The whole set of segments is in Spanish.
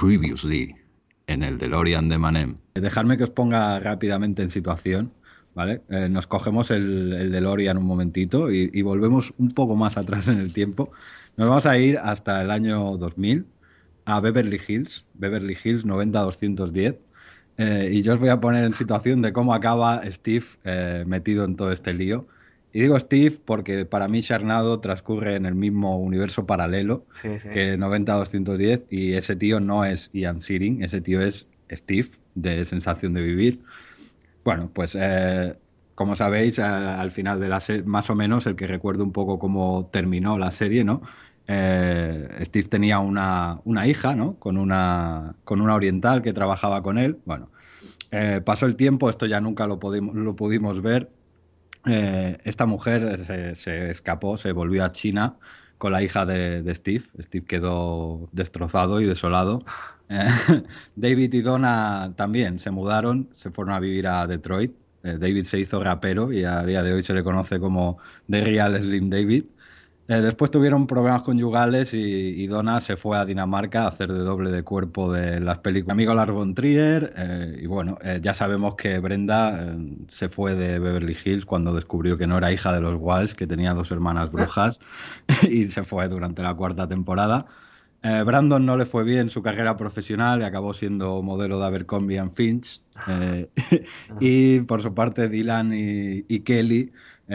Previously, en el DeLorean de Manem. Dejadme que os ponga rápidamente en situación, ¿vale? Nos cogemos el DeLorean un momentito y volvemos un poco más atrás en el tiempo. Nos vamos a ir hasta el año 2000 a Beverly Hills 90210. Y yo os voy a poner en situación de cómo acaba Steve metido en todo este lío. Y digo Steve porque para mí Sharknado transcurre en el mismo universo paralelo Sí, sí. que 90210 y ese tío no es Ian Searing, ese tío es Steve de Sensación de Vivir. Bueno, pues como sabéis, al final de la serie, más o menos el que recuerdo un poco cómo terminó la serie, ¿no? Steve tenía una hija, ¿no? Con una oriental que trabajaba con él. Bueno, pasó el tiempo, esto ya nunca lo pudimos ver. Esta mujer se escapó, se volvió a China con la hija de Steve. Steve quedó destrozado y desolado. Eh, David y Donna también se mudaron, se fueron a vivir a Detroit. David se hizo rapero y a día de hoy se le conoce como The Real Slim David. Después tuvieron problemas conyugales y Donna se fue a Dinamarca a hacer de doble de cuerpo de las películas. Amigo Lars von Trier, y bueno, ya sabemos que Brenda se fue de Beverly Hills cuando descubrió que no era hija de los Walsh, que tenía dos hermanas brujas, y se fue durante la cuarta temporada. Brandon no le fue bien su carrera profesional y acabó siendo modelo de Abercrombie and Finch. Y por su parte, Dylan y Kelly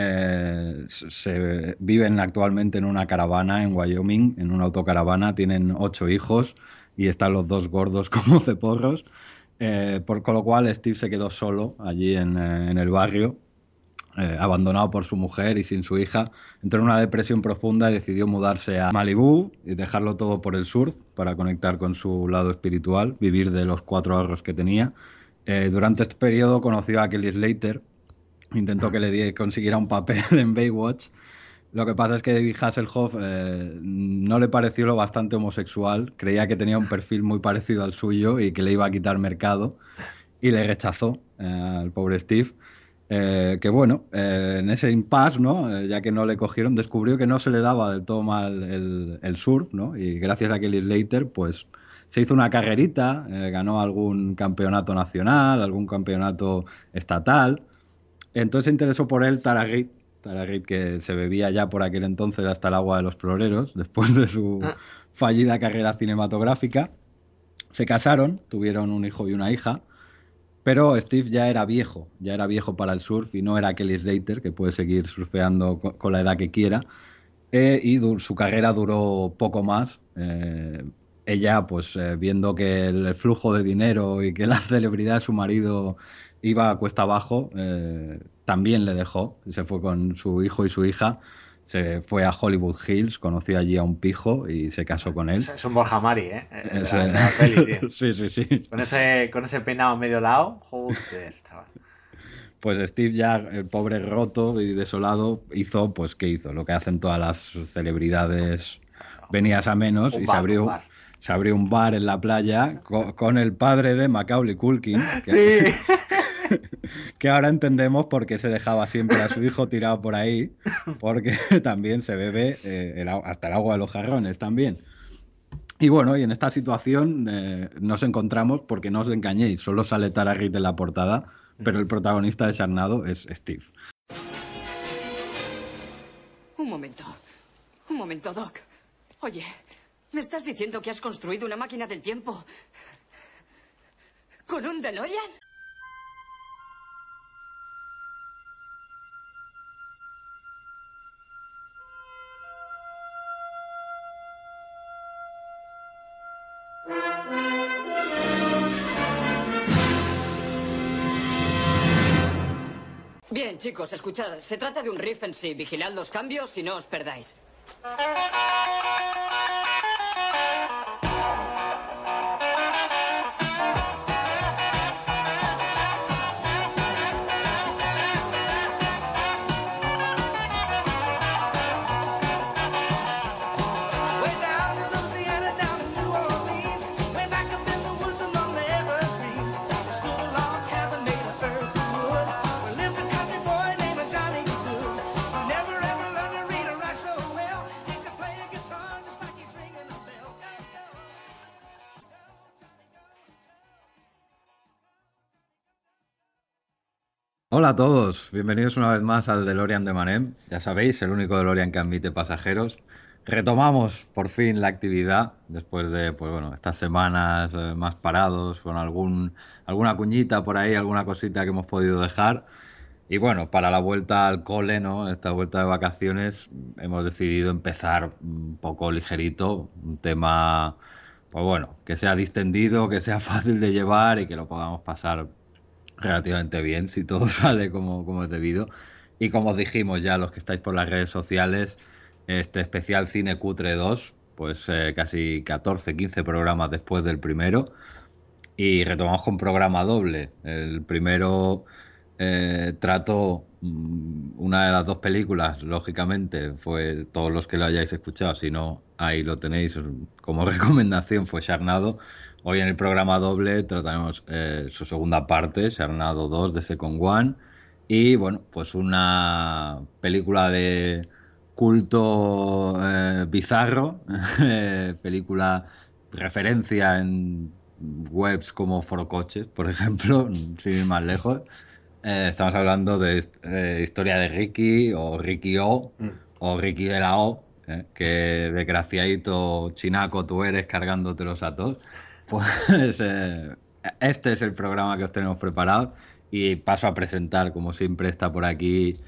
se viven actualmente en una caravana en Wyoming, en una autocaravana. Tienen 8 hijos y están los dos gordos como ceporros. Con lo cual, Steve se quedó solo allí en el barrio, abandonado por su mujer y sin su hija. Entró en una depresión profunda y decidió mudarse a Malibú y dejarlo todo por el surf para conectar con su lado espiritual, vivir de los 4 ahorros que tenía. Durante este periodo conoció a Kelly Slater, intentó que consiguiera un papel en Baywatch. Lo que pasa es que David Hasselhoff no le pareció lo bastante homosexual, creía que tenía un perfil muy parecido al suyo y que le iba a quitar mercado y le rechazó al pobre Steve. Que bueno, en ese impasse, ¿no? Ya que no le cogieron, descubrió que no se le daba del todo mal el surf, ¿no? Y gracias a Kelly Slater, pues se hizo una carrerita, ganó algún campeonato nacional, algún campeonato estatal. Entonces se interesó por él Tara Reid, que se bebía ya por aquel entonces hasta el agua de los floreros, después de su fallida carrera cinematográfica. Se casaron, tuvieron un hijo y una hija. Pero Steve ya era viejo para el surf y no era Kelly Slater, que puede seguir surfeando con la edad que quiera. Su carrera duró poco más. Ella, pues viendo que el flujo de dinero y que la celebridad de su marido iba a cuesta abajo, también le dejó. Se fue con su hijo y su hija. Se fue a Hollywood Hills, conoció allí a un pijo y se casó con él. Es un Borja Mari, ¿eh? Es, De la peli, tío. sí, sí, sí. Con ese peinado medio lado, joder, chaval. Pues Steve ya, el pobre roto y desolado, hizo, pues, ¿qué hizo? Lo que hacen todas las celebridades venidas a menos y Un bar, un bar. se abrió un bar en la playa con el padre de Macaulay Culkin, Sí. que ahora entendemos por qué se dejaba siempre a su hijo tirado por ahí, porque también se bebe hasta el agua de los jarrones también. Y bueno, y en esta situación nos encontramos, porque no os engañéis, solo sale Tara Reid en la portada, pero el protagonista de Sharknado es Steve. Un momento. Un momento, Doc. Oye, ¿me estás diciendo que has construido una máquina del tiempo con un DeLorean? Bien, chicos, escuchad. Se trata de un riff en sí. Vigilad los cambios y no os perdáis. Way down in Louisiana, down in New Orleans, way back up in the woods among the evergreens, there stood a log cabin made of earth and wood, where lived a country boy named Johnny Good, who never ever learned to read or write so well, he could play Hola a todos, bienvenidos una vez más al DeLorean de Manem. Ya sabéis, el único DeLorean que admite pasajeros. Retomamos por fin la actividad después de, pues bueno, estas semanas más parados con alguna cuñita por ahí, alguna cosita que hemos podido dejar. Y bueno, para la vuelta al cole, ¿no? Esta vuelta de vacaciones, hemos decidido empezar un poco ligerito, un tema, pues bueno, que sea distendido, que sea fácil de llevar y que lo podamos pasar relativamente bien si todo sale como es debido. Y como os dijimos ya, los que estáis por las redes sociales, este especial Cine Cutre 2 pues casi 14 15 programas después del primero. Y retomamos con programa doble. El primero trató una de las dos películas, lógicamente, fue todos los que lo hayáis escuchado, si no, ahí lo tenéis como recomendación, fue Sharnado. Hoy en el programa doble trataremos su segunda parte, Sharnado 2 de Second One. Y bueno, pues una película de culto bizarro, película referencia en webs como Forocoches, por ejemplo, sin ir más lejos. Estamos hablando de Historia de Ricky o Ricky o Ricky de la O, que desgraciadito chinaco tú eres cargándotelos a todos. Pues este es el programa que os tenemos preparado y paso a presentar, como siempre está por aquí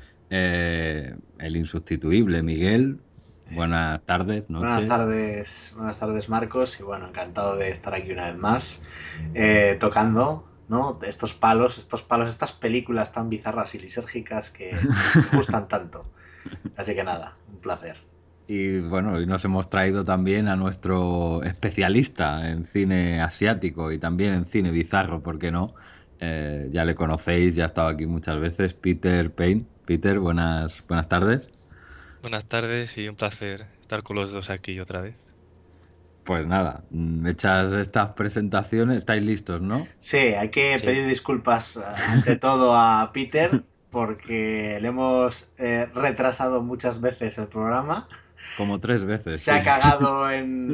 el insustituible Miguel. Buenas tardes, noches. Buenas tardes Marcos, y bueno, encantado de estar aquí una vez más, tocando, ¿no? Estos palos, estas películas tan bizarras y lisérgicas que nos gustan tanto. Así que nada, un placer. Y bueno, hoy nos hemos traído también a nuestro especialista en cine asiático y también en cine bizarro, ¿por qué no? Ya le conocéis, ya ha estado aquí muchas veces, Peter Payne. Peter, buenas tardes. Buenas tardes y un placer estar con los dos aquí otra vez. Pues nada, hechas estas presentaciones, estáis listos, ¿no? Sí, hay que Sí, pedir disculpas ante todo a Peter porque le hemos retrasado muchas veces el programa. Como tres veces, Se sí. ha cagado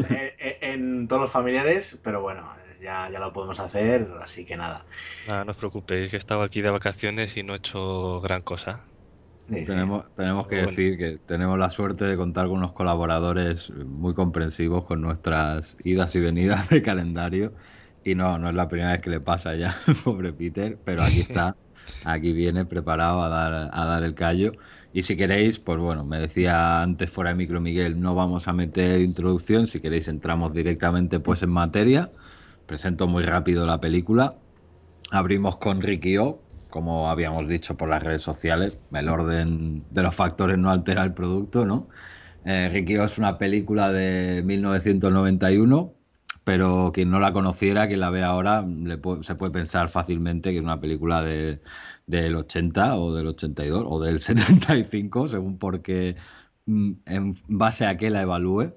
en todos los familiares, pero bueno, ya lo podemos hacer, así que nada. nada, no os preocupéis, que he estado aquí de vacaciones y no he hecho gran cosa. Sí, sí. Tenemos que Pero bueno, decir que tenemos la suerte de contar con unos colaboradores muy comprensivos con nuestras idas y venidas de calendario. Y no es la primera vez que le pasa ya al pobre Peter, pero aquí está, aquí viene preparado a dar el callo. Y si queréis, pues bueno, me decía antes fuera de micro Miguel, no vamos a meter introducción, si queréis entramos directamente pues en materia. Presento muy rápido la película. Abrimos con Ricky O, como habíamos dicho por las redes sociales. El orden de los factores no altera el producto, ¿no? Ricky O es una película de 1991, pero quien no la conociera, quien la ve ahora, se puede pensar fácilmente que es una película del 80 o del 82 o del 75, según porque en base a qué la evalúe.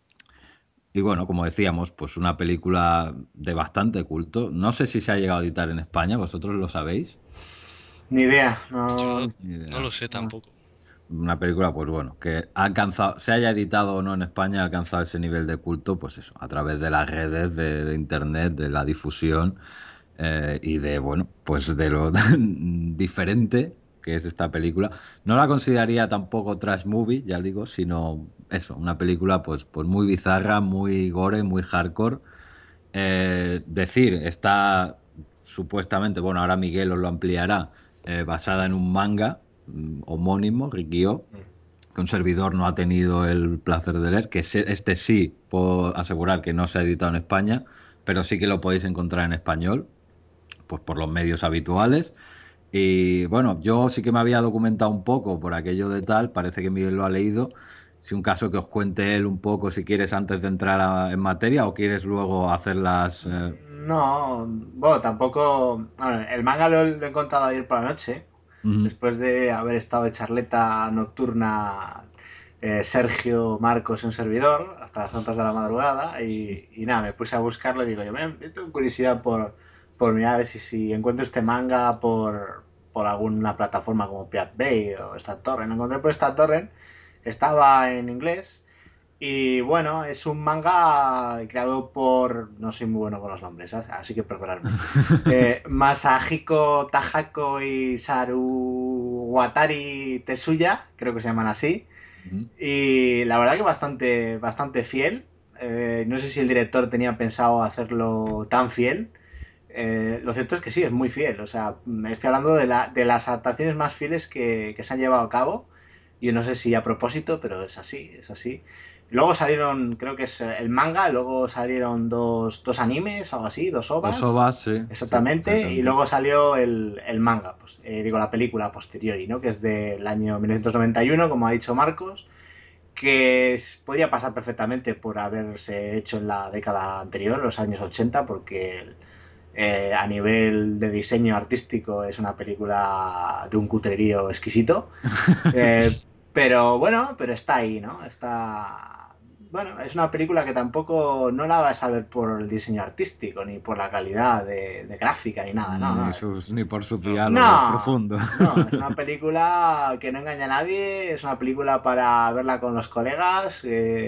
Y bueno, como decíamos, pues una película de bastante culto. No sé si se ha llegado a editar en España, ¿vosotros lo sabéis? Ni idea, yo no. Ni no idea. lo sé No. tampoco. Una película, pues bueno, que ha alcanzado, se haya editado o no en España, ha alcanzado ese nivel de culto, pues eso, a través de las redes, de internet, de la difusión y de, bueno, pues de lo diferente que es esta película. No la consideraría tampoco trash movie, ya digo, sino eso, una película pues muy bizarra, muy gore, muy hardcore. Decir, está supuestamente, bueno, ahora Miguel os lo ampliará, basada en un manga homónimo, Rikio, que un servidor no ha tenido el placer de leer, que este sí puedo asegurar que no se ha editado en España, pero sí que lo podéis encontrar en español, pues por los medios habituales. Y bueno, yo sí que me había documentado un poco por aquello de tal, parece que Miguel lo ha leído. Si un caso que os cuente él un poco, si quieres, antes de entrar en materia o quieres luego hacer las... No, bueno, tampoco. A ver, el manga lo he encontrado ayer por la noche, Ujú. después de haber estado de charleta nocturna Sergio, Marcos y un servidor, hasta las tantas de la madrugada, y nada, me puse a buscarlo y digo, yo tengo curiosidad por mirar a ver si encuentro este manga por alguna plataforma como Pirate Bay o Star Torrent. Lo encontré por Star Torrent, estaba en inglés. Y bueno, es un manga creado por... No soy muy bueno con los nombres, así que perdonadme. Masahiko Tajako y Saruwatari Tetsuya, creo que se llaman así. Ujú. Y la verdad que bastante fiel. No sé si el director tenía pensado hacerlo tan fiel. Lo cierto es que sí, es muy fiel. O sea, me estoy hablando de las adaptaciones más fieles que se han llevado a cabo. Yo no sé si a propósito, pero es así, es así. Luego salieron, creo que es el manga, luego salieron dos animes o algo así, dos Dos ovas. ovas, sí, sí, Exactamente, y exactamente. luego salió el manga, pues, digo la película posteriori, ¿no? Que es del año 1991, como ha dicho Marcos, que podría pasar perfectamente por haberse hecho en la década anterior, los años 80, porque a nivel de diseño artístico es una película de un cutrerío exquisito. Eh, pero bueno, pero está ahí, ¿no? Está... Bueno, es una película que tampoco no la vas a ver por el diseño artístico, ni por la calidad de gráfica, ni nada, no, no. Ni por sus diálogos No, profundos. no, es una película que no engaña a nadie, es una película para verla con los colegas,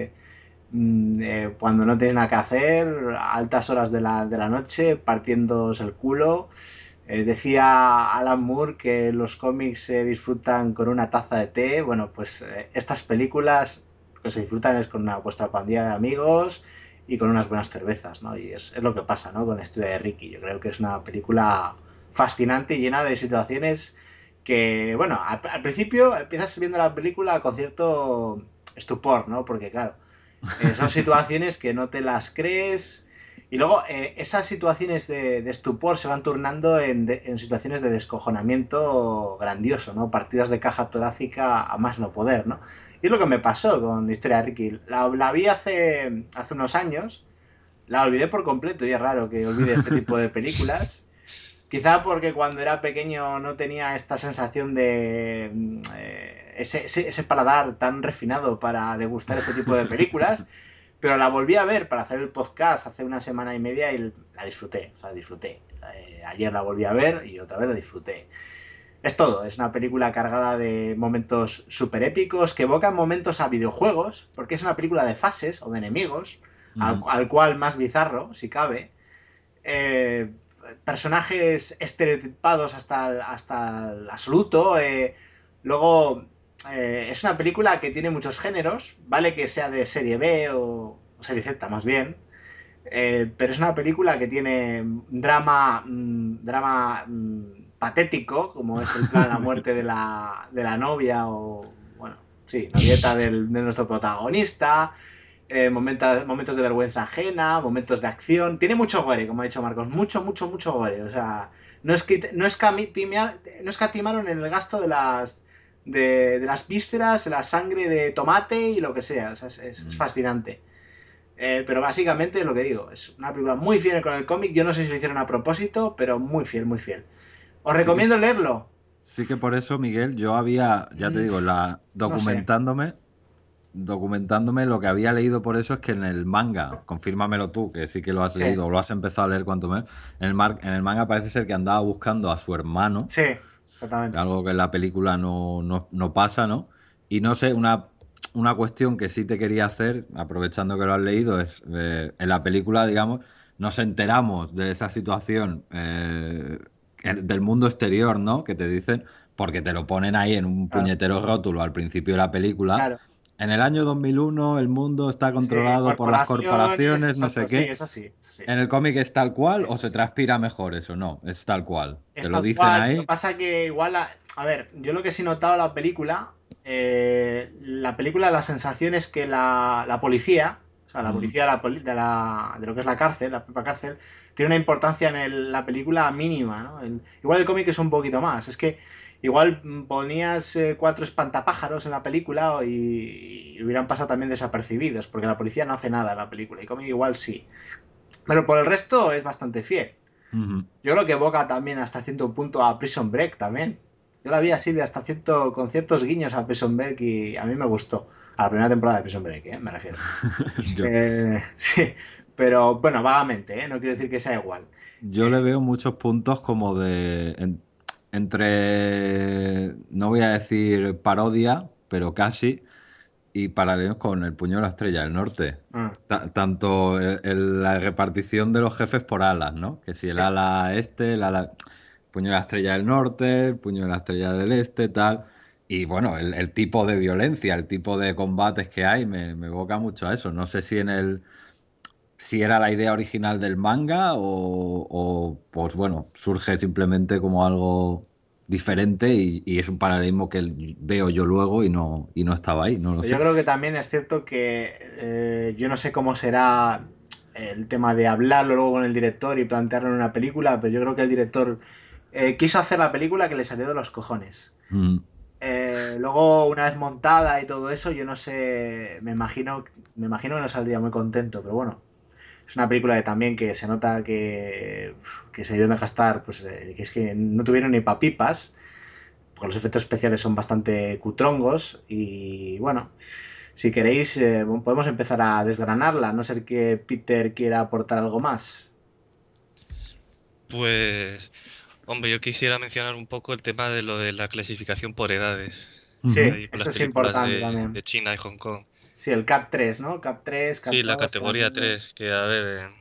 cuando no tienen nada que hacer, a altas horas de la noche, partiéndose el culo. Decía Alan Moore que los cómics se disfrutan con una taza de té. Bueno, pues estas películas lo que se disfrutan es con vuestra pandilla de amigos y con unas buenas cervezas, ¿no? Y es lo que pasa, ¿no? Con la historia de Ricky. Yo creo que es una película fascinante y llena de situaciones que, bueno, al principio empiezas viendo la película con cierto estupor, ¿no? Porque, claro, son situaciones que no te las crees. Y luego esas situaciones de estupor se van turnando en situaciones de descojonamiento grandioso, ¿no? Partidas de caja torácica a más no poder, ¿no? Y es lo que me pasó con la historia de Ricky. La vi hace unos años, la olvidé por completo y es raro que olvide este tipo de películas. Quizá porque cuando era pequeño no tenía esta sensación de ese paladar tan refinado para degustar este tipo de películas, pero la volví a ver para hacer el podcast hace una semana y media y la disfruté, o sea, disfruté. Ayer la volví a ver y otra vez la disfruté. Es todo, es una película cargada de momentos súper épicos que evocan momentos a videojuegos, porque es una película de fases o de enemigos, al, Ujú. al cual más bizarro, si cabe. eh, Personajes estereotipados hasta el absoluto. Luego, es una película que tiene muchos géneros, vale que sea de serie B o serie Z más bien, pero es una película que tiene drama patético, como es el plan la muerte de la novia o, bueno, sí, la dieta de nuestro protagonista, momentos de vergüenza ajena, momentos de acción. Tiene mucho gore, como ha dicho Marcos, mucho gore. O sea, no escatimaron en el gasto de las vísceras, la sangre de tomate y lo que sea. O sea, es fascinante. Pero básicamente lo que digo, es una película muy fiel con el cómic. Yo no sé si lo hicieron a propósito, pero muy fiel, muy fiel. Os Sí que, recomiendo leerlo. sí que por eso, Miguel, yo había, ya te Mm, digo, no sé. documentándome, lo que había leído por eso es que en el manga, confírmamelo tú, que sí que lo has Sí, leído o lo has empezado a leer cuanto menos, en el manga parece ser que andaba buscando a su hermano, sí, totalmente. algo que en la película no pasa, ¿no? Y no sé, una cuestión que sí te quería hacer, aprovechando que lo has leído, es en la película, digamos, nos enteramos de esa situación del mundo exterior, ¿no? Que te dicen, porque te lo ponen ahí en un Claro, puñetero rótulo al principio de la película. claro. En el año 2001 el mundo está Sí, controlado por las corporaciones, corporaciones, no sé exacto, sí, qué. es así, es así. ¿En el cómic es tal cual o Es se así. transpira mejor eso? No, es tal cual. Te Es lo tal dicen cual. Lo que ahí. pasa que igual, a ver, yo lo que sí he notado la película, la sensación es que la policía, o sea, la Ujú. policía de lo que es la cárcel, la propia cárcel, tiene una importancia en la película mínima, ¿no? Igual el cómic es un poquito más. Es que igual ponías cuatro espantapájaros en la película y hubieran pasado también desapercibidos, porque la policía no hace nada en la película. Y cómic igual sí. Pero por el resto es bastante fiel. Ujú. Yo creo que evoca también hasta cierto punto a Prison Break también. Yo la vi así de con ciertos guiños a Prison Break y a mí me gustó. A la primera temporada de Prison Break, me refiero. Yo, Sí, pero bueno, vagamente, no quiero decir que sea igual. yo le veo muchos puntos como entre, no voy a decir parodia, pero casi. y paralelos con el Puño de la Estrella del Norte. Ah, Tanto la repartición de los jefes por alas, ¿no? Que si el sí. ala este, el ala Puño de la Estrella del Norte, el Puño de la Estrella del Este, tal. Y bueno, el tipo de violencia, el tipo de combates que hay, me evoca mucho a eso. No sé si era la idea original del manga pues bueno, surge simplemente como algo diferente y es un paralelismo que veo yo luego y no estaba ahí, no lo Yo sé. creo que también es cierto que yo no sé cómo será el tema de hablarlo luego con el director y plantearlo en una película, pero yo creo que el director quiso hacer la película que le salió de los cojones. Mm, Luego, una vez montada y todo eso, yo no sé, me imagino que no saldría muy contento, pero bueno, es una película que también que se nota que se dieron a gastar, pues que es que no tuvieron ni papipas, porque los efectos especiales son bastante cutrongos y bueno, si queréis podemos empezar a desgranarla, a no ser que Peter quiera aportar algo más. Pues, hombre, yo quisiera mencionar un poco el tema de lo de la clasificación por edades. Sí, ujú. Ahí con eso las es películas importante de también. China y Hong Kong. Sí, el CAP 3, ¿no? CAP 3, CAP Sí, la 2, CAP categoría 1. 3 que a ver,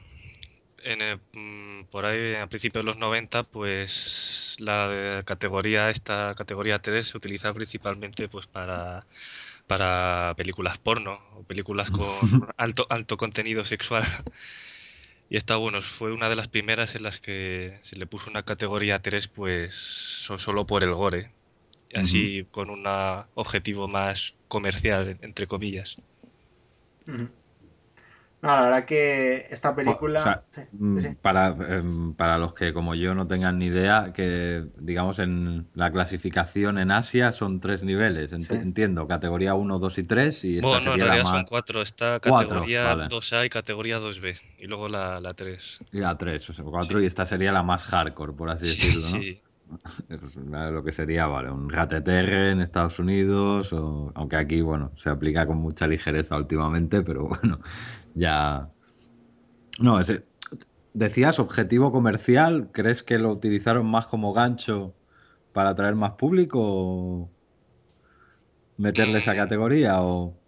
por ahí a principios de los 90, pues esta categoría 3 se utiliza principalmente pues para películas porno o películas con alto contenido sexual. Y esta, bueno, fue una de las primeras en las que se le puso una categoría 3 pues solo por el gore, y Ujú. así con un objetivo más comercial, entre comillas. Ujú. No, la verdad que esta O película. sea, Sí, sí, sí. para los que como yo no tengan ni idea, que digamos en la clasificación en Asia son tres niveles, Sí. entiendo, categoría uno 2 y 3 y esta Bueno, no, en sería la realidad son más cuatro. Está 4, categoría vale. 2A y categoría 2B. Y luego la 3. Y la 3, o sea, 4 y Sí, esta sería la más hardcore, por así sí, decirlo, ¿no? sí. Es lo que sería, vale, un rateterre en Estados Unidos, aunque aquí, bueno, se aplica con mucha ligereza últimamente, pero bueno, ya... No, decías objetivo comercial, ¿crees que lo utilizaron más como gancho para atraer más público o meterle esa Mm, categoría o...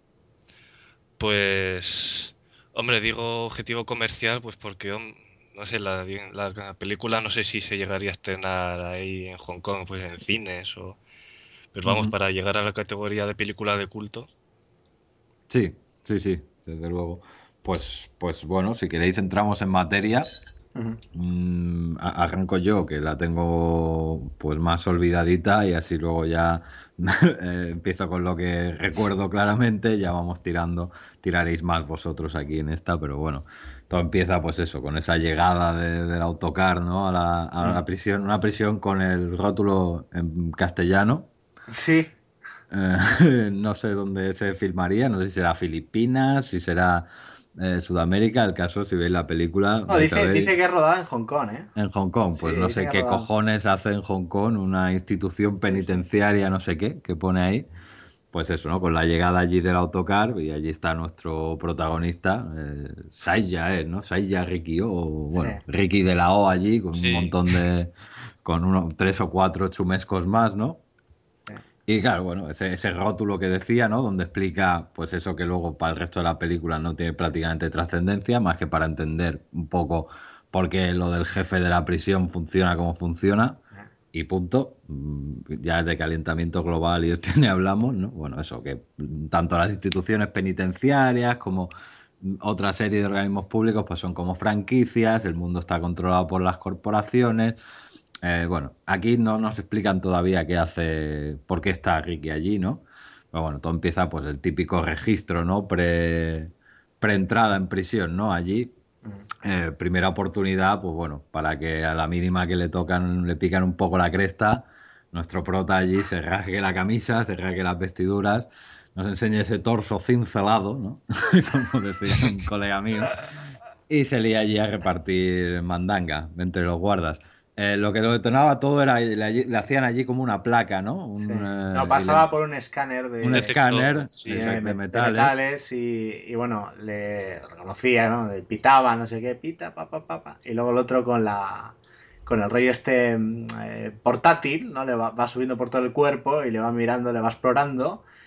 pues, hombre, digo objetivo comercial, pues porque, no sé, la película no sé si se llegaría a estrenar ahí en Hong Kong, pues en cines o... Pero vamos, Ujú. para llegar a la categoría de película de culto. Sí, sí, sí, desde luego. Pues bueno, si queréis entramos en materia. Ujú. Arranco yo, que la tengo pues más olvidadita y así luego ya empiezo con lo que recuerdo claramente, ya vamos tiraréis más vosotros aquí en esta, pero bueno, todo empieza pues eso, con esa llegada del autocar, ¿no? A la Ujú. prisión, una prisión con el rótulo en castellano. Sí. No sé dónde se filmaría, no sé si será Filipinas, si será Sudamérica. El caso, si veis la película, No, vais a dice ver. que es rodada en Hong Kong, ¿eh? En Hong Kong, Sí, pues no dice sé que es qué rodada. cojones hace en Hong Kong una institución Sí, sí. penitenciaria, no sé qué, que pone ahí. Pues eso, ¿no? Con la llegada allí del autocar y allí está nuestro protagonista, Saiya, ¿no? Saiya Rikio, o Sí. bueno, Ricky de la O allí con un Sí, montón con tres o cuatro chumescos más, ¿no? Sí. Y claro, bueno, ese rótulo que decía, ¿no? Donde explica, pues eso que luego para el resto de la película no tiene prácticamente trascendencia, más que para entender un poco por qué lo del jefe de la prisión funciona como funciona. Y punto. Ya de calentamiento global y esto ni hablamos, ¿no? Bueno, eso, que tanto las instituciones penitenciarias como otra serie de organismos públicos, pues son como franquicias, el mundo está controlado por las corporaciones. Bueno, aquí no nos explican todavía qué hace, por qué está Ricky allí, ¿no? Pero bueno, todo empieza pues el típico registro, ¿no? Preentrada en prisión, ¿no? Allí, Ujú. primera oportunidad, pues bueno, para que a la mínima que le tocan, le pican un poco la cresta, nuestro prota allí se rasgue la camisa, se rasgue las vestiduras, nos enseñe ese torso cincelado, ¿no? Como decía un colega mío, y se lía allí a repartir mandanga entre los guardas. Lo que lo detonaba todo era, le hacían allí como una placa, ¿no? Sí. No, pasaba por un escáner Un detector, escáner, sí. exacto, de de metales. metales y bueno, le reconocía, ¿no? Le pitaba, no sé qué, pita, pa, pa, pa, pa. Y luego el otro con el rollo este portátil, ¿no? Le va subiendo por todo el cuerpo y le va mirando, le va explorando.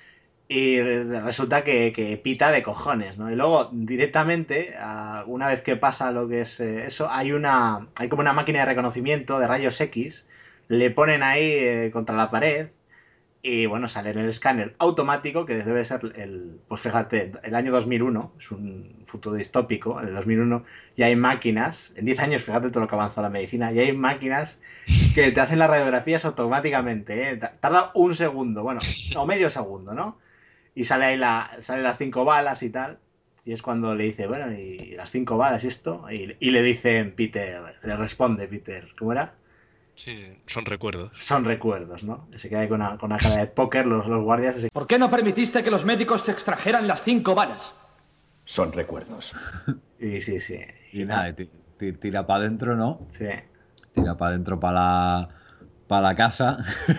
Y resulta que pita de cojones, ¿no? Y luego, directamente, una vez que pasa lo que es eso, hay como una máquina de reconocimiento de rayos X, le ponen ahí contra la pared, y bueno, sale en el escáner automático, que debe ser pues fíjate, el año 2001, es un futuro distópico, en el 2001 ya hay máquinas, en 10 años, fíjate todo lo que avanza la medicina, ya hay máquinas que te hacen las radiografías automáticamente, ¿eh? Tarda un segundo, bueno, o medio segundo, ¿no? Y sale ahí salen las 5 balas y tal. Y es cuando le dice, bueno, y las 5 balas y esto. Y le dicen Peter, le responde Peter, ¿cómo era? Sí, son recuerdos. Son recuerdos, ¿no? Y se queda ahí con una cara de póker, los guardias. ¿Por qué no permitiste que los médicos te extrajeran las 5 balas? Son recuerdos. Y sí, sí. Y nada, tira para adentro, ¿no? Sí. Tira para adentro para la casa.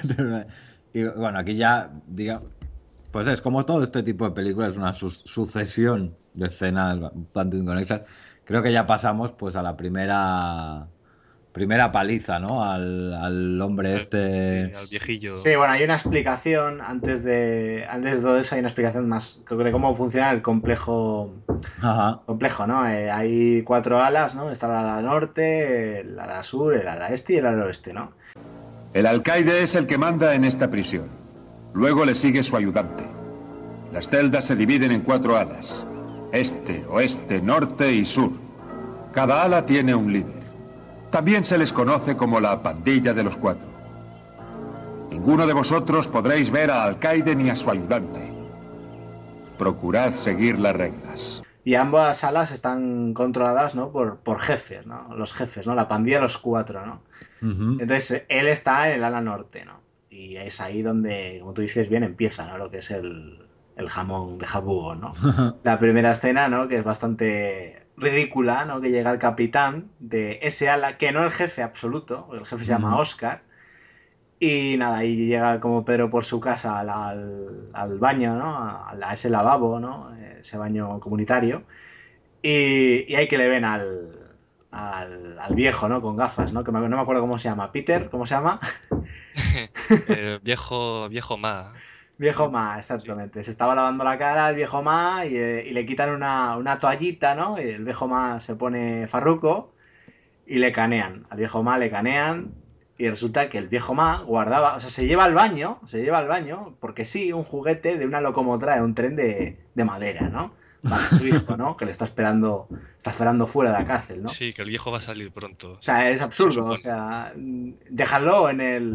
Y bueno, aquí ya, diga, pues es como todo este tipo de películas, es una sucesión de escenas un tanto inconexas. Creo que ya pasamos pues a la primera paliza, ¿no? Al hombre este. Sí, al viejillo. Sí, bueno, hay una explicación, antes de todo eso hay una explicación más, creo que de cómo funciona el Ajá. complejo, ¿no? Hay 4 alas, ¿no? Está el ala norte, el ala sur, el ala este y el ala oeste, ¿no? El alcaide es el que manda en esta prisión. Luego le sigue su ayudante. Las celdas se dividen en 4 alas: este, oeste, norte y sur. Cada ala tiene un líder. También se les conoce como la pandilla de los 4. Ninguno de vosotros podréis ver al alcaide ni a su ayudante. Procurad seguir las reglas. Y ambas salas están controladas, ¿no? por jefes, ¿no? Los jefes, ¿no? La pandilla de los 4, ¿no? Ujú. Entonces, él está en el ala norte, ¿no? Y es ahí donde, como tú dices bien, empieza, ¿no? Lo que es el jamón de jabugo, ¿no? La primera escena, ¿no? Que es bastante ridícula, ¿no? Que llega el capitán de ese ala, que no el jefe absoluto, el jefe se llama Ujú. Oscar, y nada, ahí llega como Pedro por su casa al baño, ¿no? A ese lavabo, ¿no? Ese baño comunitario. Y ahí que le ven al viejo, ¿no? Con gafas, ¿no? Que no me acuerdo cómo se llama. Peter, ¿cómo se llama? El viejo Ma. Viejo Ma, Sí. exactamente. Se estaba lavando la cara al viejo Ma y le quitan una toallita, ¿no? Y el viejo Ma se pone farruco y le canean. Al viejo Ma le canean y resulta que el viejo Ma guardaba, o sea, se lleva al baño, porque sí, un juguete de una locomotora de un tren de madera, ¿no? Para su hijo, ¿no? Que le está esperando fuera de la cárcel, ¿no? Sí, que el viejo va a salir pronto. O sea, es Se absurdo, o supone. sea, déjalo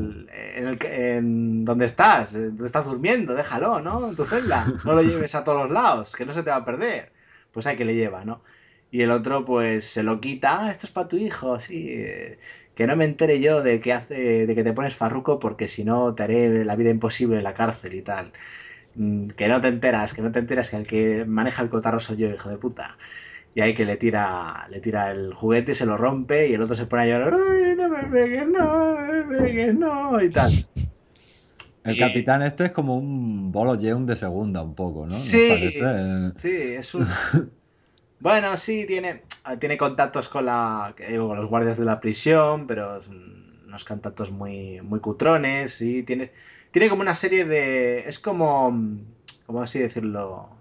en donde estás durmiendo, déjalo, ¿no? En tu celda, no lo lleves a todos los lados, que no se te va a perder. Pues hay que le lleva, ¿no? Y el otro, pues, se lo quita, esto es para tu hijo, sí, que no me entere yo de que te pones farruco porque si no te haré la vida imposible en la cárcel y tal. Que no te enteras que el que maneja el cotarro soy yo, hijo de puta. Y ahí que le tira el juguete, se lo rompe y el otro se pone a llorar. ¡Ay, no me pegues, no me pegues, no! Y tal. El Y capitán este es como un Bolo Yeun de segunda, un poco, ¿no? ¿Nos parece? sí, sí, es un. Bueno, sí, tiene contactos con los guardias de la prisión, pero son unos contactos muy, muy cutrones. Sí, tiene como una serie de. Es como. ¿Cómo así decirlo?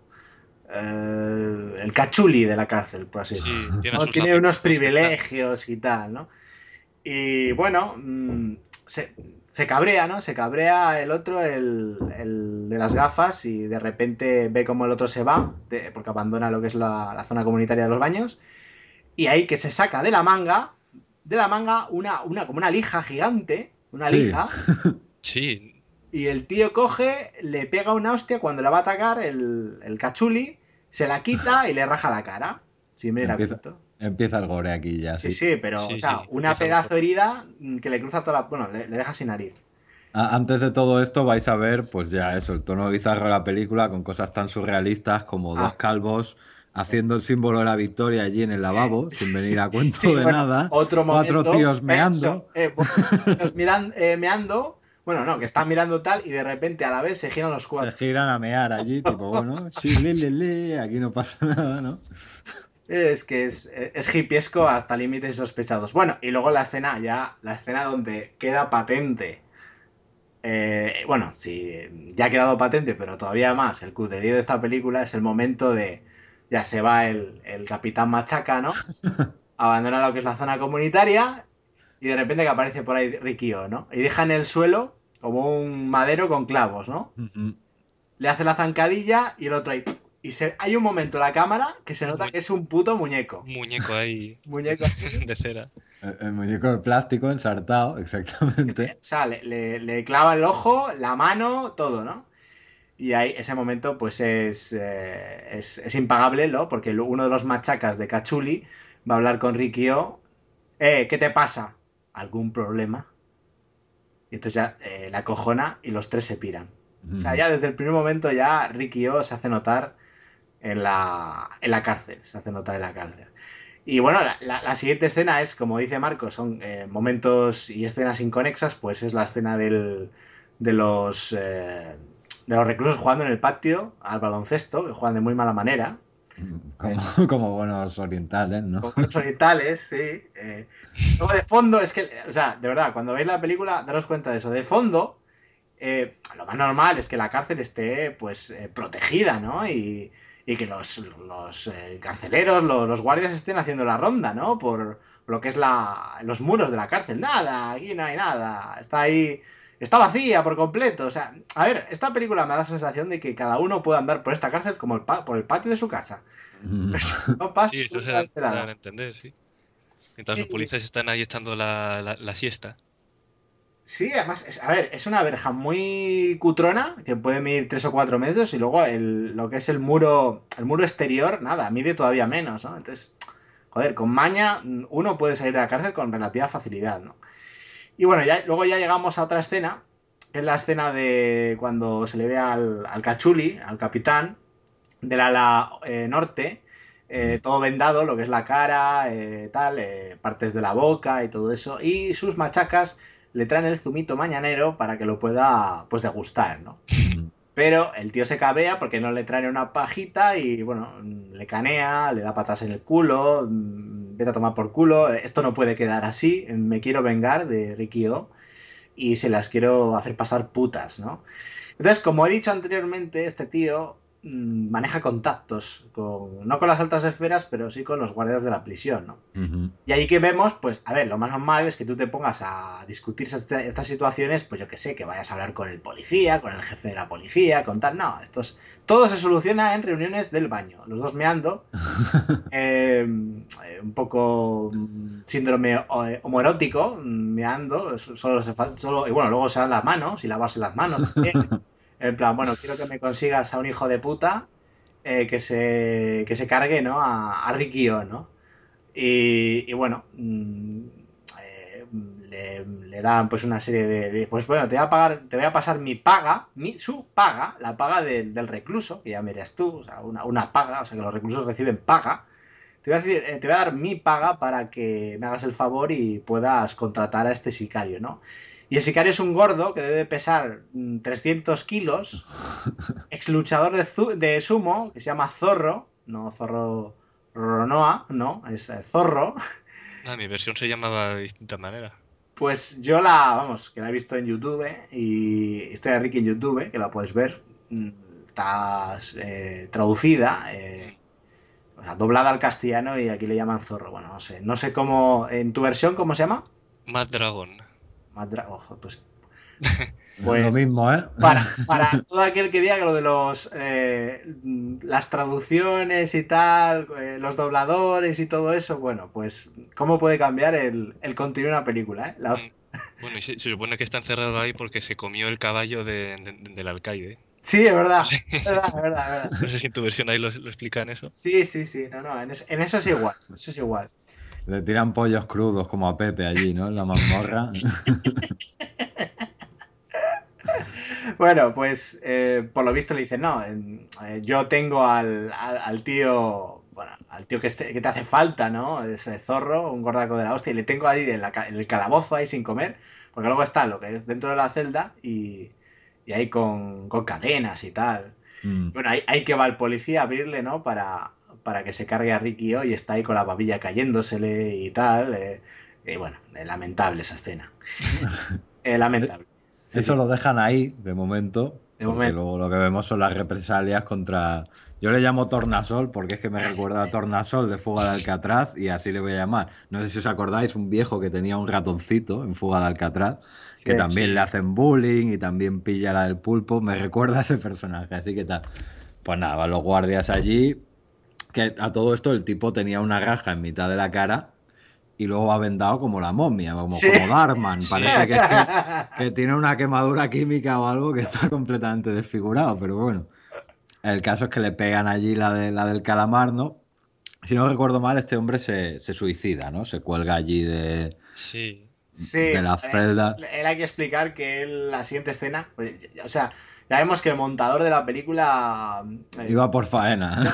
El cachuli de la cárcel, por así Sí, decirlo, tiene ¿no? sus Tiene unos lacitos de plástico. privilegios y tal, ¿no? Y bueno, se cabrea, ¿no? Se cabrea el otro, el de las gafas, y de repente ve como el otro se va, porque abandona lo que es la zona comunitaria de los baños, y ahí que se saca de la manga como una lija gigante, una Sí. lija, Sí, y el tío coge, le pega una hostia cuando le va a atacar el cachuli, se la quita y le raja la cara. Sin venir a Empieza, cuento. empieza el gore aquí ya, Sí, sí. sí, pero, o sí, sea, sí, una empieza el pedazo gore. herida que le cruza toda la. Bueno, le deja sin nariz. Antes de todo esto vais a ver, pues ya eso, el tono bizarro de la película con cosas tan surrealistas como dos Ah, calvos haciendo el símbolo de la victoria allí en el sí, lavabo, sin sí, venir a cuento sí, de bueno, nada, otro cuatro momento. tíos Eso, meando. los miran, meando. Bueno, no, que están mirando tal y de repente a la vez se giran los Se 4. giran a mear allí, tipo, bueno, sí, aquí no pasa nada, ¿no? Es que es hippiesco hasta límites sospechados. Bueno, y luego la escena donde queda patente Bueno, sí, ya ha quedado patente, pero todavía más, el cuterío de esta película es el momento de, ya se va el Capitán Machaca, ¿no? Abandona lo que es la zona comunitaria y de repente que aparece por ahí Rikio, ¿no? Y deja en el suelo como un madero con clavos, ¿no? Ujú. Le hace la zancadilla y el otro ahí. Hay un momento en la cámara que se Un nota mu- que es un puto muñeco. un muñeco ahí Muñeco así. de cera. El muñeco de plástico ensartado, exactamente. O sea, le clava el ojo, la mano, todo, ¿no? Y ahí ese momento pues es impagable, ¿no? Porque uno de los machacas de Cachuli va a hablar con Rikio. ¿Qué te pasa? ¿Algún problema? Y entonces ya la cojona y los tres se piran. O sea, Ujú. ya desde el primer momento ya Rikio se hace notar en la cárcel. Se hace notar en la cárcel. Y bueno, la siguiente escena es, como dice Marco, son momentos y escenas inconexas, pues es la escena de los eh, de los reclusos jugando en el patio al baloncesto, que juegan de muy mala manera, Como, como buenos orientales, ¿no? con buenos orientales, sí. Luego de fondo, es que, o sea, de verdad, cuando veis la película, daros cuenta de eso. De fondo, lo más normal es que la cárcel esté, pues, protegida, ¿no? Y que los carceleros, los guardias estén haciendo la ronda, ¿no? Por lo que es los muros de la cárcel. Nada, aquí no hay nada. Está ahí. Está vacía por completo. O sea, a ver, esta película me da la sensación de que cada uno puede andar por esta cárcel como por el patio de su casa. No pasa Sí, eso absolutamente se dan a nada. entender, sí. Mientras los Y, policías están ahí echando la siesta. sí, además, a ver, es una verja muy cutrona, que puede medir 3 o 4 metros, y luego lo que es el muro exterior, nada, mide todavía menos, ¿no? Entonces, joder, con maña uno puede salir de la cárcel con relativa facilidad, ¿no? Y bueno, luego ya llegamos a otra escena, que es la escena de cuando se le ve al Cachuli, al capitán, del ala norte, todo vendado, lo que es la cara, tal, partes de la boca y todo eso, y sus machacas le traen el zumito mañanero para que lo pueda, pues, degustar, ¿no? Pero el tío se cabrea porque no le traen una pajita y, bueno, le canea, le da patas en el culo, vete a tomar por culo, esto no puede quedar así, me quiero vengar de Rikio y se las quiero hacer pasar putas, ¿no? Entonces, como he dicho anteriormente, este tío maneja contactos, no con las altas esferas, pero sí con los guardias de la prisión, ¿no? Ujú. Y ahí que vemos, pues, a ver, lo más normal es que tú te pongas a discutir estas situaciones, pues yo que sé, que vayas a hablar con el policía, con el jefe de la policía, con tal. No, todo se soluciona en reuniones del baño, los dos meando, un poco síndrome homoerótico, meando, y bueno, luego se dan las manos y lavarse las manos también. En plan, bueno, quiero que me consigas a un hijo de puta que se cargue, ¿no? A Rikio, ¿no? Y bueno, le dan pues una serie pues bueno, te voy a pasar mi paga, su paga, la paga del recluso, que ya me dirás tú, o sea, una paga, o sea que los reclusos reciben paga. Te voy a dar mi paga para que me hagas el favor y puedas contratar a este sicario, ¿no? Y el sicario es un gordo que debe pesar 300 kilos, ex luchador de sumo, que se llama Zorro, no Zorro Ronoa, no, es Zorro. Ah, mi versión se llamaba de distinta manera. Pues vamos, que la he visto en YouTube y Historia de Ricky en YouTube, que la puedes ver. Está traducida, o sea, doblada al castellano y aquí le llaman Zorro. Bueno, no sé cómo, en tu versión, ¿cómo se llama? Mad Dragon. Ojo, pues, Lo pues mismo, ¿eh? para todo aquel que diga que lo de las traducciones y tal, los dobladores y todo eso, bueno, pues cómo puede cambiar el contenido de una película, ¿eh? Mm, Bueno, y se supone que está encerrado ahí porque se comió el caballo del alcaide. Sí, es No verdad, sé, es verdad, es verdad, es verdad. no sé si en tu versión ahí lo explican eso. Sí, sí, sí, no, no, en eso es igual, eso es igual. Le tiran pollos crudos como a Pepe allí, ¿no? En la mazmorra. Bueno, pues por lo visto le dicen, no, yo tengo al tío, bueno, al tío que te hace falta, ¿no? Ese zorro, un gordaco de la hostia, y le tengo ahí en el calabozo ahí sin comer, porque luego está lo que es dentro de la celda y ahí con cadenas y tal. Mm. Bueno, ahí que va el policía a abrirle, ¿no? Para que se cargue a Ricky y está ahí con la babilla cayéndosele y tal. Y bueno, lamentable esa escena. De, Lamentable. Eso lo dejan ahí, de momento, De porque momento. luego lo que vemos son las represalias contra... Yo le llamo Tornasol porque es que me recuerda a Tornasol de Fuga de Alcatraz y así le voy a llamar. No sé si os acordáis, un viejo que tenía un ratoncito en Fuga de Alcatraz, Sí. que también Sí. le hacen bullying y también pilla la del pulpo. Me recuerda a ese personaje, así que tal. Pues nada, van los guardias allí, que a todo esto el tipo tenía una raja en mitad de la cara y luego va vendado como la momia, Sí. como Darman. Sí. Parece que tiene una quemadura química o algo que está completamente desfigurado, pero bueno. El caso es que le pegan allí la del calamar, ¿no? Si no recuerdo mal, este hombre se suicida, ¿no? Se cuelga allí Sí. Sí, de la celda. él hay que explicar que la siguiente escena, pues, o sea, ya vemos que el montador de la película Iba por faena.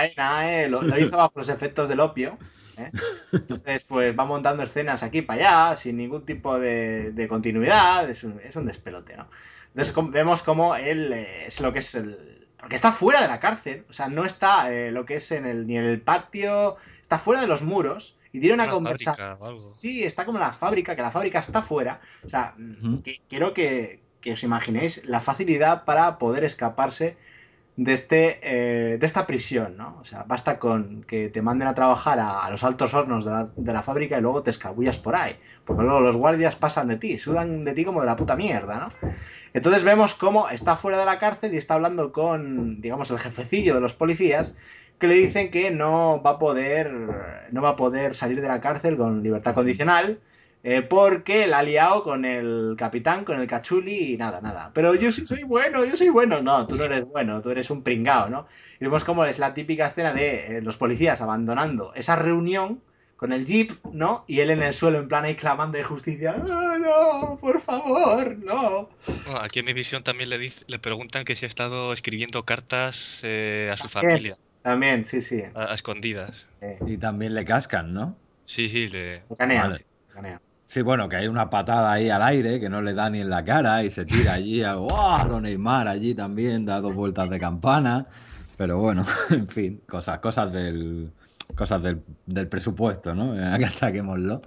lo hizo bajo los efectos del opio. ¿eh? Entonces, pues va montando escenas aquí para allá, sin ningún tipo de continuidad, es un despelote, ¿no? Entonces vemos como él es lo que es el... Porque está fuera de la cárcel, o sea, no está lo que es ni en el patio, está fuera de los muros y tiene una Una conversación. fábrica o algo. Sí, está como en la fábrica, que la fábrica está fuera. O sea, quiero que os imaginéis la facilidad para poder escaparse de esta prisión, ¿no? O sea, basta con que te manden a trabajar a los altos hornos de la fábrica y luego te escabullas por ahí. Porque luego los guardias pasan de ti, sudan de ti como de la puta mierda, ¿no? Entonces vemos cómo está fuera de la cárcel y está hablando con, digamos, el jefecillo de los policías, que le dicen que no va a poder salir de la cárcel con libertad condicional, porque la ha liado con el capitán, con el cachuli y nada. Pero yo sí soy bueno, yo soy bueno. No, tú no eres bueno, tú eres un pringao, ¿no? Y vemos cómo es la típica escena de los policías abandonando esa reunión con el jeep, ¿no? Y él en el suelo en plan ahí clamando de justicia. ¡No, no, por favor, no! Bueno, aquí en mi visión también le preguntan que si ha estado escribiendo cartas a su También, familia, también, sí, sí. a escondidas. Y también le cascan, ¿no? Sí, sí, le... Te canean, Vale. sí, te canean. Sí, bueno, que hay una patada ahí al aire que no le da ni en la cara y se tira allí a lo Neymar allí también, da 2 vueltas de campana. Pero bueno, en fin, cosas del presupuesto, ¿no? Achaquémoslo.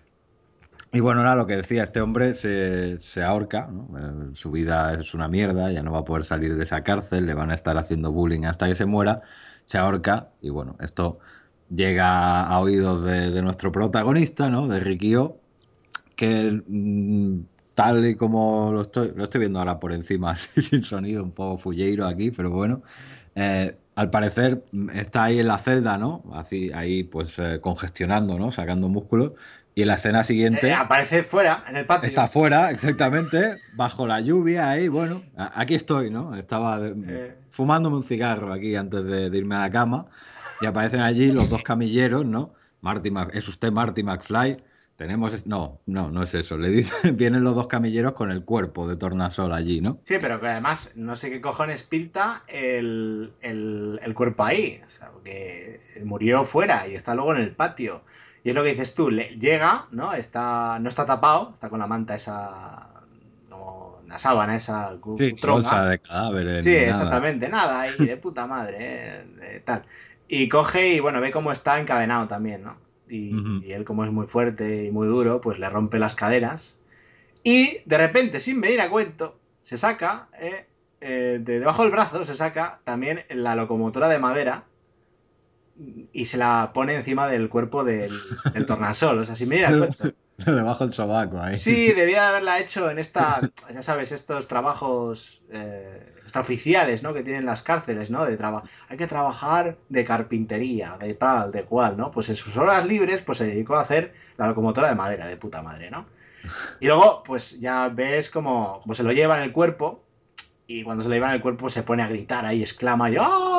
Y bueno, era lo que decía, este hombre se ahorca, ¿no? Su vida es una mierda, ya no va a poder salir de esa cárcel, le van a estar haciendo bullying hasta que se muera, se ahorca y bueno, esto llega a oídos de nuestro protagonista, ¿no? De Rikio, que tal y como lo estoy viendo ahora por encima, así, sin sonido, un poco fulleiro aquí, pero bueno, al parecer está ahí en la celda, ¿no? Así, ahí pues congestionando, ¿no? Sacando músculos. Y en la escena siguiente Aparece fuera, en el patio. está afuera, exactamente, bajo la lluvia, ahí, bueno, aquí estoy, ¿no? Estaba fumándome un cigarro aquí antes de irme a la cama y aparecen allí los dos camilleros, ¿no? ¿Es usted Marty McFly? No es eso. Le dicen, vienen los dos camilleros con el cuerpo de Tornasol allí, ¿no? Sí, pero que además no sé qué cojones pinta el cuerpo ahí. O sea, porque murió fuera y está luego en el patio. Y es lo que dices tú, llega, ¿no? No está tapado, está con la manta esa, como la sábana esa Sí, ni bolsa tronca. de cadáveres Sí, ni nada. exactamente, nada, ahí de puta madre, tal. Y coge y bueno, ve cómo está encadenado también, ¿no? Ujú. Y él como es muy fuerte y muy duro, pues le rompe las caderas. Y de repente, sin venir a cuento, se saca, de debajo del brazo, se saca también la locomotora de madera y se la pone encima del cuerpo del tornasol. O sea, sin venir a cuento. Debajo del sobaco ahí. Sí, debía de haberla hecho en ya sabes, estos trabajos extraoficiales, ¿no? Que tienen las cárceles, ¿no? Hay que trabajar de carpintería, de tal, de cual, ¿no? Pues en sus horas libres, pues se dedicó a hacer la locomotora de madera, de puta madre, ¿no? Y luego, pues ya ves como se lo lleva en el cuerpo. Y cuando se lo lleva en el cuerpo se pone a gritar ahí, exclama y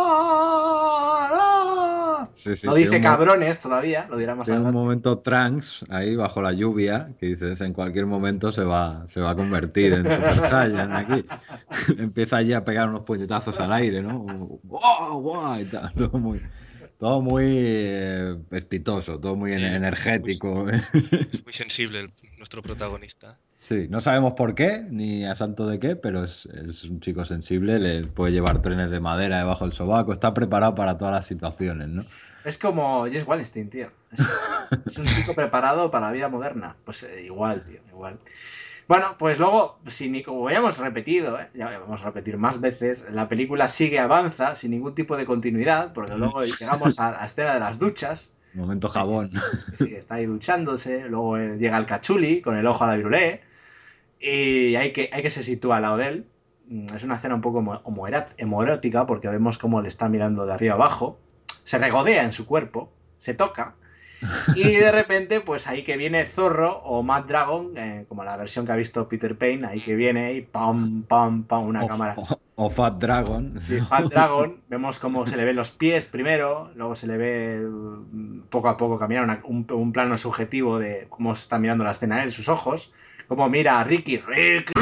¡ah! ¡ah! Sí, sí, No dice cabrones todavía, lo dirá más tiene un adelante. momento trance ahí bajo la lluvia que dices en cualquier momento se va a convertir en Super Saiyan aquí. Empieza allí a pegar unos puñetazos al aire, ¿no? ¡Guau, guau! Y tal, todo muy espitoso, todo muy Sí, energético. es muy sensible nuestro protagonista. Sí, no sabemos por qué ni a santo de qué, pero es un chico sensible, le puede llevar trenes de madera debajo del sobaco, está preparado para todas las situaciones, ¿no? Es como Jess Wallenstein, tío. Es un chico preparado para la vida moderna. Pues igual, tío, igual. Bueno, pues luego, como habíamos repetido, ya vamos a repetir más veces, la película avanza sin ningún tipo de continuidad, porque luego llegamos a la escena de las duchas. Momento jabón. Sí, está ahí duchándose, luego llega el cachuli con el ojo a la virulé, y hay que se sitúa al lado de él. Es una escena un poco homoerótica, porque vemos cómo le está mirando de arriba abajo, se regodea en su cuerpo, se toca, y de repente, pues ahí que viene Zorro o Mad Dragon, como la versión que ha visto Peter Payne, ahí que viene y pam, pam, pam, una cámara. O Fat Dragon. Sí, Fat Dragon, vemos cómo se le ven los pies primero, luego se le ve poco a poco caminar un plano subjetivo de cómo se está mirando la escena él, sus ojos, cómo mira a Ricky. ¡Ricky!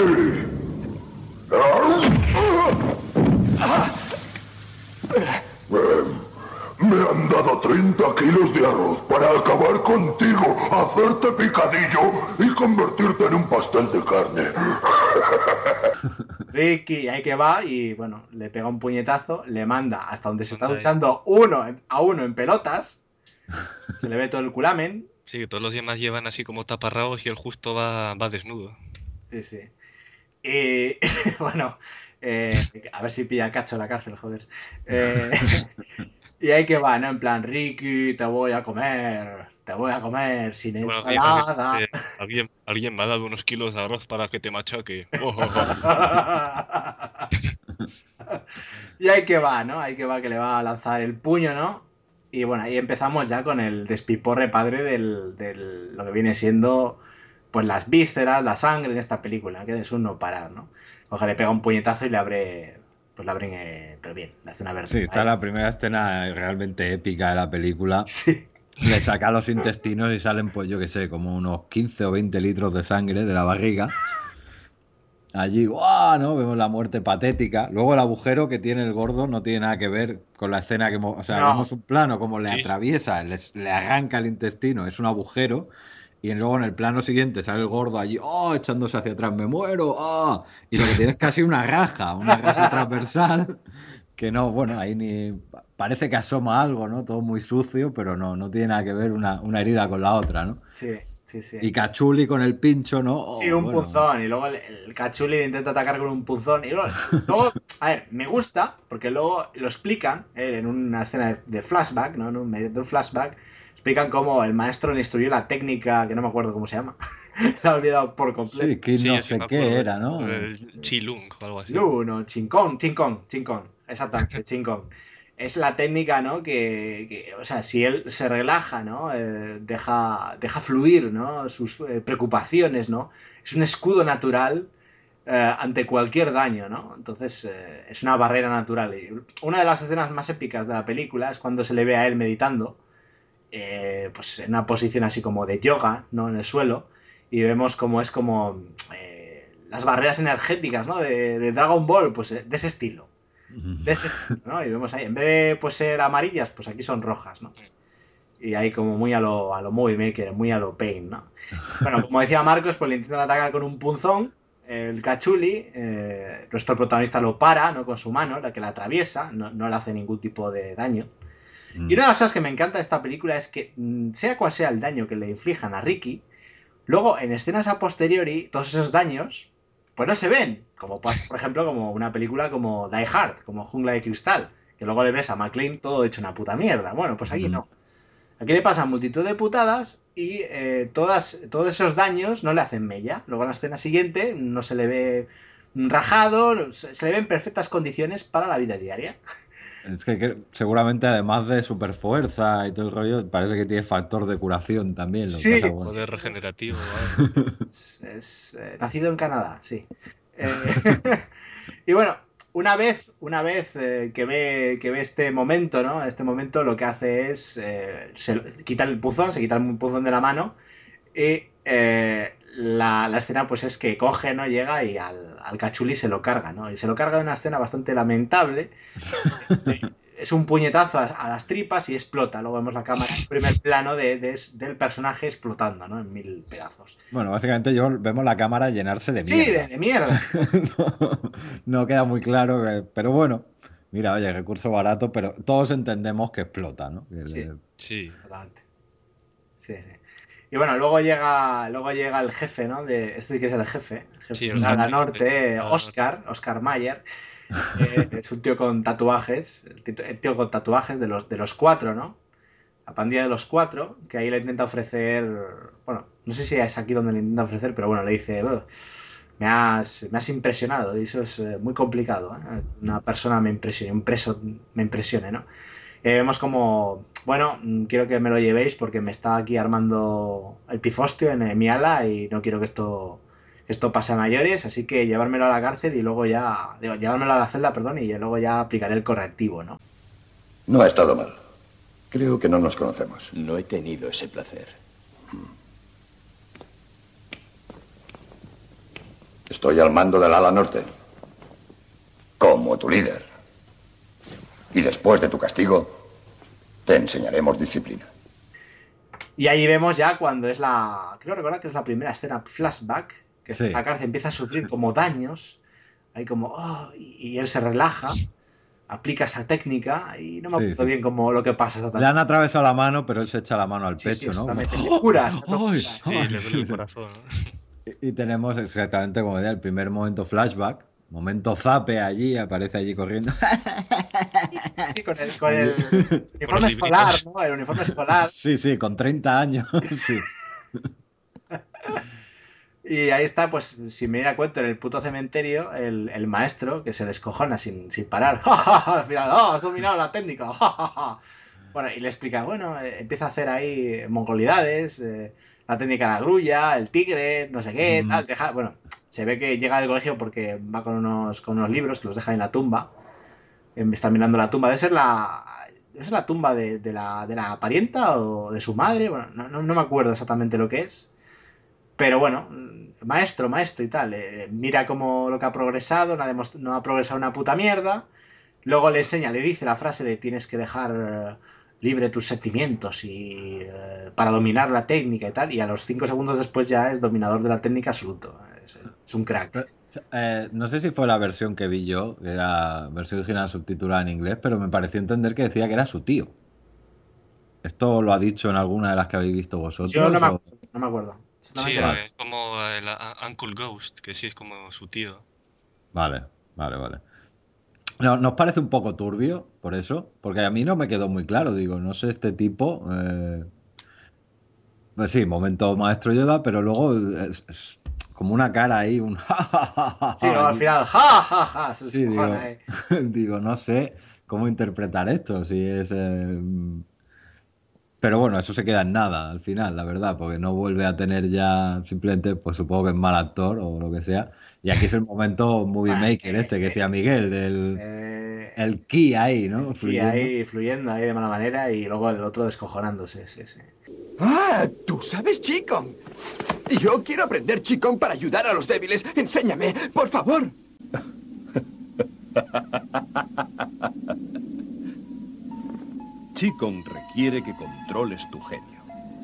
Me han dado 30 kilos de arroz para acabar contigo, hacerte picadillo y convertirte en un pastel de carne. Ricky, ahí que va y bueno, le pega un puñetazo, le manda hasta donde se está duchando uno en pelotas, se le ve todo el culamen. Sí, todos los demás llevan así como taparrabos y él justo va desnudo. Sí, sí. Y bueno, a ver si pilla cacho en la cárcel, joder. Y ahí que va, ¿no? En plan, Ricky, te voy a comer sin ensalada. Alguien me ha dado unos kilos de arroz para que te machaque. Y ahí que va, ¿no? Ahí que va que le va a lanzar el puño, ¿no? Y bueno, ahí empezamos ya con el despiporre padre del lo que viene siendo pues las vísceras, la sangre en esta película, que es un no parar, ¿no? Ojalá le pega un puñetazo y le abre, pero bien, le hace una verdad. Sí, está la primera escena realmente épica de la película. Sí. Le saca los intestinos y salen, pues yo qué sé, como unos 15 o 20 litros de sangre de la barriga. Allí, ¡guau! ¿No? Vemos la muerte patética. Luego el agujero que tiene el gordo no tiene nada que ver con la escena que hemos... O sea, No. vemos un plano como le atraviesa, le arranca el intestino, es un agujero. Y luego en el plano siguiente sale el gordo allí, ¡oh! Echándose hacia atrás, ¡me muero! ¡Oh! Y lo que tiene es casi una raja transversal. Que no, bueno, ahí ni... Parece que asoma algo, ¿no? Todo muy sucio, pero no tiene nada que ver una herida con la otra, ¿no? Sí, sí, sí. Y Cachuli con el pincho, ¿no? Oh, Sí, un punzón. Y luego el cachuli intenta atacar con un punzón. Y luego, a ver, me gusta, porque luego lo explican en una escena de flashback, ¿no? En medio de un flashback, explican cómo el maestro le instruyó la técnica, que no me acuerdo cómo se llama. La he olvidado por completo. Sí, que no sé qué era, ¿no? El Chilung o algo así. No, Chinkong. Exactamente, Chinkong. Es la técnica, ¿no? Que, o sea, si él se relaja, ¿no? Deja fluir, ¿no? Sus preocupaciones, ¿no? Es un escudo natural ante cualquier daño, ¿no? Entonces, es una barrera natural. Y una de las escenas más épicas de la película es cuando se le ve a él meditando, pues en una posición así como de yoga, ¿no? En el suelo, y vemos cómo es como las barreras energéticas, ¿no? De Dragon Ball, pues de ese estilo. ¿No? Y vemos ahí, en vez de pues ser amarillas, pues aquí son rojas, ¿no? Y ahí como muy a lo Movie Maker, muy a lo Pain, ¿no? Bueno, como decía Marcos, pues le intentan atacar con un punzón, el cachuli, nuestro protagonista lo para, ¿no? Con su mano, la que la atraviesa, no le hace ningún tipo de daño. Y una de las cosas que me encanta de esta película es que, sea cual sea el daño que le inflijan a Ricky, luego en escenas a posteriori, todos esos daños pues no se ven, como por ejemplo como una película como Die Hard, como Jungla de Cristal, que luego le ves a McClane todo hecho una puta mierda. Bueno, pues aquí no. Aquí le pasan multitud de putadas y todos esos daños no le hacen mella. Luego en la escena siguiente no se le ve rajado, se le ve en perfectas condiciones para la vida diaria. Es que seguramente además de super fuerza y todo el rollo, parece que tiene factor de curación también. Sí, poder regenerativo. Es nacido en Canadá, sí. Y bueno, una vez que ve este momento, ¿no? Este momento lo que hace es se quita el punzón de la mano y la escena pues es que coge, ¿no? Llega y al cachuli se lo carga, ¿no? Y se lo carga de una escena bastante lamentable. Es un puñetazo a las tripas y explota. Luego vemos la cámara, el primer plano del personaje explotando, ¿no? En 1000 pedazos. Bueno, básicamente vemos la cámara llenarse de mierda. Sí, de mierda. No queda muy claro, pero bueno, Mira, oye, recurso barato, pero todos entendemos que explota, ¿no? Sí. Sí. Totalmente. Sí, sí. Y bueno, luego llega el jefe, ¿no? Este sí que es el jefe Sí, de el Gala jefe. Norte, Gala Norte. Oscar Mayer. Es un tío con tatuajes, el tío con tatuajes de los cuatro, ¿no? La pandilla de los cuatro, que ahí le intenta ofrecer, bueno, no sé si es aquí donde le intenta ofrecer, pero bueno, le dice, "Oh, me has impresionado", y eso es muy complicado, ¿eh? Una persona me impresione, un preso me impresione, ¿no? Vemos como, bueno, quiero que me lo llevéis porque me está aquí armando el pifostio en mi ala y no quiero que esto pase a mayores, así que llevármelo a la cárcel y luego ya, digo, llevármelo a la celda, perdón, y luego ya aplicaré el correctivo, ¿no? No ha estado mal. Creo que no nos conocemos. No he tenido ese placer. Estoy al mando del ala norte. Como tu líder. Y después de tu castigo, te enseñaremos disciplina. Y ahí vemos ya cuando es creo recordar que es la primera escena flashback, que Sí. la cárcel empieza a sufrir como daños, ahí como, oh, y él se relaja, aplica esa técnica y no me Sí, acuerdo sí. bien cómo lo que pasa Le exactamente. han atravesado la mano, pero él se echa la mano al Sí, sí, pecho, ¿no? exactamente, Como, se cura, ¡ay! Sí, ¡ay! le duele el corazón, ¿no? Y tenemos exactamente como decía, el primer momento flashback, momento zape allí, aparece allí corriendo. Sí, con Allí. el Con uniforme los escolar, libritos. ¿no? El uniforme escolar. Sí, sí, con 30 años. Sí. Y ahí está, pues, sin venir a cuento, en el puto cementerio, el maestro que se descojona sin parar. ¡Ja, ja, ja! Al final, ¡oh, has dominado la técnica! ¡Ja, ja, ja! Bueno, y le explica, bueno, empieza a hacer ahí mongolidades, la técnica de la grulla, el tigre, no sé qué, tal, bueno, se ve que llega del colegio porque va con unos libros que los deja en la tumba. Está mirando la tumba. Debe ser la tumba de la parienta o de su madre. Bueno, no me acuerdo exactamente lo que es. Pero bueno, maestro y tal. Mira cómo lo que ha progresado, no ha progresado una puta mierda. Luego le enseña, le dice la frase de tienes que dejar libre tus sentimientos y para dominar la técnica y tal. Y a los 5 segundos después ya es dominador de la técnica absoluto. Es un crack. No sé si fue la versión que vi yo, que era versión original subtitulada en inglés, pero me pareció entender que decía que era su tío. ¿Esto lo ha dicho en alguna de las que habéis visto Yo vosotros? O... no me acuerdo. Sí, Exactamente no. Vale, es como el Uncle Ghost, que sí es como su tío. vale, vale, vale. No, ¿nos parece un poco turbio por eso? Porque a mí no me quedó muy claro, digo, no sé, este tipo... Pues sí, momento maestro Yoda, pero luego es como una cara ahí, un... Sí, luego al final, ja, ja, ja, se Sí, descojona, digo, digo, no sé cómo interpretar esto, si es... Pero bueno, eso se queda en nada al final, la verdad, porque no vuelve a tener ya, simplemente, pues supongo que es mal actor o lo que sea. Y aquí es el momento movie Bueno, maker este que decía Miguel, del eh, el ki ahí, ¿no? y Fluyendo. ahí fluyendo ahí de mala manera y luego el otro descojonándose, sí, sí. ¡Ah! ¡Tú sabes Qigong! Yo quiero aprender Qigong para ayudar a los débiles. Enséñame, por favor. Qigong requiere que controles tu genio.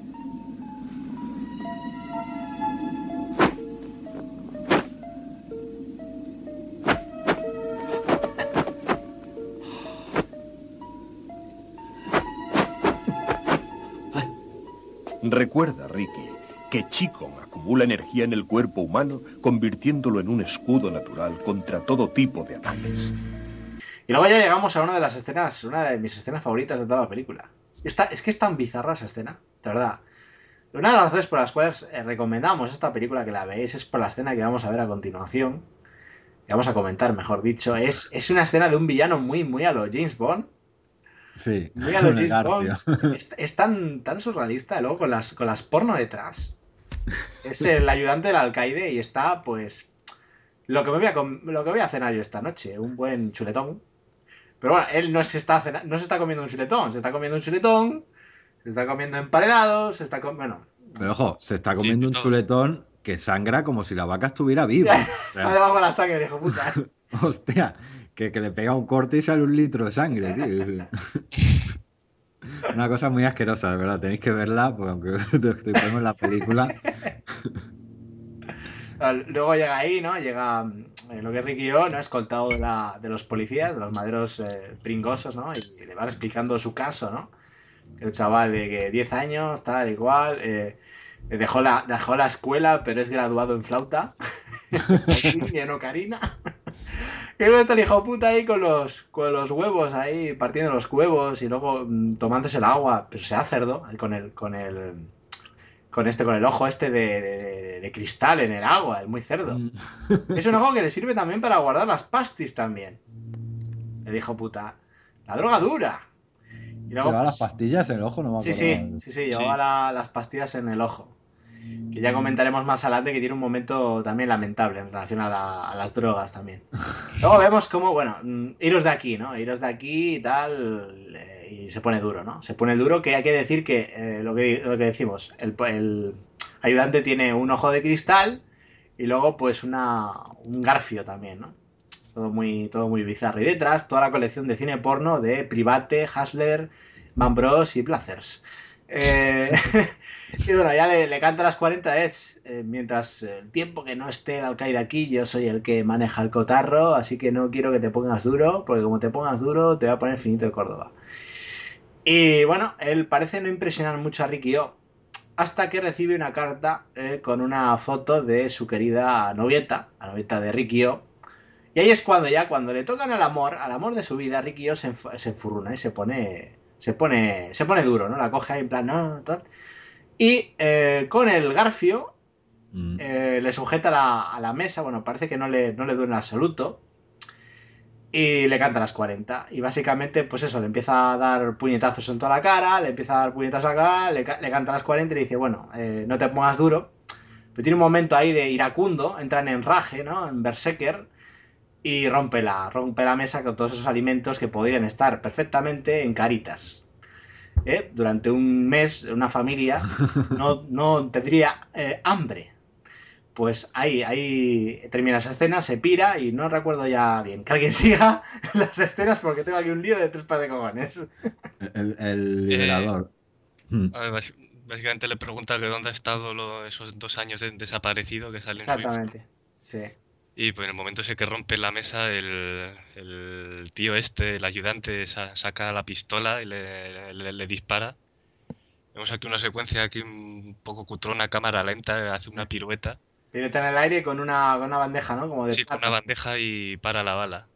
Recuerda, Ricky, que Qigong acumula energía en el cuerpo humano, convirtiéndolo en un escudo natural contra todo tipo de ataques. Y luego ya llegamos a una de mis escenas favoritas de toda la película. Es que es tan bizarra esa escena, de verdad. Una de las razones por las cuales recomendamos esta película que la veáis es por la escena que vamos a ver a continuación, que vamos a comentar, mejor dicho. Es una escena de un villano muy a lo James Bond. Sí, Muy a lo con el James Bond. Garfio. Es tan surrealista, luego con las porno detrás. Es el ayudante del alcaide y está, pues, lo que voy a cenar yo esta noche, un buen chuletón. Pero bueno, él no se está comiendo un chuletón, se está comiendo un chuletón, se está comiendo emparedados, bueno, Pero ojo, se está Sí, comiendo de un todo. chuletón que sangra como si la vaca estuviera viva. O está sea, debajo de la sangre, hijo puta. hostia, que le pega un corte y sale un litro de sangre, tío. Una cosa muy asquerosa, de verdad. Tenéis que verla, porque aunque destripemos la película. Luego llega ahí, ¿no? Llega lo que es Ricky O, ¿no? Escoltado de los policías, de los maderos pringosos, ¿no? Y le van explicando su caso, ¿no? El chaval de que 10 años, tal, igual, dejó la escuela, pero es graduado en flauta. Y en ocarina. Y luego está el hijo puta ahí con los huevos ahí, partiendo los huevos y luego tomándose el agua, pero sea cerdo, con el ojo este de cristal en el agua, es muy cerdo. Es un ojo que le sirve también para guardar las pastis también. El hijo puta. La droga dura. Y luego, Llevaba las pastillas en el ojo, no me acuerdo. Sí, llevaba las pastillas en el ojo. Que ya comentaremos más adelante que tiene un momento también lamentable en relación a las drogas también. Luego vemos cómo, bueno, iros de aquí, ¿no? Iros de aquí y tal, y se pone duro, ¿no? Se pone duro, que hay que decir que lo que decimos, el ayudante tiene un ojo de cristal y luego pues un garfio también, ¿no? Todo muy bizarro. Y detrás toda la colección de cine porno de Private, Hustler, Van Bros y Blazers. Y bueno, ya le canta a las 40 mientras el tiempo que no esté el alcaide aquí, yo soy el que maneja el cotarro, así que no quiero que te pongas duro, porque como te pongas duro te voy a poner finito de Córdoba. Y bueno, él parece no impresionar mucho a Ricky O, hasta que recibe una carta con una foto de su querida novieta, la novieta de Ricky O. Y ahí es cuando le tocan al amor de su vida, Ricky O se enfurruna y se pone duro, ¿no? La coge ahí en plan, no, tal. Y con el garfio le sujeta a la mesa, bueno, parece que no le duele en absoluto. Y le canta a las 40. Y básicamente, pues eso, le empieza a dar puñetazos en toda la cara, le canta a las 40 y le dice, bueno, no te pongas duro. Pero tiene un momento ahí de iracundo, entra en enraje, ¿no? En berserker. Y rompe la mesa con todos esos alimentos que podrían estar perfectamente en Caritas. Durante un mes, una familia no tendría hambre. Pues ahí termina esa escena, se pira y no recuerdo ya bien. Que alguien siga las escenas porque tengo aquí un lío de 3 pares de cojones. El liberador. A ver, básicamente le pregunta que dónde ha estado esos 2 años desaparecido que sale en su info. Exactamente, sí. Y pues en el momento ese que rompe la mesa, el tío el ayudante, saca la pistola y le dispara. Vemos aquí una secuencia aquí un poco cutrona, cámara lenta, hace una pirueta. Pirueta en el aire con una bandeja, ¿no? Como de Sí, con plata. una bandeja y para la bala.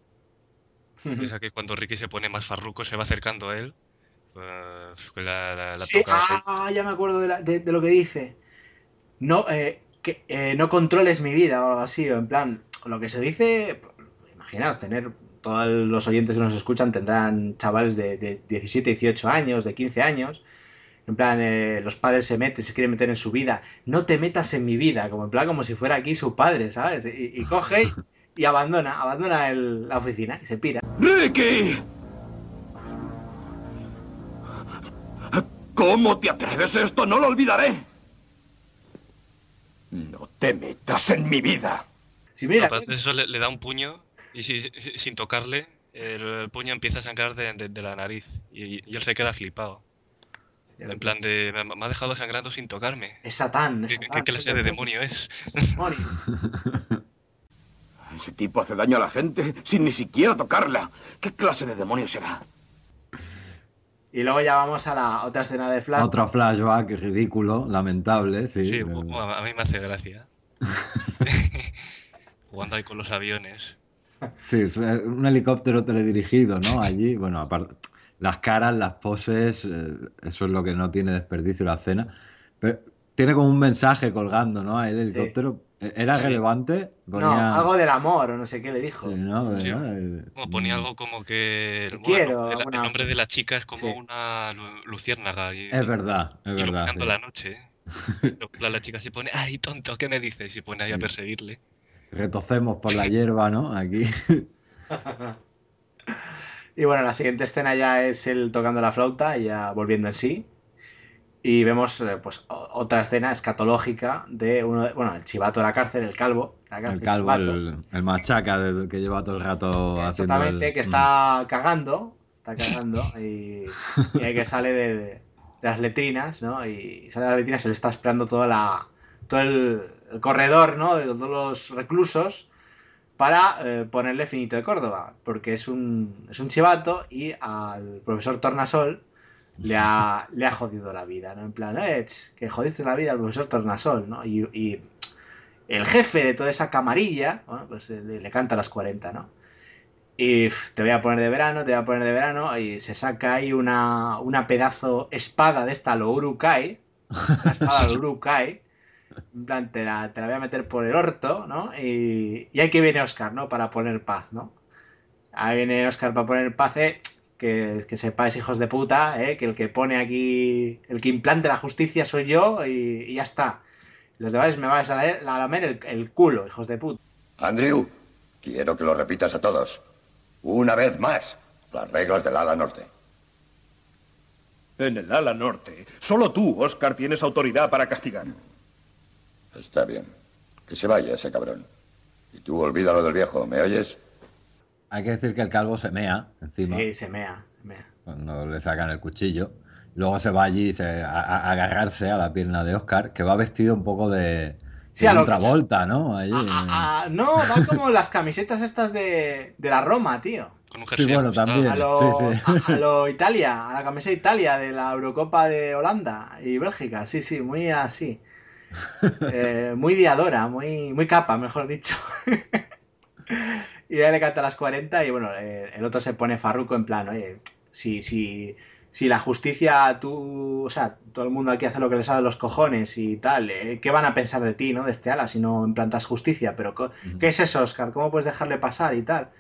Piensa que cuando Ricky se pone más farruco, se va acercando a él. Pues la Sí, toca. ya me acuerdo de lo que dice. No, no controles mi vida o algo así, o en plan, lo que se dice, imaginaos, todos los oyentes que nos escuchan tendrán chavales de 17, 18 años, de 15 años, en plan, los padres se quieren meter en su vida, no te metas en mi vida, como en plan, como si fuera aquí su padre, ¿sabes? Y coge y abandona la oficina y se pira. ¡Ricky! ¿Cómo te atreves? Esto no lo olvidaré. No te metas en mi vida. Sí, mira. Aparte de eso, le da un puño y sin tocarle, el puño empieza a sangrar de la nariz. Y él se queda flipado. Sí, en plan de, me ha dejado sangrando sin tocarme. Es Satán. ¿Qué clase de demonio es? Ese tipo hace daño a la gente sin ni siquiera tocarla. ¿Qué clase de demonio será? Y luego ya vamos a la otra escena de flashback. Otro flashback ridículo, lamentable, sí. Sí, a mí me hace gracia. Jugando ahí con los aviones. Sí, es un helicóptero teledirigido, ¿no? Allí, bueno, aparte, las caras, las poses, eso es lo que no tiene desperdicio la escena. Pero tiene como un mensaje colgando, ¿no? Ahí el helicóptero. ¿Era relevante? Ponía... No, algo del amor o no sé qué le dijo. Sí, ¿no? Sí. Como ponía algo como que quiero, el nombre de la chica es como una luciérnaga. Es verdad, es verdad. Iluminando la noche. La chica se pone, ¡ay, tonto! ¿Qué me dices? Y se pone ahí a perseguirle. Retocemos por la hierba, ¿no? Aquí. Y bueno, la siguiente escena ya es él tocando la flauta y ya volviendo en sí. Y vemos pues otra escena escatológica de el chivato de la cárcel, el calvo. El calvo, el machaca que lleva todo el rato haciendo. Exactamente, que está cagando y hay que sale de las letrinas, ¿no? Y sale de las letrinas, se le está esperando toda el corredor, ¿no? De todos los reclusos para ponerle Finito de Córdoba, porque es un chivato y al profesor Tornasol le ha jodido la vida, ¿no? En plan, que jodiste la vida al profesor Tornasol, ¿no? Y el jefe de toda esa camarilla, bueno, pues le canta a las 40, ¿no? Y te voy a poner de verano, y se saca ahí una pedazo espada de esta, lo Urukai, la espada de Urukai, en plan, te la voy a meter por el orto, ¿no? Y ahí que viene Oscar, ¿no? Para poner paz, ¿no? Ahí viene Oscar para poner paz, que sepáis, hijos de puta, que el que pone aquí, el que implante la justicia soy yo y ya está. Los demás me vais a lamer el culo, hijos de puta. Andrew, quiero que lo repitas a todos. Una vez más, las reglas del ala norte. En el ala norte, solo tú, Oscar, tienes autoridad para castigar. Está bien. Que se vaya ese cabrón. Y tú olvídalo del viejo, ¿me oyes? Hay que decir que el calvo se mea encima. Sí, se mea. Cuando le sacan el cuchillo. Luego se va allí a agarrarse a la pierna de Oscar, que va vestido un poco de Travolta, ¿no? Allí, no, va como las camisetas estas de la Roma, tío. Con un sí, bueno, también. A lo Italia, a la camisa de Italia de la Eurocopa de Holanda y Bélgica. Sí, muy así. Muy diadora, muy capa, mejor dicho. Y ahí le canta a las 40 y bueno, el otro se pone farruco en plan, oye, si la justicia, o sea, todo el mundo aquí hace lo que le sale de los cojones y tal, ¿qué van a pensar de ti, no? De este ala, si no implantas justicia. Pero, ¿qué es eso, Oscar? ¿Cómo puedes dejarle pasar y tal?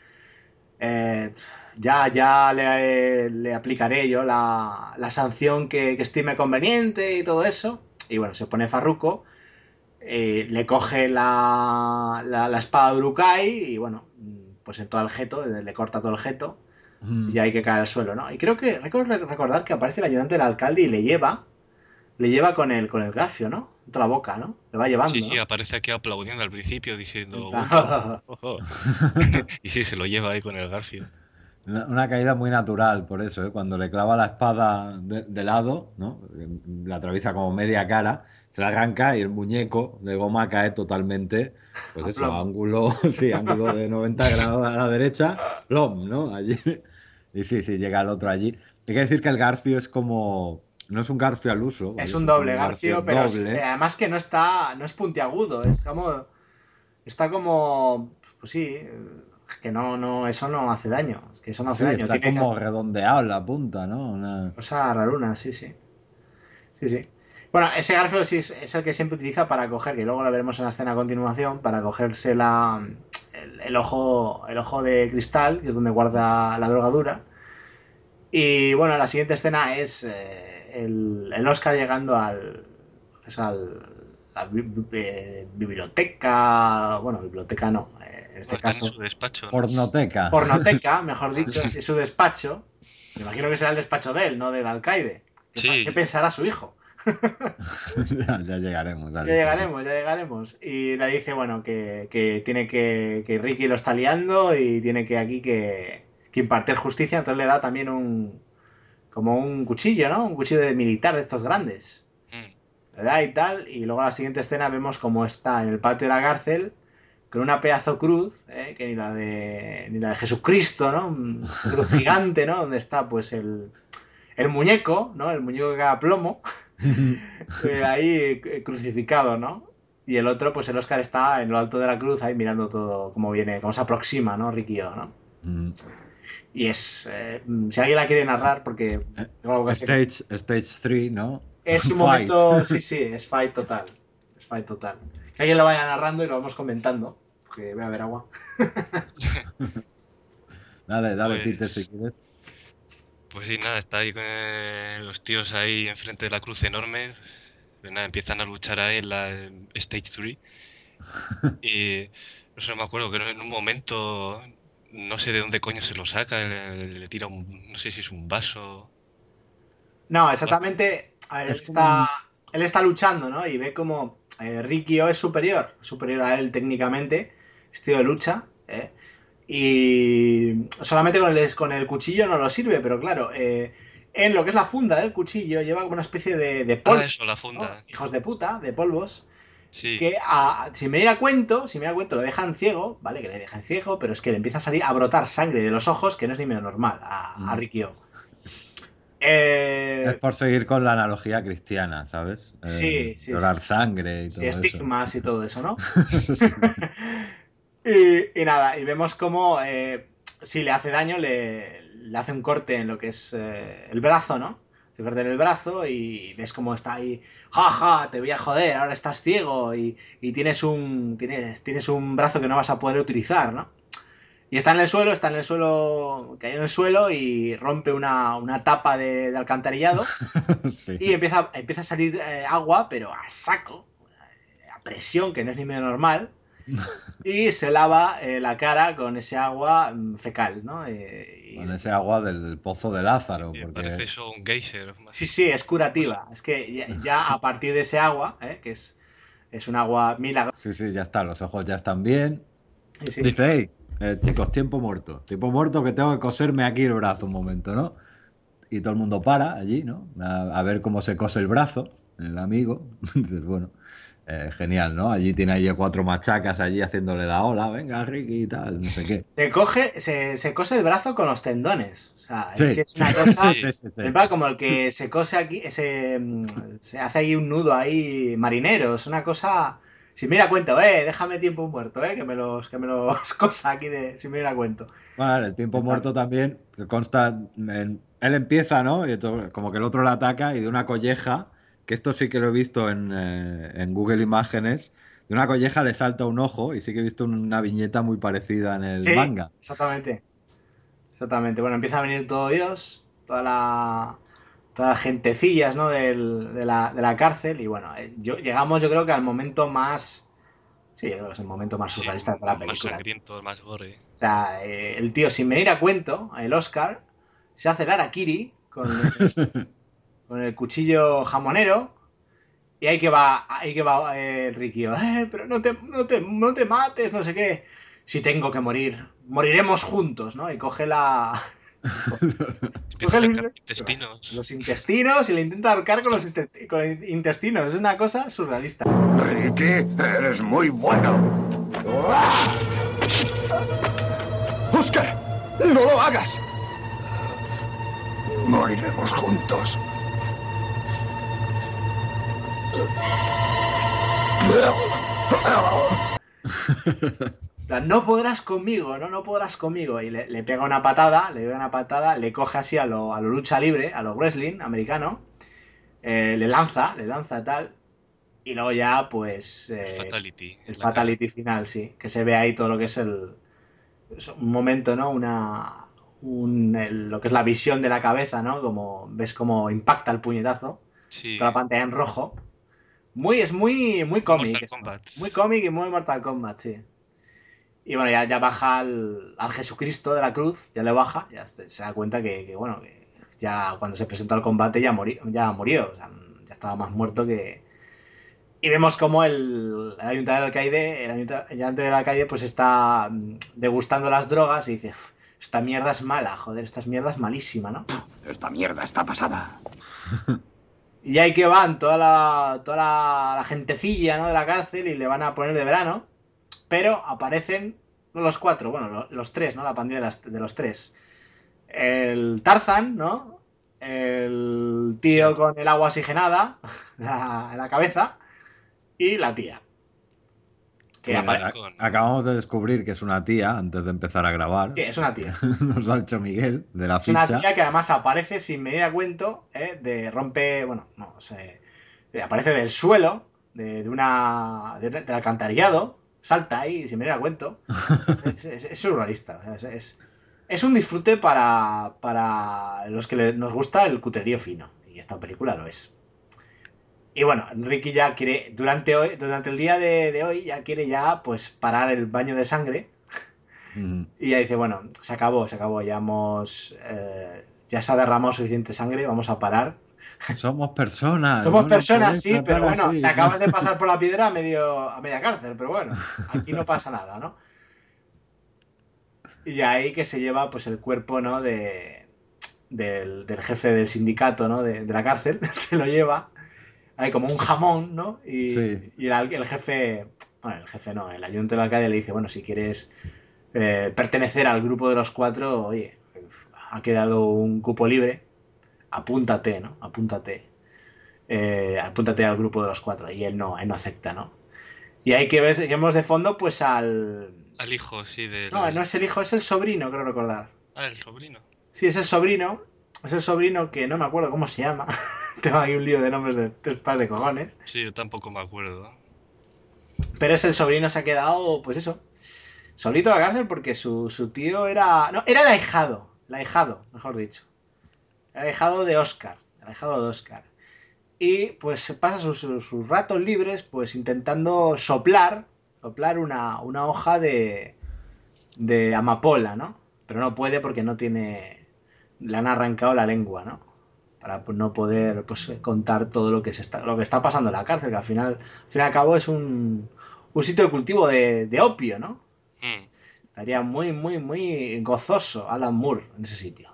Ya le aplicaré yo la sanción que estime conveniente y todo eso. Y bueno, se pone farruco, le coge la espada de Urukai y bueno, pues en todo el jeto, le corta todo el jeto. Y hay que caer al suelo, ¿no? Y creo que recordar que aparece el ayudante del alcalde y le lleva con el garfio, ¿no? En toda la boca, ¿no? Le va llevando. Sí, aparece aquí aplaudiendo al principio diciendo y sí, se lo lleva ahí con el garfio. Una caída muy natural, por eso, cuando le clava la espada de lado, ¿no? La atraviesa como media cara, se la arranca y el muñeco de goma cae totalmente, pues eso, ángulo de 90 grados a la derecha, plom, ¿no? Allí. Y sí, llega el otro allí. Hay que decir que el garfio es como... No es un garfio al uso. Es un doble garfio, pero además que no es puntiagudo, es como... Está como... Pues sí... Que no, eso no hace daño. Es que eso no hace daño. Está como redondeado en la punta, ¿no? Cosa raruna, sí. Bueno, ese garfio sí es el que siempre utiliza para coger, que luego lo veremos en la escena a continuación, para cogerse el ojo de cristal, que es donde guarda la drogadura. Y bueno, la siguiente escena es el Oscar llegando a la biblioteca. Bueno, biblioteca no. En este caso, en su despacho, ¿no? Pornoteca, mejor dicho, es su despacho. Me imagino que será el despacho de él, no del alcaide. ¿Qué pensará su hijo? ya llegaremos. Ya llegaremos. Y le dice, bueno, que tiene que Ricky lo está liando y tiene que impartir justicia. Entonces le da también como un cuchillo, ¿no? Un cuchillo de militar de estos grandes. Le da y tal. Y luego a la siguiente escena vemos cómo está en el patio de la cárcel con una pedazo cruz, que ni la de Jesucristo, ¿no? Una cruz gigante, ¿no? Donde está pues el muñeco, ¿no? El muñeco que caga plomo. Ahí crucificado, ¿no? Y el otro, pues el Oscar está en lo alto de la cruz, ahí mirando todo cómo se aproxima, ¿no? Rikio, ¿no? Y es... si alguien la quiere narrar, porque... Stage 3, ¿no? Es un momento... Sí, es fight total. Que alguien lo vaya narrando y lo vamos comentando, porque voy a beber agua. Dale, Pues... Peter, si quieres. Pues sí, nada, está ahí con los tíos ahí enfrente de la cruz enorme. Pues nada, empiezan a luchar ahí en la Stage 3. Y no sé, me acuerdo que en un momento, no sé de dónde coño se lo saca, le tira no sé si es un vaso. No, exactamente. A ver, él está luchando, ¿no? Y ve como Rikio es superior a él técnicamente, estilo de lucha, y solamente con el cuchillo no lo sirve, pero claro, en lo que es la funda del cuchillo lleva como una especie de polvos, eso, la funda. ¿no? Hijos de puta, de polvos, Sí. que sin venir a cuento lo dejan ciego, ¿vale? Que le dejan ciego, pero es que le empieza a brotar sangre de los ojos, que no es ni medio normal a Rikio. Es por seguir con la analogía cristiana, ¿sabes? Sí. Llorar sangre y Sí, todo eso. estigmas y todo eso, ¿no? Sí. Y nada, y vemos cómo si le hace daño, le hace un corte en lo que es el brazo, ¿no? Te corta en el brazo y ves cómo está ahí, jaja, te voy a joder, ahora estás ciego y tienes un brazo que no vas a poder utilizar, ¿no? Y está en el suelo, cae en el suelo y rompe una tapa de alcantarillado Sí. y empieza a salir agua, pero a saco, a presión, que no es ni medio normal. Y se lava la cara con ese agua fecal, ¿no? Con ese agua del pozo de Lázaro. Sí, porque... parece eso un geyser. Sí, es curativa. Es que ya a partir de ese agua, que es un agua milagrosa. Sí, ya está, los ojos ya están bien. Sí. Dice, hey, chicos, tiempo muerto que tengo que coserme aquí el brazo un momento, ¿no? Y todo el mundo para allí, ¿no? A ver cómo se cose el brazo, el amigo. Dices, bueno, genial, ¿no? Allí tiene ahí 4 machacas allí haciéndole la ola, venga, Ricky y tal, no sé qué. Se cose el brazo con los tendones. O sea, Sí, es que es una cosa. sí. En plan, como el que se cose aquí, se hace ahí un nudo ahí marinero. Es una cosa. Si me da cuento, déjame tiempo muerto, que me los cosa aquí si me da cuento. Bueno, el tiempo muerto también que consta él empieza, ¿no? Y como que el otro le ataca y de una colleja, que esto sí que lo he visto en Google Imágenes, de una colleja le salta un ojo y sí que he visto una viñeta muy parecida en el Sí, manga. exactamente. Bueno, empieza a venir todo Dios, todas las gentecillas, ¿no? de la cárcel y bueno, llegamos yo creo que al momento más. Sí, yo creo que es el momento más surrealista de toda la Más película. sangriento, más gore. O sea, el tío, sin venir a cuento, el Oscar, se hace el harakiri con el cuchillo jamonero. Y ahí que va el Rikio. Pero no te mates, no sé qué. Si tengo que morir, moriremos juntos, ¿no? Y coge los intestinos y le intenta ahorcar con los intestinos. Es una cosa surrealista. Ricky, eres muy bueno. ¡Oscar! ¡No lo hagas! Moriremos juntos. No podrás conmigo, no podrás conmigo. Y le pega una patada, le coge así a lo lucha libre, a lo wrestling americano, le lanza tal. Y luego ya, pues. El fatality final, sí. Que se ve ahí todo lo que es un momento, ¿no? Lo que es la visión de la cabeza, ¿no? Como ves cómo impacta el puñetazo. Sí. Toda la pantalla en rojo. Es muy cómic. Muy cómic y muy Mortal Kombat, sí. Y bueno, ya baja al Jesucristo de la cruz, ya le baja, ya se da cuenta que bueno, que ya cuando se presentó al combate ya murió, o sea, ya estaba más muerto que. Y vemos como el ayudante del alcaide pues está degustando las drogas y dice, esta mierda es mala, joder, esta mierda es malísima, ¿no? Esta mierda está pasada. Y ahí que van toda la gentecilla, ¿no? de la cárcel y le van a poner de verano, pero aparecen no los 4, bueno, los 3, ¿no? La pandilla de los 3. El Tarzan, ¿no? El tío con el agua oxigenada en la cabeza y la tía. Que acabamos de descubrir que es una tía antes de empezar a grabar. Sí, es una tía. Nos lo ha dicho Miguel, de la Es ficha. una tía que además aparece sin venir a cuento, aparece del suelo, del alcantarillado, salta ahí sin venir a cuento. Es surrealista. O sea, es un disfrute para los que nos gusta el cuterío fino. Y esta película lo es. Y bueno, Ricky ya quiere, durante el día de hoy, ya quiere pues parar el baño de sangre. Y ya dice, bueno, se acabó, ya se ha derramado suficiente sangre, vamos a parar. Somos personas. Somos personas, sí, tratar pero bueno, así, te acabas de pasar por la piedra a media cárcel, pero bueno, aquí no pasa nada, ¿no? Y ahí que se lleva pues el cuerpo, ¿no? del jefe del sindicato, ¿no? De la cárcel, se lo lleva hay como un jamón, ¿no? Sí. Y el jefe, bueno, el jefe no, el ayudante del alcalde le dice, bueno, si quieres pertenecer al grupo de los 4, oye, ha quedado un cupo libre, apúntate, ¿no? Apúntate al grupo de los 4. Y él no acepta, ¿no? Y ahí que vemos de fondo, pues al... Al hijo, sí, No, no es el hijo, es el sobrino, creo recordar. Ah, el sobrino. Sí, es el sobrino. Es el sobrino que no me acuerdo cómo se llama. Tengo aquí un lío de nombres de tres pares de cojones. Sí, yo tampoco me acuerdo. Pero es el sobrino, se ha quedado, pues eso, solito a la cárcel porque su tío era... No, era el ahijado, mejor dicho. El ahijado de Oscar. Y pues pasa sus ratos libres pues intentando soplar una hoja de amapola, ¿no? Pero no puede porque no tiene... Le han arrancado la lengua, ¿no? Para no poder pues, contar todo lo que está pasando en la cárcel, que al fin y al cabo es un sitio de cultivo de opio, ¿no? Estaría muy, muy, muy gozoso Alan Moore en ese sitio.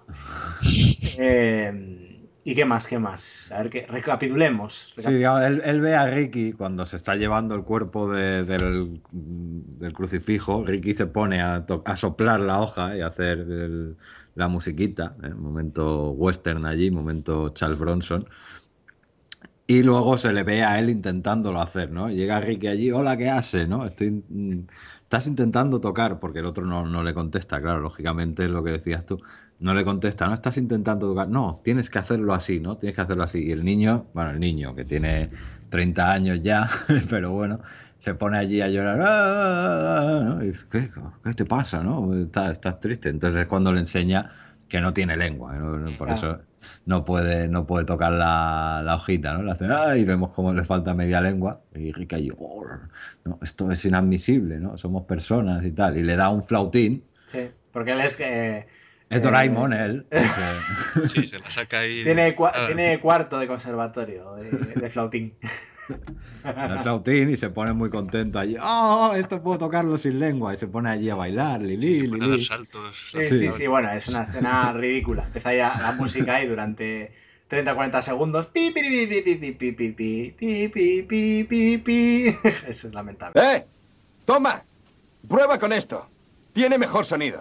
¿Y qué más? A ver, recapitulemos. Sí, digamos, él ve a Ricky cuando se está llevando el cuerpo del crucifijo. Ricky se pone a soplar la hoja y a hacer la musiquita, momento western allí, momento Charles Bronson. Y luego se le ve a él intentándolo hacer, ¿no? Llega Ricky allí, hola, ¿qué hace? ¿No? Estás intentando tocar, porque el otro no le contesta, claro, lógicamente es lo que decías tú. No le contesta, no estás intentando tocar, no, tienes que hacerlo así, ¿no? Tienes que hacerlo así. Y el niño que tiene 30 años ya, pero bueno, se pone allí a llorar, ¿no? Y dice, ¿qué te pasa, no? Estás triste. Entonces es cuando le enseña que no tiene lengua, ¿no? Por eso no puede tocar la hojita, ¿no? Le hace, y vemos cómo le falta media lengua. Y Rick allí, no, esto es inadmisible, ¿no? Somos personas y tal. Y le da un flautín. Sí, porque él es que... Es Doraemon, él. Sí, se la saca ahí. Tiene cuarto de conservatorio de flautín. El flautín y se pone muy contento allí. Esto puedo tocarlo sin lengua. Y se pone allí a bailar. Se pone a dar saltos. Sí, bueno, es una escena ridícula. Empieza ya la música ahí durante 30-40 segundos. Pi, pi, pi, pi, pi, pi, pi, pi, pi, pi, pi, pi, pi. Eso es lamentable. ¡Toma! Prueba con esto. Tiene mejor sonido.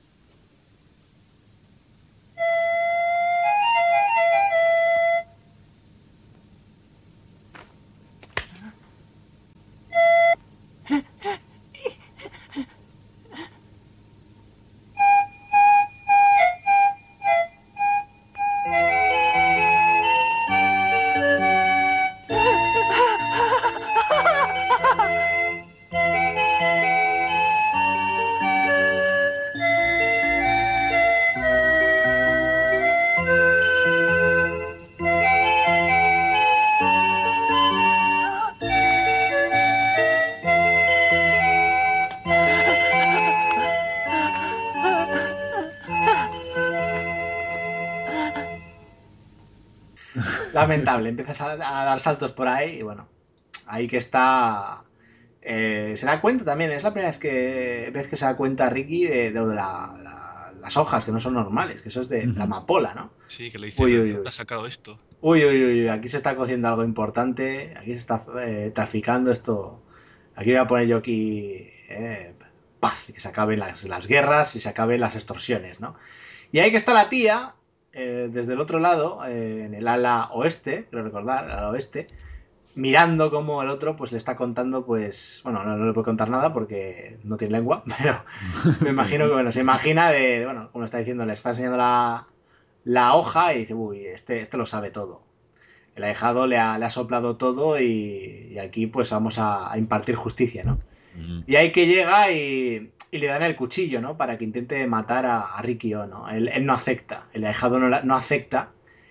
Lamentable, empiezas a dar saltos por ahí y bueno, ahí que está... se da cuenta también, es la primera vez que se da cuenta Ricky de las hojas, que no son normales, que eso es de la amapola, ¿no? Sí, que le dice, ¿dónde has sacado esto? Uy, aquí se está cociendo algo importante, aquí se está traficando esto, aquí voy a poner yo paz, que se acaben las guerras y se acaben las extorsiones, ¿no? Y ahí que está la tía... desde el otro lado, en el ala oeste, quiero recordar, al oeste, mirando cómo el otro pues le está contando, pues, bueno, no le puede contar nada porque no tiene lengua, pero me imagino que, bueno, se imagina bueno, como está diciendo, le está enseñando la hoja y dice, uy, este lo sabe todo. El ahijado le ha soplado todo y aquí pues vamos a impartir justicia, ¿no? Y ahí que llega y le dan el cuchillo, ¿no? Para que intente matar a Ricky O, ¿no? Él no acepta, el ahijado no acepta.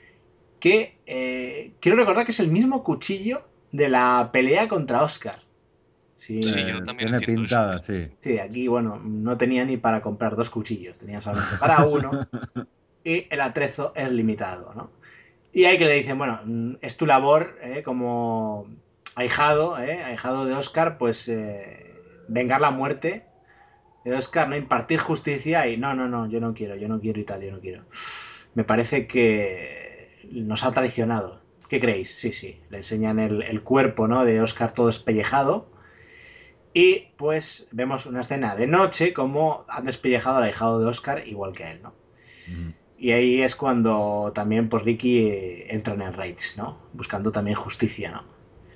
Quiero recordar que es el mismo cuchillo de la pelea contra Oscar. Sí, yo también tiene pintada, sí. Sí, aquí, bueno, no tenía ni para comprar 2 cuchillos, tenía solamente para uno. Y el atrezo es limitado, ¿no? Y ahí que le dicen, bueno, es tu labor como ahijado de Oscar, pues vengar la muerte de Oscar, no impartir justicia y no, yo no quiero y tal, yo no quiero. Me parece que nos ha traicionado. ¿Qué creéis? Sí, sí. Le enseñan el cuerpo, ¿no? De Oscar todo despellejado. Y pues vemos una escena de noche como han despellejado al ahijado de Oscar igual que a él, ¿no? Y ahí es cuando también pues Ricky entran en raids, ¿no? Buscando también justicia, ¿no?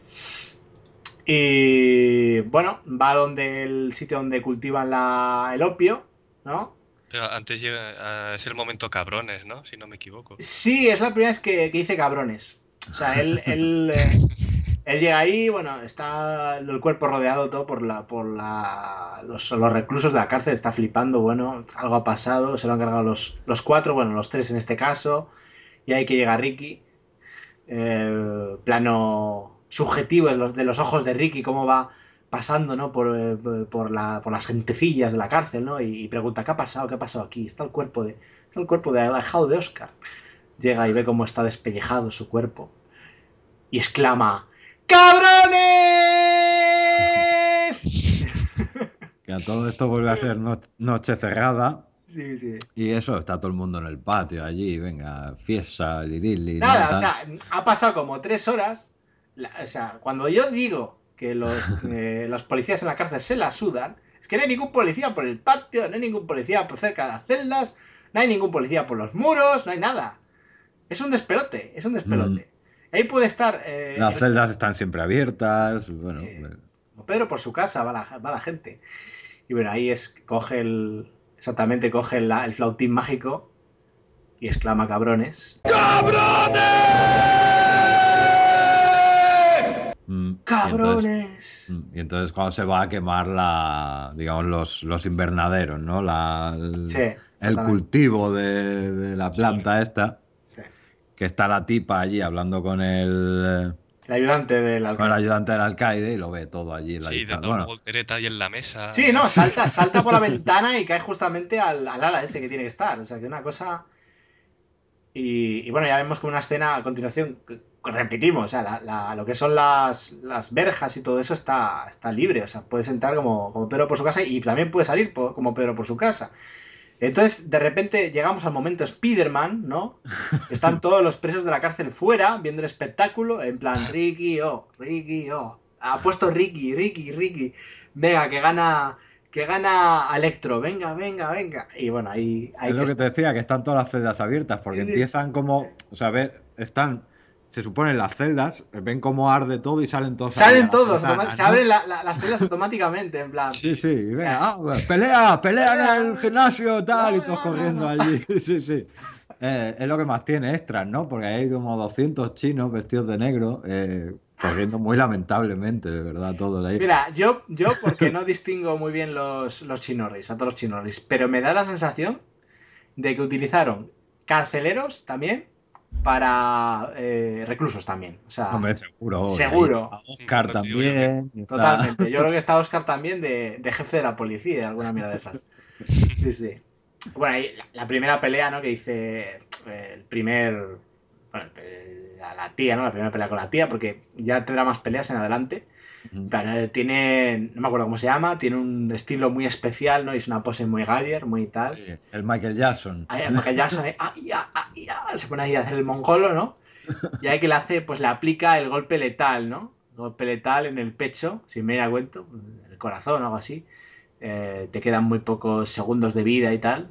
Y bueno, va donde el sitio donde cultivan el opio, ¿no? Pero antes llega es el momento cabrones, ¿no? Si no me equivoco. Sí, es la primera vez que dice cabrones. O sea, él llega ahí, bueno, está el cuerpo rodeado todo los reclusos de la cárcel, está flipando, bueno, algo ha pasado, se lo han cargado los 4, bueno, los 3 en este caso, y hay que llega Ricky, plano subjetivo de los ojos de Ricky, cómo va pasando, ¿no? Por las gentecillas de la cárcel, ¿no? Y pregunta, ¿qué ha pasado? ¿Qué ha pasado aquí? Está el cuerpo de alejado de Oscar. Llega y ve cómo está despellejado su cuerpo. Y exclama, ¡cabrones! Que a todo esto vuelve a ser noche cerrada. Sí, sí. Y eso, está todo el mundo en el patio allí, venga, fiesta, lirili. Nada, ¿no? o sea, ha pasado como 3 horas. O sea, cuando yo digo que los policías en la cárcel se la sudan, es que no hay ningún policía por el patio, no hay ningún policía por cerca de las celdas, no hay ningún policía por los muros, no hay nada. Es un despelote, es un despelote. Ahí puede estar... Las celdas están siempre abiertas, bueno... Pedro por su casa va la gente. Y bueno, ahí coge el flautín mágico y exclama cabrones. ¡Cabrones! ¡Cabrones! Y entonces cuando se va a quemar digamos, los invernaderos, ¿no? El cultivo de la planta esta. Sí. Que está la tipa allí hablando con el ayudante del alcaide. Con el ayudante del alcaide y lo ve todo allí en la Sí, distancia. dando una voltereta ahí en la mesa. Sí, no, salta por la ventana y cae justamente al ala ese que tiene que estar. O sea, que una cosa... Y bueno, ya vemos que una escena a continuación, repetimos, o sea, lo que son las verjas y todo eso está libre. O sea, puedes entrar como Pedro por su casa y también puede salir como Pedro por su casa. Entonces, de repente, llegamos al momento Spider-Man, ¿no? Están todos los presos de la cárcel fuera, viendo el espectáculo, en plan, Ricky, ha puesto Ricky, venga, que gana Electro, venga. Y bueno, ahí... Es lo que te decía, que están todas las celdas abiertas, porque empiezan como, o sea, se supone las celdas, ven cómo arde todo y salen todos. Salen todos, se abren las celdas automáticamente, en plan. Sí, venga, pelea en el gimnasio, tal, y todos corriendo allí. Sí. Es lo que más tiene extras, ¿no? Porque hay como 200 chinos vestidos de negro, corriendo muy lamentablemente, de verdad, todos ahí. Mira, yo porque no distingo muy bien los chinorris, a todos los chinorris, pero me da la sensación de que utilizaron carceleros también para reclusos también. O sea, hombre, seguro. A Oscar también. Totalmente. Yo creo que está Oscar también de jefe de la policía, de alguna mierda de esas. Sí. Bueno, ahí la primera pelea, ¿no? Que dice el primer... Bueno, la tía, ¿no? La primera pelea con la tía, porque ya tendrá más peleas en adelante. Tiene, no me acuerdo cómo se llama, tiene un estilo muy especial, ¿no? Y es una pose muy Gallagher, muy tal. Sí, el Michael Jackson. El Michael Jackson, se pone ahí a hacer el mongolo, ¿no? Y ahí que le hace, pues le aplica el golpe letal, ¿no? Golpe letal en el pecho, sin me da cuenta, en el corazón o algo así. Te quedan muy pocos segundos de vida y tal.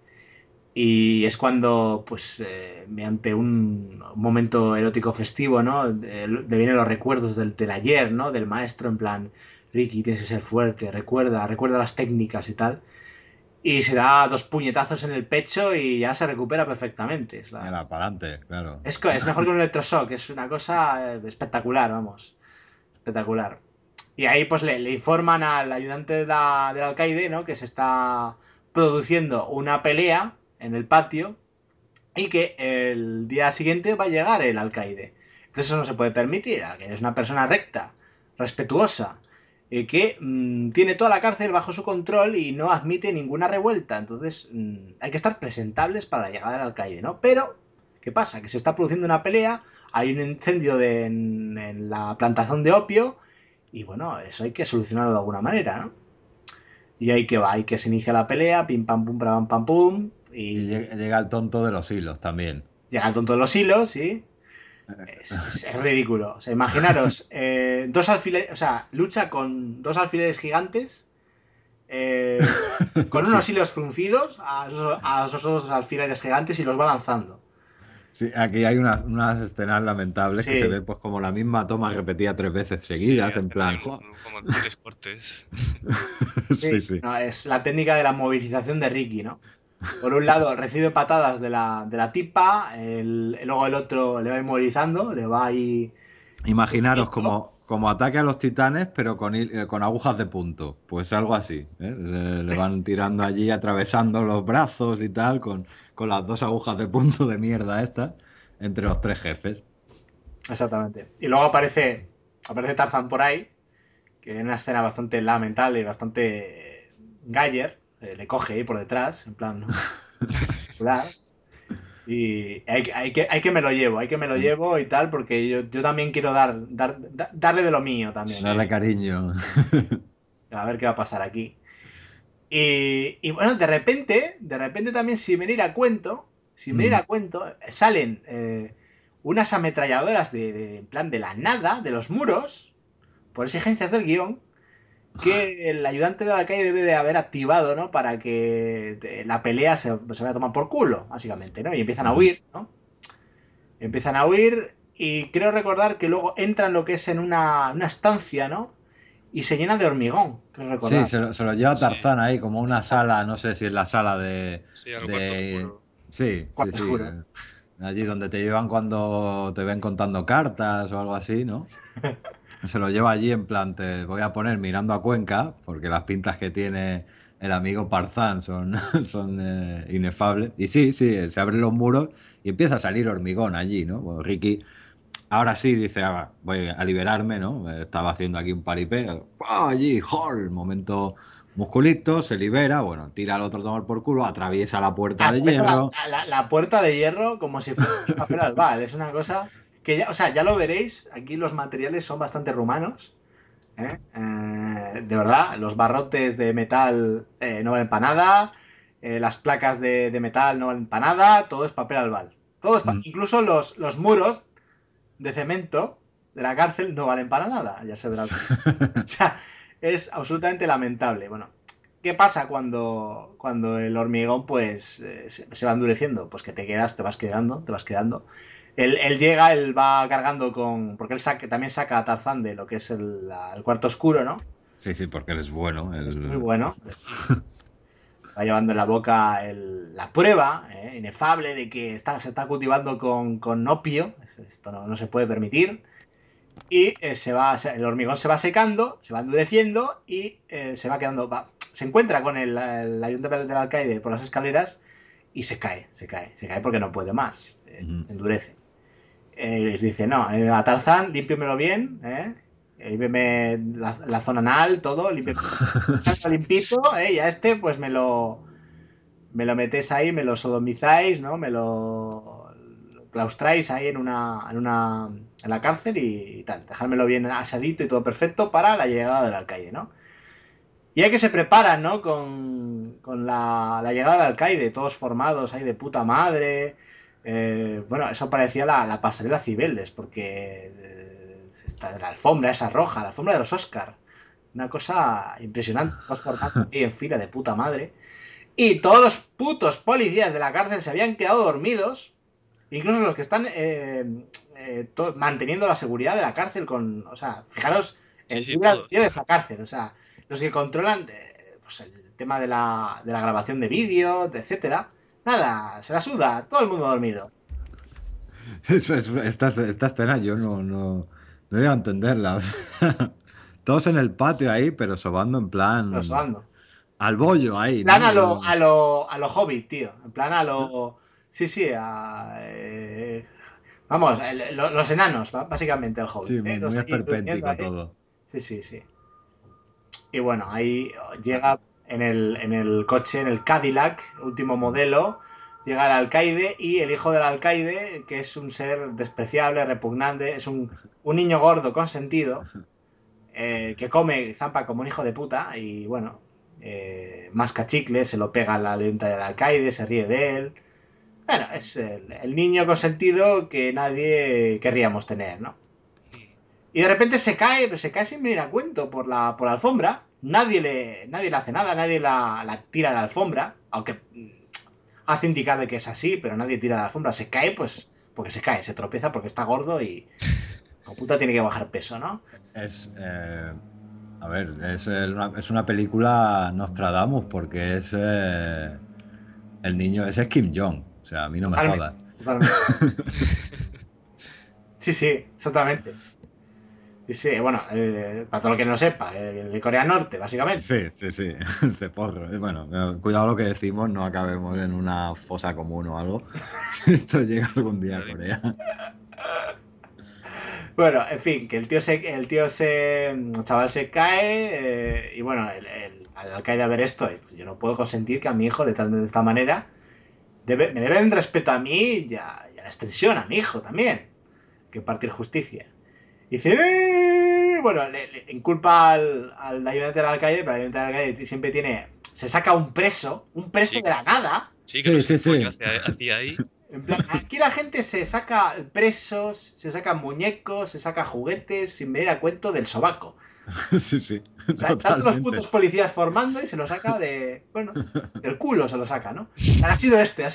Y es cuando, pues, mediante un momento erótico festivo, ¿no? Le vienen los recuerdos del ayer, ¿no? Del maestro, en plan, Ricky, tienes que ser fuerte, recuerda las técnicas y tal. Y se da 2 puñetazos en el pecho y ya se recupera perfectamente. Para adelante, claro. Es mejor que un electroshock, es una cosa espectacular, vamos. Espectacular. Y ahí, pues, le informan al ayudante del alcaide, ¿no? Que se está produciendo una pelea en el patio y que el día siguiente va a llegar el alcaide. Entonces eso no se puede permitir. El alcaide es una persona recta, respetuosa, que tiene toda la cárcel bajo su control y no admite ninguna revuelta. Entonces hay que estar presentables para la llegada del alcaide, ¿no? Pero, ¿qué pasa? Que se está produciendo una pelea, hay un incendio en la plantación de opio y bueno, eso hay que solucionarlo de alguna manera, ¿no? Y ahí que se inicia la pelea, pim pam pum, pam pum. Y llega el tonto de los hilos también. Llega el tonto de los hilos, sí. Es ridículo. O sea, imaginaros, dos alfileres, o sea, lucha con dos alfileres gigantes, con unos hilos fruncidos a esos dos alfileres gigantes y los va lanzando. Sí, aquí hay unas escenas lamentables que se Sí, ve pues como la misma toma repetida 3 veces Sí, seguidas, en hacen ahí plan... "Jo". como 3 cortes. Sí, sí. sí. No, es la técnica de la movilización de Ricky, ¿no? Por un lado, recibe patadas de la tipa, luego el otro le va inmovilizando, le va ahí. Imaginaros como ataque a los titanes, pero con agujas de punto. Pues algo así. ¿Eh? Le van tirando allí, atravesando los brazos y tal, con las 2 agujas de punto de mierda estas, entre los 3 jefes. Exactamente. Y luego aparece Tarzan por ahí, que en una escena bastante lamentable y bastante Galler, le coge ahí por detrás, en plan, ¿no? Espectacular. Y hay que me lo llevo, hay que me lo llevo y tal, porque yo también quiero darle de lo mío también. Darle cariño. A ver qué va a pasar aquí. Y bueno, de repente también, sin venir a cuento, salen unas ametralladoras en plan de la nada, de los muros, por exigencias del guión, que el ayudante del alcaide debe de haber activado, ¿no? Para que la pelea se vaya a tomar por culo, básicamente, ¿no? Y empiezan a huir, ¿no? Empiezan a huir y creo recordar que luego entran lo que es en una estancia, ¿no? Y se llena de hormigón, creo Sí, recordar. se lo lleva Tarzán ahí, como una sala, no sé si es la sala de... Sí, al cuarto de... oscuro. Sí, sí, Cuarto sí. oscuro. Allí donde te llevan cuando te ven contando cartas o algo así, ¿no? Se lo lleva allí en plan, te voy a poner mirando a Cuenca, porque las pintas que tiene el amigo Parzán son, son inefables. Y sí, sí, se abren los muros y empieza a salir hormigón allí, ¿no? Bueno, Ricky ahora sí dice, "Ah, voy a liberarme, ¿no? Estaba haciendo aquí un paripé. ¡Pah! Allí, ¡hol! Momento musculito, se libera, bueno, tira al otro tomar por culo, atraviesa la puerta de Atraviesa la, hierro. la- la puerta de hierro como si fuera un papel albal. Es una cosa que ya, o sea, ya lo veréis. Aquí los materiales son bastante rumanos. ¿Eh? De verdad, los barrotes de metal no valen para nada. Las placas de metal no valen para nada. Todo es papel albal. Mm. Incluso los muros de cemento de la cárcel no valen para nada. Ya se verá. O sea, es absolutamente lamentable. Bueno, ¿qué pasa cuando el hormigón pues se va endureciendo? Pues que te vas quedando, te vas quedando. Él llega, él va cargando con... Porque también saca a Tarzán de lo que es el cuarto oscuro, ¿no? Sí, sí, porque eres bueno. Es muy bueno. Va llevando en la boca la prueba inefable de que se está cultivando con opio. Esto no se puede permitir. Y el hormigón se va secando, se va endureciendo y se va quedando. Se encuentra con el ayuntamiento del alcaide por las escaleras y se cae porque no puede más. Se endurece. Les dice: No, a Tarzán, límpiamelo bien, límpiame la zona anal, todo, límpiame, salga limpito, y a este, pues me lo metéis ahí, me lo sodomizáis, ¿no? Me lo claustráis ahí en la cárcel y tal. Dejármelo bien asadito y todo perfecto para la llegada del alcaide, ¿no? Y hay que se preparan, ¿no? Con la llegada del alcaide, todos formados ahí de puta madre. Bueno, eso parecía la pasarela Cibeles, porque la alfombra esa roja, la alfombra de los Oscar. Una cosa impresionante, todos formados ahí en fila de puta madre. Y todos los putos policías de la cárcel se habían quedado dormidos. Incluso los que están manteniendo la seguridad de la cárcel o sea, fijaros Sí, el sí, libre todos. albedrío de esta cárcel. O sea, los que controlan pues el tema de la grabación de vídeo, etcétera. Nada, se la suda, todo el mundo dormido. Esta escena yo no iba a entenderla. O sea, todos en el patio ahí, pero sobando en Los plan bando. al bollo ahí, En plan ¿no? a lo Hobbit, tío. En plan a lo. Sí, sí, vamos, los enanos, básicamente el Hobbit. Sí, muy, Los muy ahí durmiendo esperpéntico ahí. todo. Sí, sí, sí. Y bueno, ahí llega en el coche, en el Cadillac, último modelo, llega el alcaide y el hijo del alcaide, que es un ser despreciable, repugnante, es un niño gordo consentido, que come y zampa como un hijo de puta y bueno, masca chicle, se lo pega a la lenta del alcaide, se ríe de él. Bueno, es el niño consentido que nadie querríamos tener, ¿no? Y de repente se cae sin venir a cuento por la alfombra. Nadie le hace nada, nadie la tira de la alfombra. Aunque hace indicar de que es así, pero nadie tira de la alfombra. Se cae, pues, porque se cae, se tropieza porque está gordo y... Como puta tiene que bajar peso, ¿no? A ver, es una película Nostradamus porque el niño ese es Kim Jong. O sea, a mí no me jodas. Totalmente. Sí, exactamente. Sí, bueno, para todo lo que no sepa, de Corea Norte, básicamente. Sí, el ceporro. Bueno, cuidado lo que decimos, no acabemos en una fosa común o algo. Si esto llega algún día a Corea. Bueno, en fin, que el chaval se cae y bueno, al alcaide a ver esto, yo no puedo consentir que a mi hijo le traten de esta manera. Me deben respeto a mí y a la extensión, a mi hijo también, que impartir justicia. Y dice, bueno, le inculpa al ayudante del alcaide, pero el ayudante del alcaide siempre se saca un preso de la nada. Sí, que no sé qué coño hacía ahí. En plan, aquí la gente se saca presos, se saca muñecos, se saca juguetes sin venir a cuento del sobaco. Sí. O sea, están los putos policías formando y se lo saca del culo se lo saca, ¿no? Ha sido este.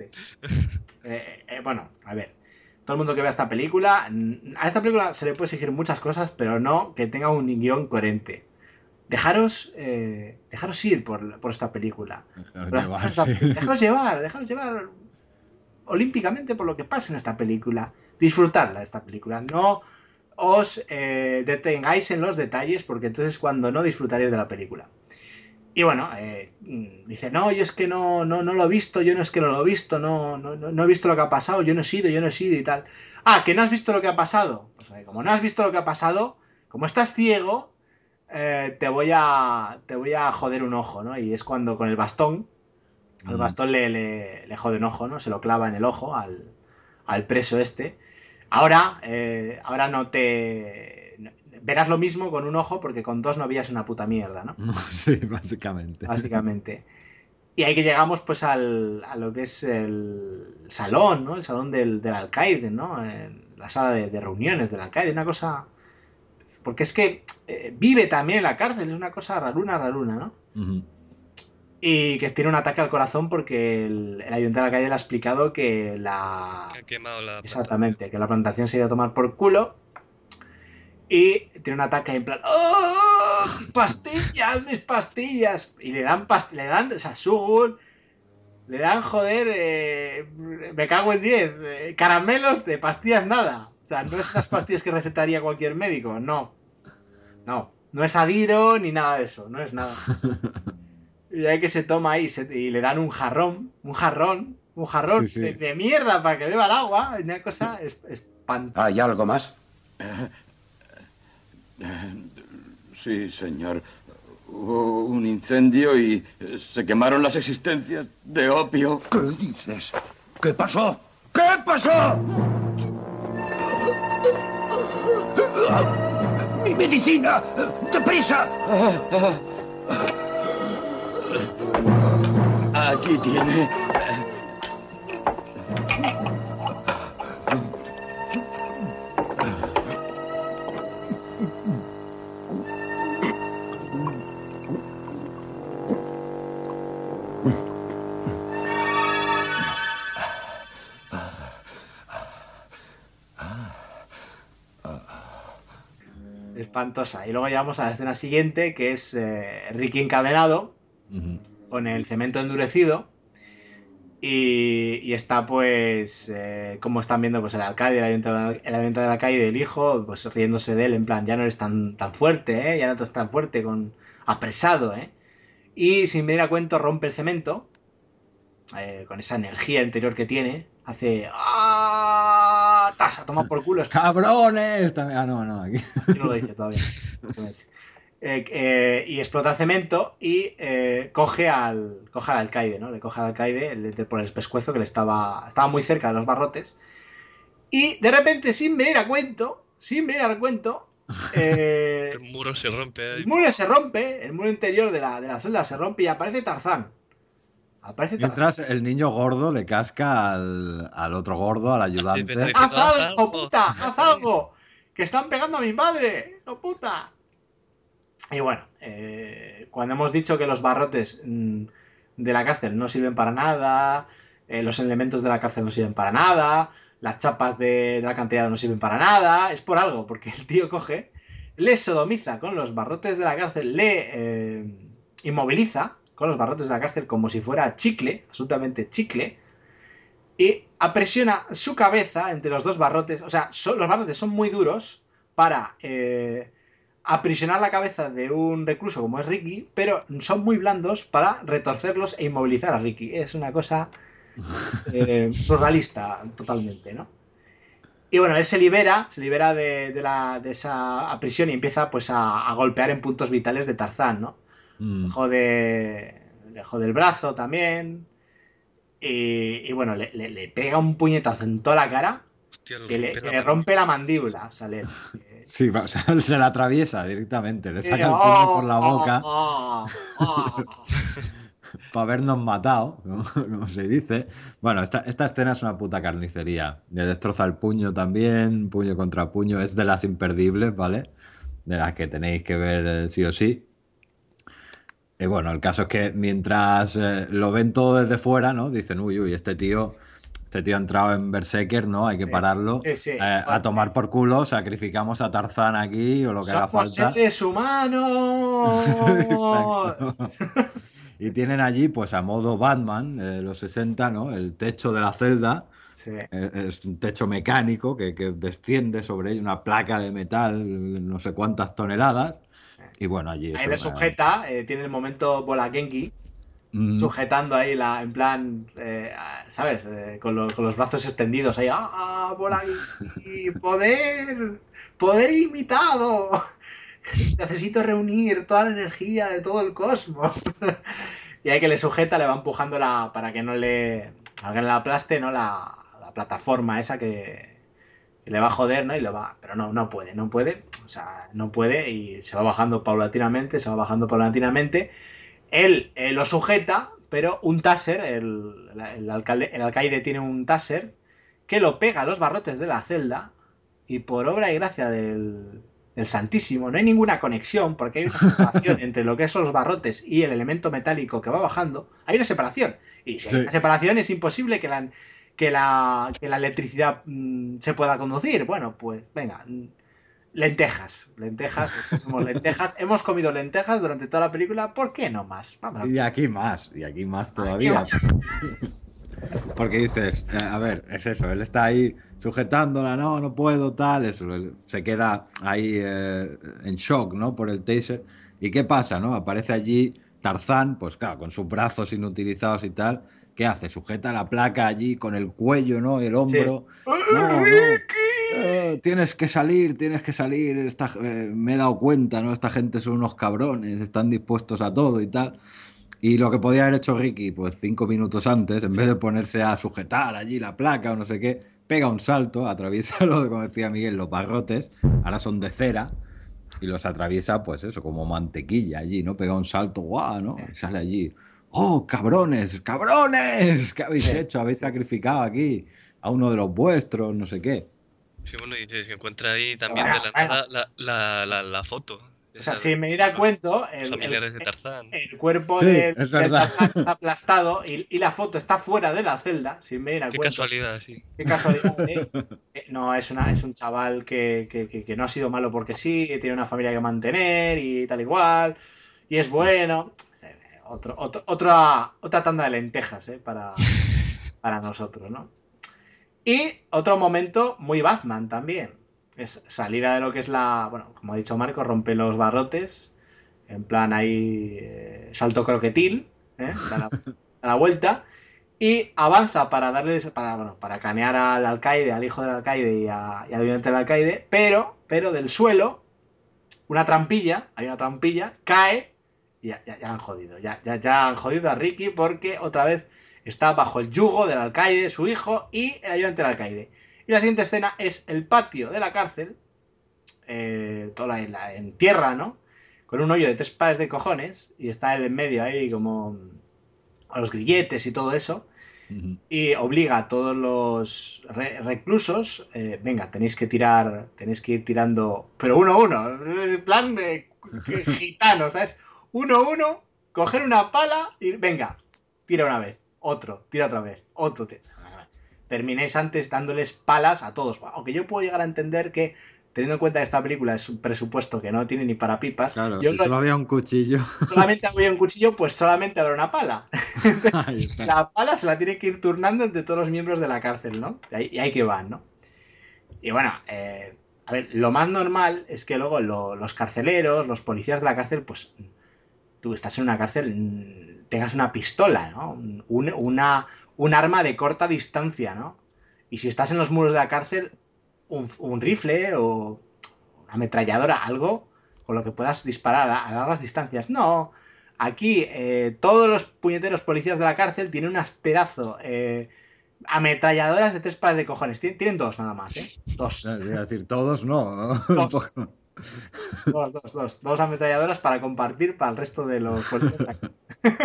Bueno, a ver. Todo el mundo que vea esta película, a esta película se le puede exigir muchas cosas, pero no que tenga un guión coherente. Dejaros ir por esta película. Dejaros llevar olímpicamente por lo que pasa en esta película. Disfrutarla esta película. No os detengáis en los detalles porque entonces cuando no disfrutaréis de la película. Y bueno, dice, no, yo es que no lo he visto, yo no es que no lo he visto, no he visto lo que ha pasado, yo no he sido y tal. Ah, que no has visto lo que ha pasado. Pues como no has visto lo que ha pasado, como estás ciego, te voy a joder un ojo, ¿no? Y es cuando con el bastón, le jode un ojo, ¿no? Se lo clava en el ojo al preso este. Ahora no te... Verás lo mismo con un ojo porque con dos no veías una puta mierda, ¿no? Sí, básicamente. Y ahí que llegamos pues a lo que es el salón, ¿no? El salón del alcaide, ¿no? La sala de reuniones del alcaide, una cosa... Porque es que vive también en la cárcel, es una cosa raruna, ¿no? Uh-huh. Y que tiene un ataque al corazón porque el ayuntamiento de alcaide le ha explicado que Que ha quemado la Exactamente, que la plantación se ha ido a tomar por culo. Y tiene un ataque en plan, ¡oh! ¡Mis pastillas! Y le dan, o sea, Sugur, le dan, joder, me cago en 10, caramelos de pastillas nada. O sea, no es las pastillas que recetaría cualquier médico, no. No es Adiro ni nada de eso, no es nada de eso. Y hay que se toma ahí y le dan un jarrón sí. De mierda para que beba el agua, una cosa espantosa. ¿Hay algo más? Sí, señor. Hubo un incendio y se quemaron las existencias de opio. ¿Qué dices? ¿Qué pasó? ¿Qué pasó? ¡Mi medicina! ¡Deprisa! Aquí tiene. Espantosa. Y luego llegamos a la escena siguiente, que es Ricky encadenado, con el cemento endurecido, y está pues, como están viendo pues el alcalde, el ayuntamiento del alcalde y el hijo, pues riéndose de él, en plan, ya no eres tan fuerte, ya no estás tan fuerte, apresado, y sin venir a cuento rompe el cemento, con esa energía interior que tiene, hace... ¡Tasa! Toma por culo. ¡Cabrones! No, aquí. No lo dice todavía. Y explota el cemento y coge al alcaide, ¿no? Le coge al alcaide por el pescuezo que le estaba muy cerca de los barrotes. Y de repente, sin venir a cuento, el muro se rompe ahí. El muro interior de la celda se rompe y aparece Tarzán. Aparece Mientras el niño gordo le casca al otro gordo, al ayudante. ¡Haz algo, puta! ¡Haz algo! ¡Que están pegando a mi madre! ¡Oh, puta! Y bueno, cuando hemos dicho que los barrotes de la cárcel no sirven para nada, los elementos de la cárcel no sirven para nada, las chapas del alcantarillado no sirven para nada, es por algo, porque el tío coge, le sodomiza con los barrotes de la cárcel, le inmoviliza con los barrotes de la cárcel como si fuera chicle, absolutamente chicle, y apresiona su cabeza entre los dos barrotes. O sea, los barrotes son muy duros para aprisionar la cabeza de un recluso como es Ricky, pero son muy blandos para retorcerlos e inmovilizar a Ricky. Es una cosa surrealista totalmente, ¿no? Y bueno, él se libera de esa prisión y empieza pues a golpear en puntos vitales de Tarzán, ¿no? Le jode el brazo también. Y bueno, le pega un puñetazo en toda la cara. Hostia, que le rompe la mandíbula. O sea, Sí, o sea, se la atraviesa directamente, le saca el puño por la boca para habernos matado, como se dice. Bueno, esta escena es una puta carnicería. Le destroza el puño también, puño contra puño. Es de las imperdibles, ¿vale? De las que tenéis que ver sí o sí. Y bueno, el caso es que mientras lo ven todo desde fuera, ¿no? Dicen, uy, este tío ha entrado en Berserker, ¿no? Hay que pararlo. Sí. A tomar por culo, sacrificamos a Tarzán aquí o lo que haga ¡Somos falta. seres humanos! Exacto. Y tienen allí, pues a modo Batman, los 60, ¿no? El techo de la celda. Sí. Es un techo mecánico que desciende sobre él una placa de metal, no sé cuántas toneladas. Y bueno, allí Ahí le sujeta, tiene el momento Bola Genki, sujetando ahí en plan, ¿sabes? Con los brazos extendidos ahí. ¡Ah, Bola Genki! ¡Poder ilimitado! Necesito reunir toda la energía de todo el cosmos. Y ahí que le sujeta, le va empujando para que no le aplaste, ¿no? La plataforma esa que le va a joder, ¿no? Pero no puede. O sea, no puede y se va bajando paulatinamente. Él lo sujeta, pero un taser, el alcaide tiene un taser que lo pega a los barrotes de la celda y por obra y gracia del Santísimo, no hay ninguna conexión porque hay una separación entre lo que son los barrotes y el elemento metálico que va bajando. Hay una separación y si hay una separación es imposible que la electricidad se pueda conducir. Bueno, pues venga, lentejas, hemos comido lentejas durante toda la película, ¿por qué no más? Vamos. Y aquí más todavía. Porque dices, a ver, es eso, él está ahí sujetándola, no puedo, tal, eso, se queda ahí en shock, ¿no? Por el taser. ¿Y qué pasa, no? Aparece allí Tarzán, pues claro, con sus brazos inutilizados y tal. ¿Qué hace? Sujeta la placa allí con el cuello, ¿no? El hombro. Sí. No, tienes que salir, me he dado cuenta, ¿no? Esta gente son unos cabrones, están dispuestos a todo y tal. Y lo que podía haber hecho Ricky, pues 5 minutos antes, en vez de ponerse a sujetar allí la placa o no sé qué, pega un salto, atraviesa, como decía Miguel, los barrotes, ahora son de cera, y los atraviesa, pues eso, como mantequilla allí, ¿no? Pega un salto, guau, ¿no? Y sale allí, ¡oh, cabrones! ¿Qué habéis hecho? Habéis sacrificado aquí a uno de los vuestros, no sé qué. Sí, bueno, y se encuentra ahí también de la nada la foto. O sea, sin venir a cuento, familiares de Tarzán. El cuerpo sí, de Tarzán está aplastado y la foto está fuera de la celda, sin venir a cuento. Qué casualidad, sí. Qué casualidad, ¿eh? No, es un chaval que no ha sido malo porque sí, tiene una familia que mantener y tal igual, y es bueno. Otra tanda de lentejas, para nosotros, ¿no? Y otro momento muy Batman también. Es salida de lo que es bueno, como ha dicho Marco, rompe los barrotes, en plan ahí salto croquetil, da la vuelta, y avanza para canear al alcaide, al hijo del alcaide y al ayudante del alcaide, pero del suelo, hay una trampilla, cae, y ya han jodido, ya han jodido a Ricky porque otra vez está bajo el yugo del alcaide, su hijo y el ayudante del alcaide. Y la siguiente escena es el patio de la cárcel, toda en tierra, ¿no? Con un hoyo de 3 pares de cojones y está él en medio ahí como a los grilletes y todo eso, y obliga a todos los reclusos, venga, tenéis que ir tirando, pero uno a uno, en plan de gitano, ¿sabes? Uno a uno, coger una pala y venga, tira una vez, otro, tira otra vez, otro, tira. Terminéis antes dándoles palas a todos, aunque yo puedo llegar a entender que, teniendo en cuenta que esta película es un presupuesto que no tiene ni para pipas, Claro, yo si solo había un cuchillo. solamente había un cuchillo, pues solamente habrá una pala. La pala se la tiene que ir turnando entre todos los miembros de la cárcel, ¿no? Y ahí que van, ¿no? Y bueno, a ver, lo más normal es que luego los carceleros, los policías de la cárcel, pues tú estás en una cárcel, tengas una pistola, ¿no? Un arma de corta distancia, ¿no? Y si estás en los muros de la cárcel, un rifle o una ametralladora, algo con lo que puedas disparar a largas distancias. No, aquí todos los puñeteros policías de la cárcel tienen unas pedazos ametralladoras de 3 pares de cojones. Tienen 2 nada más, ¿eh? 2. Es decir, todos no. Dos. Dos ametralladoras para compartir para el resto de los policías de la cárcel.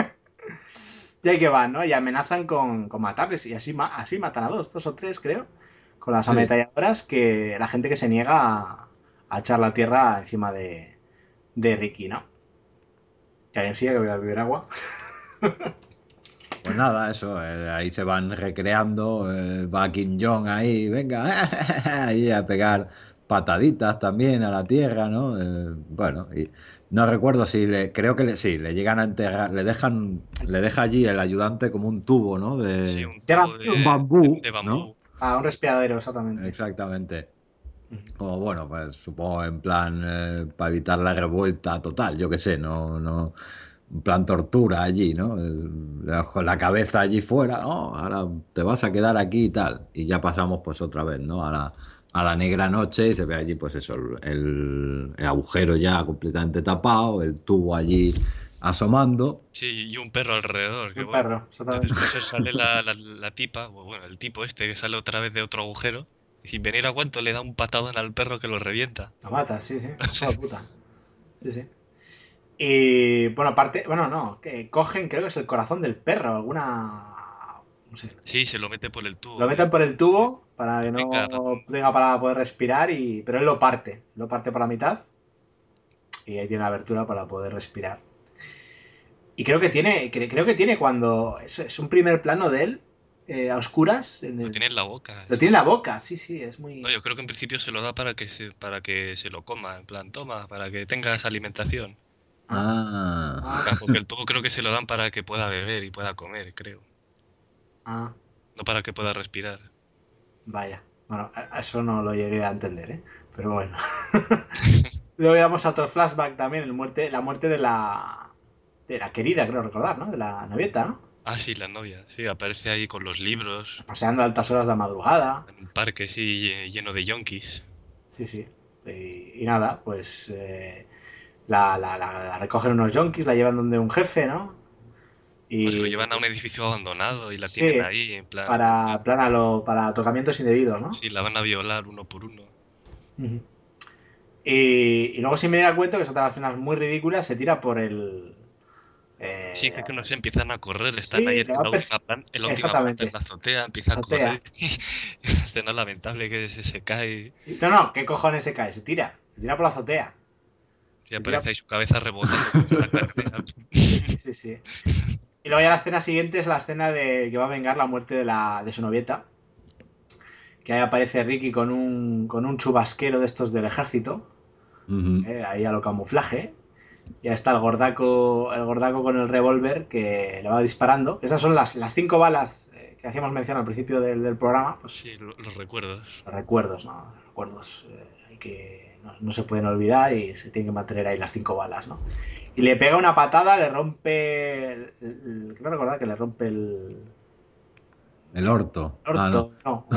Y ahí que van, ¿no? Y amenazan con matarles. Y así matan a 2 o 3, creo. Con las ametralladoras, que la gente que se niega a echar la tierra encima de Ricky, ¿no? Que alguien sigue, que voy a beber agua. Pues nada, eso, ahí se van recreando, va Kim Jong ahí, venga, ahí a pegar pataditas también a la tierra, ¿no? Bueno, y no recuerdo si creo que sí, le llegan a enterrar, le deja allí el ayudante como un tubo, ¿no? Sí, un tubo un bambú, de bambú. ¿no? Un respiradero, exactamente. Exactamente. Como bueno, pues supongo en plan para evitar la revuelta total, yo qué sé, no, en plan tortura allí, ¿no? Con la cabeza allí fuera, no, ahora te vas a quedar aquí y tal. Y ya pasamos pues otra vez, ¿no? A la negra noche y se ve allí pues eso, el agujero ya completamente tapado, el tubo allí asomando. Sí, y un perro alrededor. Un perro, exactamente. Después sale la tipa, o bueno, el tipo este que sale otra vez de otro agujero. Y sin venir a cuento le da un patadón al perro que lo revienta. Lo mata, sí. Hijo de puta. Sí. Y bueno, aparte, bueno, no, que cogen, creo que es el corazón del perro, alguna. No sé. Sí, se lo mete por el tubo. Lo meten por el tubo para que no tenga para poder respirar, pero él lo parte por la mitad. Y ahí tiene la abertura para poder respirar. Y creo que tiene cuando. Es un primer plano de él. A oscuras. Lo tiene en la boca. Lo tiene en la boca, sí, es muy. No, yo creo que en principio se lo da para que se lo coma, en plan, toma, para que tengas alimentación. Porque el tubo creo que se lo dan para que pueda beber y pueda comer, creo. No para que pueda respirar. Vaya. Bueno, eso no lo llegué a entender, ¿eh? Pero bueno. Luego vamos a otro flashback también, la muerte de la querida, creo recordar, ¿no? De la novieta, ¿no? Ah, sí, la novia. Sí, aparece ahí con los libros. Paseando a altas horas de la madrugada. En un parque, sí, lleno de yonkis. Sí. Y nada, pues la recogen unos yonkis, la llevan donde un jefe, ¿no? Y pues lo llevan a un edificio abandonado y la tienen ahí, en plan. Para tocamientos indebidos, ¿no? Sí, la van a violar uno por uno. Y luego, sin venir a cuento, que es otra de las escenas muy ridículas, se tira por el. Sí, que no se empiezan a correr, están ahí en la última planta, en la azotea, empieza a correr. Escena lamentable que se cae. No, ¿qué cojones se cae? Se tira por la azotea. Y aparece ahí su cabeza rebotando contra la carretera. Sí. Y luego ya la escena siguiente es la escena de que va a vengar la muerte de su novieta. Que ahí aparece Ricky con un chubasquero de estos del ejército. Ahí a lo camuflaje. Ya está el gordaco con el revólver que le va disparando. Esas son las 5 balas que hacíamos mención al principio del programa. Pues, sí, los recuerdos. Los recuerdos, ¿no? Los recuerdos que no se pueden olvidar y se tienen que mantener ahí las 5 balas, ¿no? Y le pega una patada, le rompe. Creo recordar que le rompe el. El orto. El orto. El orto.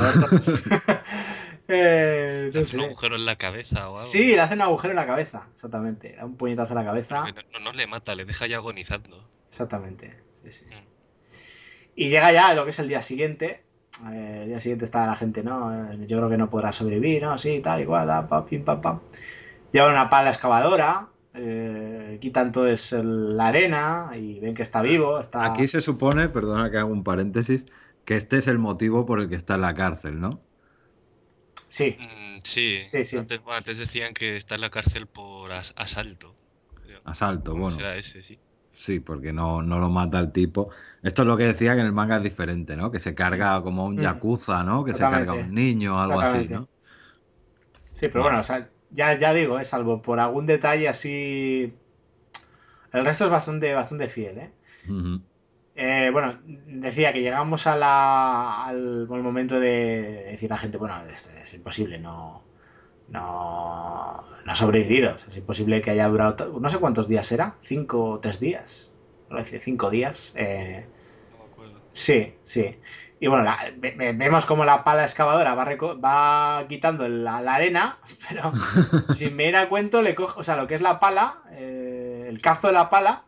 Le hace un agujero en la cabeza o algo. Sí, le hace un agujero en la cabeza, exactamente. Da un puñetazo en la cabeza. No le mata, le deja ya agonizando. Exactamente, sí. Y llega ya lo que es el día siguiente. El día siguiente está la gente, ¿no? Yo creo que no podrá sobrevivir, ¿no? Sí, tal, igual, pim, pam. Llevan una pala excavadora. quitan todo la arena y ven que está vivo. Aquí se supone, perdona que haga un paréntesis, que este es el motivo por el que está en la cárcel, ¿no? Sí. Sí. Sí. Antes decían que está en la cárcel por asalto. Creo. Asalto, ¿Cómo bueno. será ese, sí? Sí, porque no lo mata el tipo. Esto es lo que decía, que en el manga es diferente, ¿no? Que se carga como un yakuza, ¿no? Que se carga a un niño o algo así, ¿no? Sí, pero bueno, o sea, ya digo, salvo por algún detalle así. El resto es bastante fiel, ¿eh? Ujú. Bueno, decía que llegamos al momento de decir a la gente, bueno, es imposible, no ha sobrevivido. O sea, es imposible que haya durado, no sé cuántos días era, 5 o 3 días. No lo decía, 5 días. No me acuerdo. Sí. Y bueno, vemos como la pala excavadora va quitando la arena, pero sin me ir a cuento le coge, o sea, lo que es la pala, el cazo de la pala,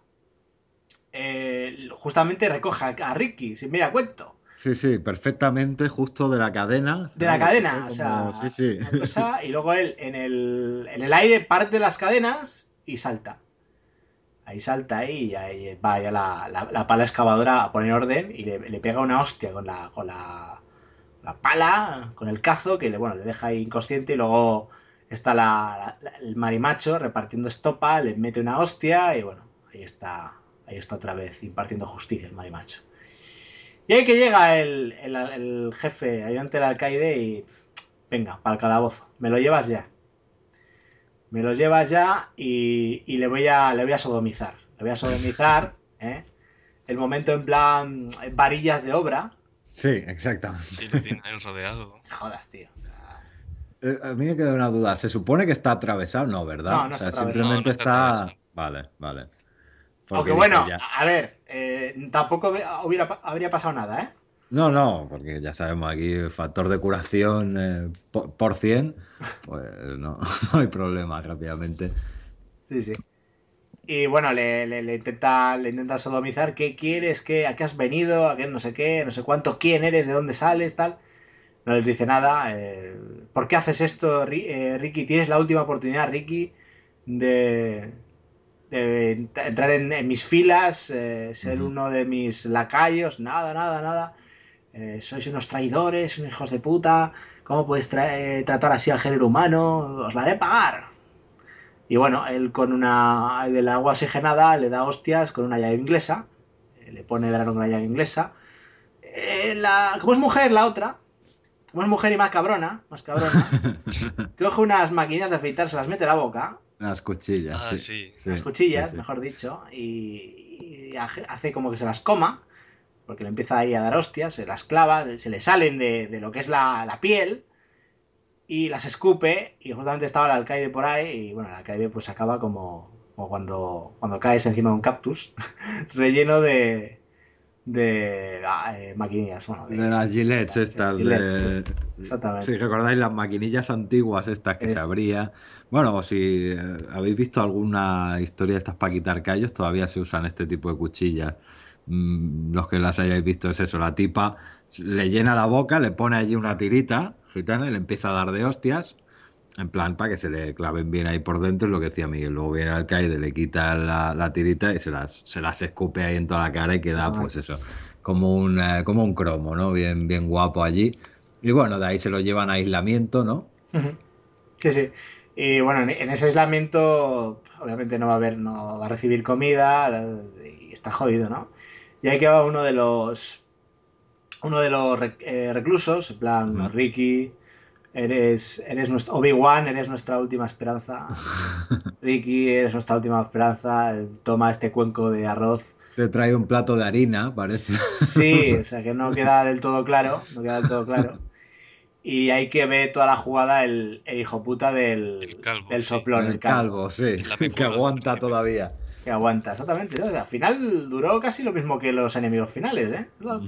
justamente recoge a Ricky, sin me ir a cuento. Sí, perfectamente, justo de la cadena. De la ¿sabes? cadena, o Como... sea, Sí. una cosa, y luego él en el aire parte las cadenas y salta. Ahí salta ahí y ahí va ya la pala excavadora a poner orden y le pega una hostia con la pala, con el cazo, que le deja ahí inconsciente y luego está el marimacho repartiendo estopa, le mete una hostia y bueno, ahí está otra vez impartiendo justicia el marimacho. Y ahí que llega el jefe, ayudante del alcaide y venga, para el calabozo, me lo llevas ya. Me lo llevas ya y le voy a sodomizar. Le voy a sodomizar, ¿eh? El momento en plan varillas de obra. Sí, exactamente. Sí, lo tienen ahí rodeado. Jodas, tío. A mí me queda una duda. ¿Se supone que está atravesado? No, ¿verdad? No O sea, está atravesado. simplemente No está está... atravesado. Vale. Aunque Porque bueno, dije ya... a ver, tampoco habría pasado nada, ¿eh? No, porque ya sabemos aquí el factor de curación por 100, pues no, no hay problema rápidamente. Sí. Y bueno, le intenta sodomizar. ¿Qué quieres? ¿A qué has venido? ¿A qué no sé qué? No sé cuánto. ¿Quién eres? ¿De dónde sales? Tal. No les dice nada. ¿Por qué haces esto, Ricky? Tienes la última oportunidad, Ricky, de, de entrar en mis filas, ser uno de mis lacayos. Nada. Sois unos traidores, unos hijos de puta. ¿Cómo podéis tratar así al género humano? Os la haré pagar. Y bueno, él del agua oxigenada le da hostias con una llave inglesa. Le pone verano con una llave inglesa. Como es mujer, la otra. Como es mujer y más cabrona. Coge unas maquinitas de afeitar, se las mete en la boca. Las cuchillas, Sí. Las cuchillas, sí. mejor dicho. Y hace como que se las coma. Porque le empieza ahí a dar hostias, se las clava, se le salen de lo que es la piel. Y las escupe. Y justamente estaba el alcaide por ahí. Y bueno, el alcaide pues acaba como cuando caes encima de un cactus. Relleno de maquinillas. Bueno, De las Gillettes estas, Gillette, sí, de... exactamente. Si recordáis las maquinillas antiguas estas que se abrían. Bueno, o si habéis visto alguna historia de estas para quitar callos, todavía se usan este tipo de cuchillas. Los que las hayáis visto es eso, la tipa le llena la boca, le pone allí una tirita gitana y le empieza a dar de hostias, en plan para que se le claven bien ahí por dentro, es lo que decía Miguel. Luego viene el alcaide, le quita la tirita y se las escupe ahí en toda la cara y queda pues eso, como un cromo, ¿no? Bien guapo allí. Y bueno, de ahí se lo llevan a aislamiento, ¿no? Sí. Y bueno, en ese aislamiento, obviamente no va a recibir comida y está jodido, ¿no? Y ahí que va uno de los reclusos, en plan, Ricky, eres nuestro Obi-Wan, eres nuestra última esperanza. Ricky, eres nuestra última esperanza. Toma este cuenco de arroz. Te he traído un plato de harina, parece. Sí, o sea que no queda del todo claro. Y hay que ver toda la jugada el hijo puta del soplón, el calvo. Sí, que aguanta todavía. Que aguanta, exactamente. ¿No? Al final duró casi lo mismo que los enemigos finales, ¿eh?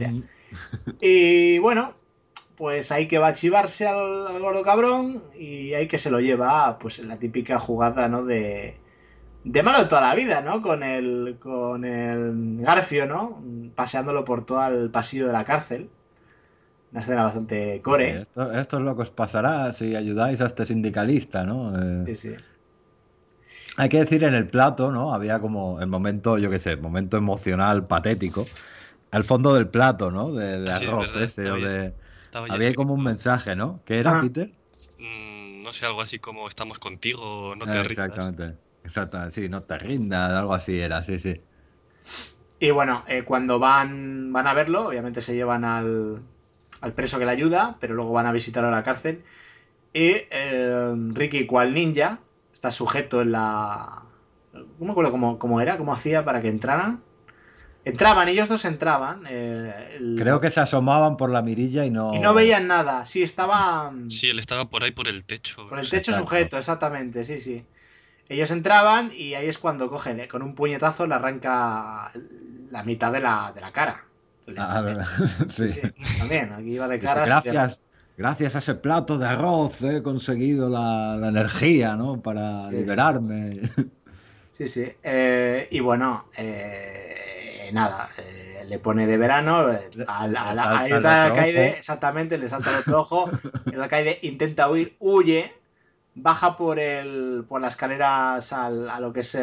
Y bueno, pues hay que va a chivarse al gordo cabrón y hay que se lo lleva, pues la típica jugada, ¿no? De malo de toda la vida, ¿no? Con el Garfio, ¿no? Paseándolo por todo el pasillo de la cárcel. Una escena bastante core. Sí, esto es lo que os pasará si ayudáis a este sindicalista, ¿no? Sí. Hay que decir, en el plato, ¿no? Había como el momento, yo qué sé, momento emocional patético. Al fondo del plato, ¿no? De Ah, sí, es arroz verdad, ese o de... estaba ya Había ahí como un escrito. mensaje, ¿no? ¿Qué era, Ajá. Peter? No sé, algo así como estamos contigo, no te rindas. Exactamente. Exactamente, sí, no te rindas, algo así era, sí, sí. Y bueno, cuando van a verlo, obviamente se llevan al preso que le ayuda, pero luego van a visitarlo a la cárcel. Y Ricky, cual ninja, está sujeto en la... No me acuerdo cómo era, cómo hacía para que entraran. Entraban, ellos dos entraban. Creo que se asomaban por la mirilla y Y no no... veían nada. Sí, estaban Sí, él estaba por ahí por el techo, por no el sé. techo Exacto. sujeto, exactamente, sí, sí. Ellos entraban y ahí es cuando cogen, con un puñetazo le arranca la mitad de la cara. Ah, Sí, sí. sí, también, aquí iba de Dice, caras y de... gracias a ese plato de arroz he conseguido la energía, ¿no? Para Sí, sí. liberarme. Sí, sí. Y bueno, nada, le pone de verano Le al salta el ayudar al otro alcaide, ojo. exactamente, le salta el otro ojo, el alcaide intenta huir, huye, baja por las escaleras a lo que es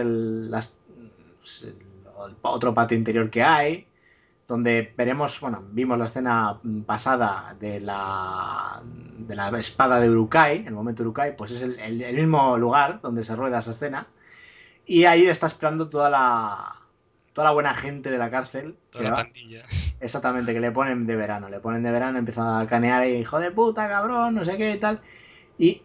el otro patio interior que hay, donde veremos, bueno, vimos la escena pasada de la espada de Uruk-hai, el momento de Uruk-hai, pues es el mismo lugar donde se rueda esa escena. Y ahí está esperando toda la buena gente de la cárcel. Toda la pandilla. Exactamente, que le ponen de verano. Le ponen de verano, empiezan a canear y hijo de puta, cabrón, no sé qué y tal. Y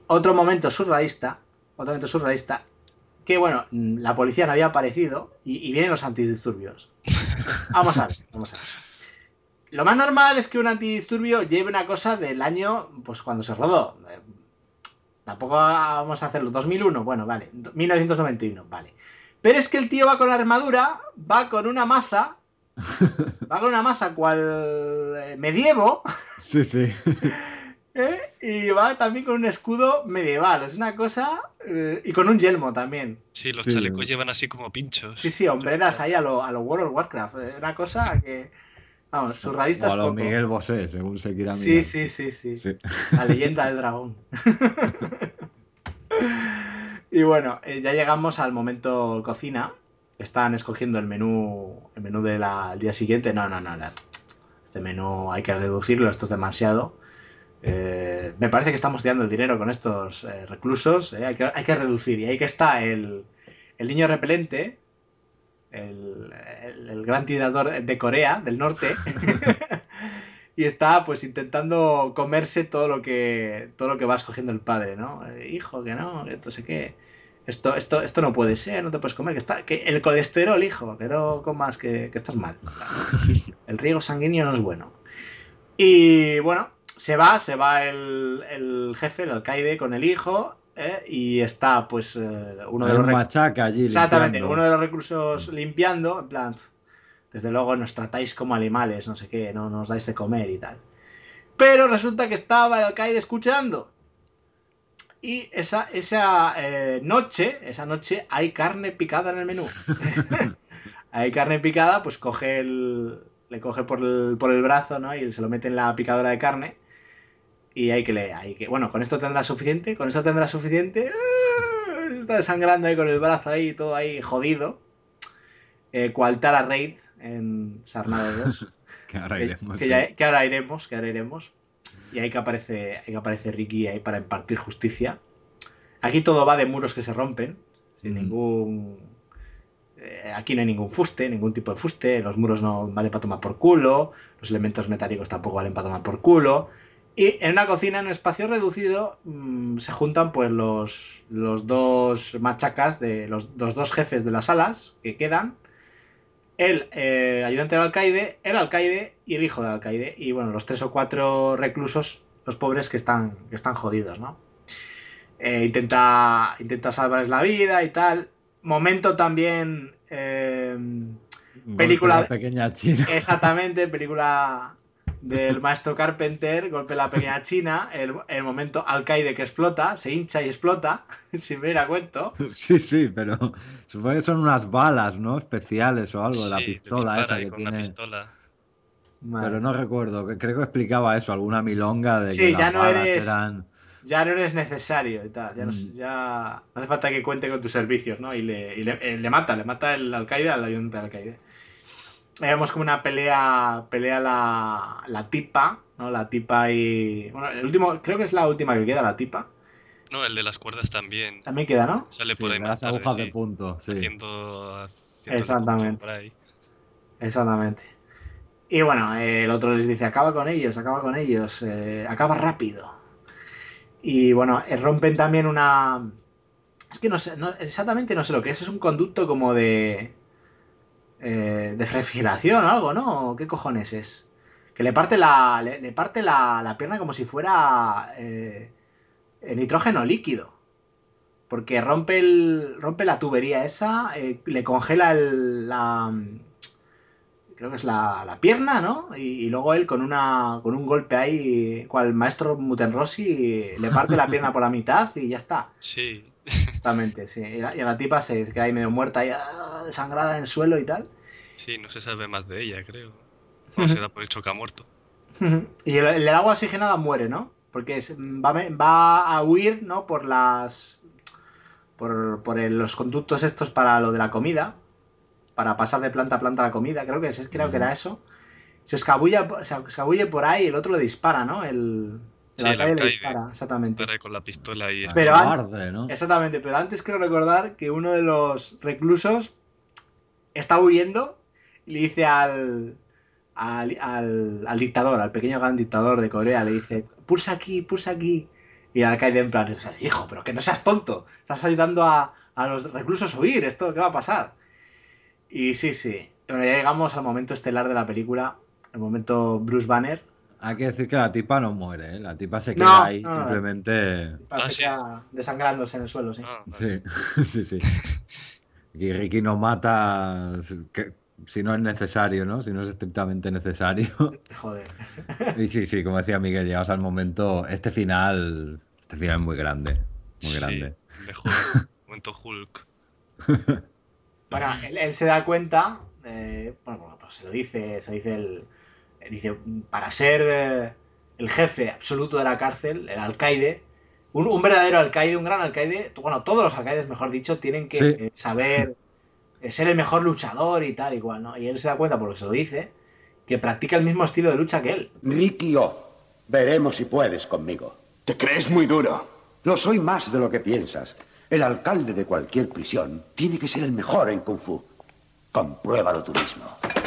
otro momento surrealista, que bueno, la policía no había aparecido y vienen los antidisturbios. Vamos a ver, vamos a ver. Lo más normal es que un antidisturbio lleve una cosa del año, pues cuando se rodó. Tampoco vamos a hacerlo. 2001, bueno, vale. 1991, vale. Pero es que el tío va con armadura, va con una maza cual medievo, Sí, sí. y va también con un escudo medieval. Es una cosa... y con un yelmo también. Sí, los Sí. chalecos llevan así como pinchos. Sí, hombreras ahí a lo World of Warcraft. Una cosa que... Vamos, surrealista O es a los poco. Miguel Bosé, según se quiera Sí, mirar. sí, sí, sí. Sí. La leyenda del dragón. Y bueno, ya llegamos al momento cocina. Están escogiendo el menú del día siguiente. No, no, no, no. Este menú hay que reducirlo, esto es demasiado. Me parece que estamos tirando el dinero con estos reclusos. Hay que reducir. Y ahí que está el niño repelente, el gran tirador de Corea del Norte. Y está pues intentando comerse todo lo que va escogiendo el padre, ¿no? Hijo, que no sé qué. Esto no puede ser, no te puedes comer, que el colesterol, hijo, que no comas, que estás mal. El riego sanguíneo no es bueno. Y bueno, se va el jefe, el alcaide, con el hijo, y está pues uno de Hay los... un machaca allí Exactamente, limpiando. uno de los reclusos limpiando, en plan, desde luego nos tratáis como animales, no sé qué, no nos dais de comer y tal. Pero resulta que estaba el alcaide escuchando. Y esa noche hay carne picada en el menú. Hay carne picada, pues le coge por el brazo, ¿no? Y se lo mete en la picadora de carne. Y bueno, con esto tendrá suficiente, con esto tendrá suficiente. Está desangrando ahí con el brazo ahí, todo ahí jodido. Cual Tara Raid en Sarnado 2. Que ahora Que, iremos, que sí. ya- que ahora iremos. Y ahí que aparece Ricky ahí para impartir justicia. Aquí todo va de muros que se rompen. Sin ningún. Aquí no hay ningún fuste, ningún tipo de fuste. Los muros no valen para tomar por culo. Los elementos metálicos tampoco valen para tomar por culo. Y en una cocina, en un espacio reducido, se juntan pues los dos machacas de los dos jefes de las salas que quedan. El ayudante del alcaide, el alcaide y el hijo del alcaide. Y bueno, los 3 o 4 reclusos, los pobres que están jodidos, ¿no? Intenta salvarles la vida y tal. Momento también. Golpe Película. la pequeña China. Exactamente, película del maestro Carpenter. Golpe la pequeña China. El momento alcaide que explota, se hincha y explota. Sin venir a cuento. Sí, sí, pero supongo que son unas balas, ¿no? Especiales o algo de la Sí, le pistola dispara esa ahí que con una tiene. pistola. Pero no recuerdo, creo que explicaba eso, alguna milonga de que Sí, las balas eran ya no eres necesario y tal. Ya no, Mm. ya no hace falta que cuente con tus servicios, ¿no? Y le mata el alcaide al ayudante del alcaide. Vemos como una pelea la tipa, ¿no? La tipa y... Bueno, el último, creo que es la última que queda, la tipa. No, el de las cuerdas también. También queda, ¿no? Sale Sí, por ahí de más las tarde, agujas de sí. punto, sí. Haciendo de punto Exactamente. por ahí. Exactamente. Y bueno, el otro les dice, acaba con ellos, acaba rápido. Y bueno, rompen también una... Es que no sé, exactamente no sé lo que es un conducto como de refrigeración o algo, ¿no? ¿Qué cojones es? Que le parte le parte la pierna como si fuera nitrógeno líquido. Porque rompe la tubería esa, le congela creo que es la pierna, ¿no? Y luego él con un golpe ahí, cual maestro Mutenrossi, le parte la pierna por la mitad y ya está. Sí. Totalmente, sí. Y la tipa se queda ahí medio muerta, ahí, desangrada en el suelo y tal. Sí, no se sabe más de ella, creo. No, se da por hecho que ha muerto. Y el del agua oxigenada muere, ¿no? Porque va a huir, ¿no? Los conductos estos para lo de la comida. Para pasar de planta a planta la comida. Creo que era eso. Se escabulle por ahí y el otro le dispara, ¿no? El Sí, el alcaide le alcaide. dispara, exactamente. Para con la pistola y... Pero Cobarde, ¿no? exactamente, pero antes quiero recordar que uno de los reclusos está huyendo y le dice al dictador, al pequeño gran dictador de Corea, le dice, pulsa aquí, pulsa aquí. Y el alcaide en plan, hijo, pero que no seas tonto, estás ayudando a los reclusos a huir, ¿esto qué va a pasar? Y sí, sí. Bueno, ya llegamos al momento estelar de la película, el momento Bruce Banner. Hay que decir que la tipa no muere, ¿eh? La tipa se No, queda ahí no, no. simplemente... Se queda desangrándose en el suelo, sí. Sí, sí, sí. Y Ricky no mata si no es necesario, ¿no? Si no es estrictamente necesario. Joder. Y sí, sí, como decía Miguel, llegados al momento... Este final es muy grande. Muy grande. De Hulk. Momento Hulk. Bueno, él se da cuenta, bueno, pues se lo dice, dice, para ser el jefe absoluto de la cárcel, el alcaide, un verdadero alcaide, un gran alcaide, bueno, todos los alcaides, mejor dicho, tienen que Sí. saber ser el mejor luchador y tal, igual, ¿no? Y él se da cuenta, porque se lo dice, que practica el mismo estilo de lucha que él. Ricky O, veremos si puedes conmigo. ¿Te crees muy duro? Lo soy más de lo que piensas. El alcalde de cualquier prisión tiene que ser el mejor en Kung Fu. Compruébalo tú mismo.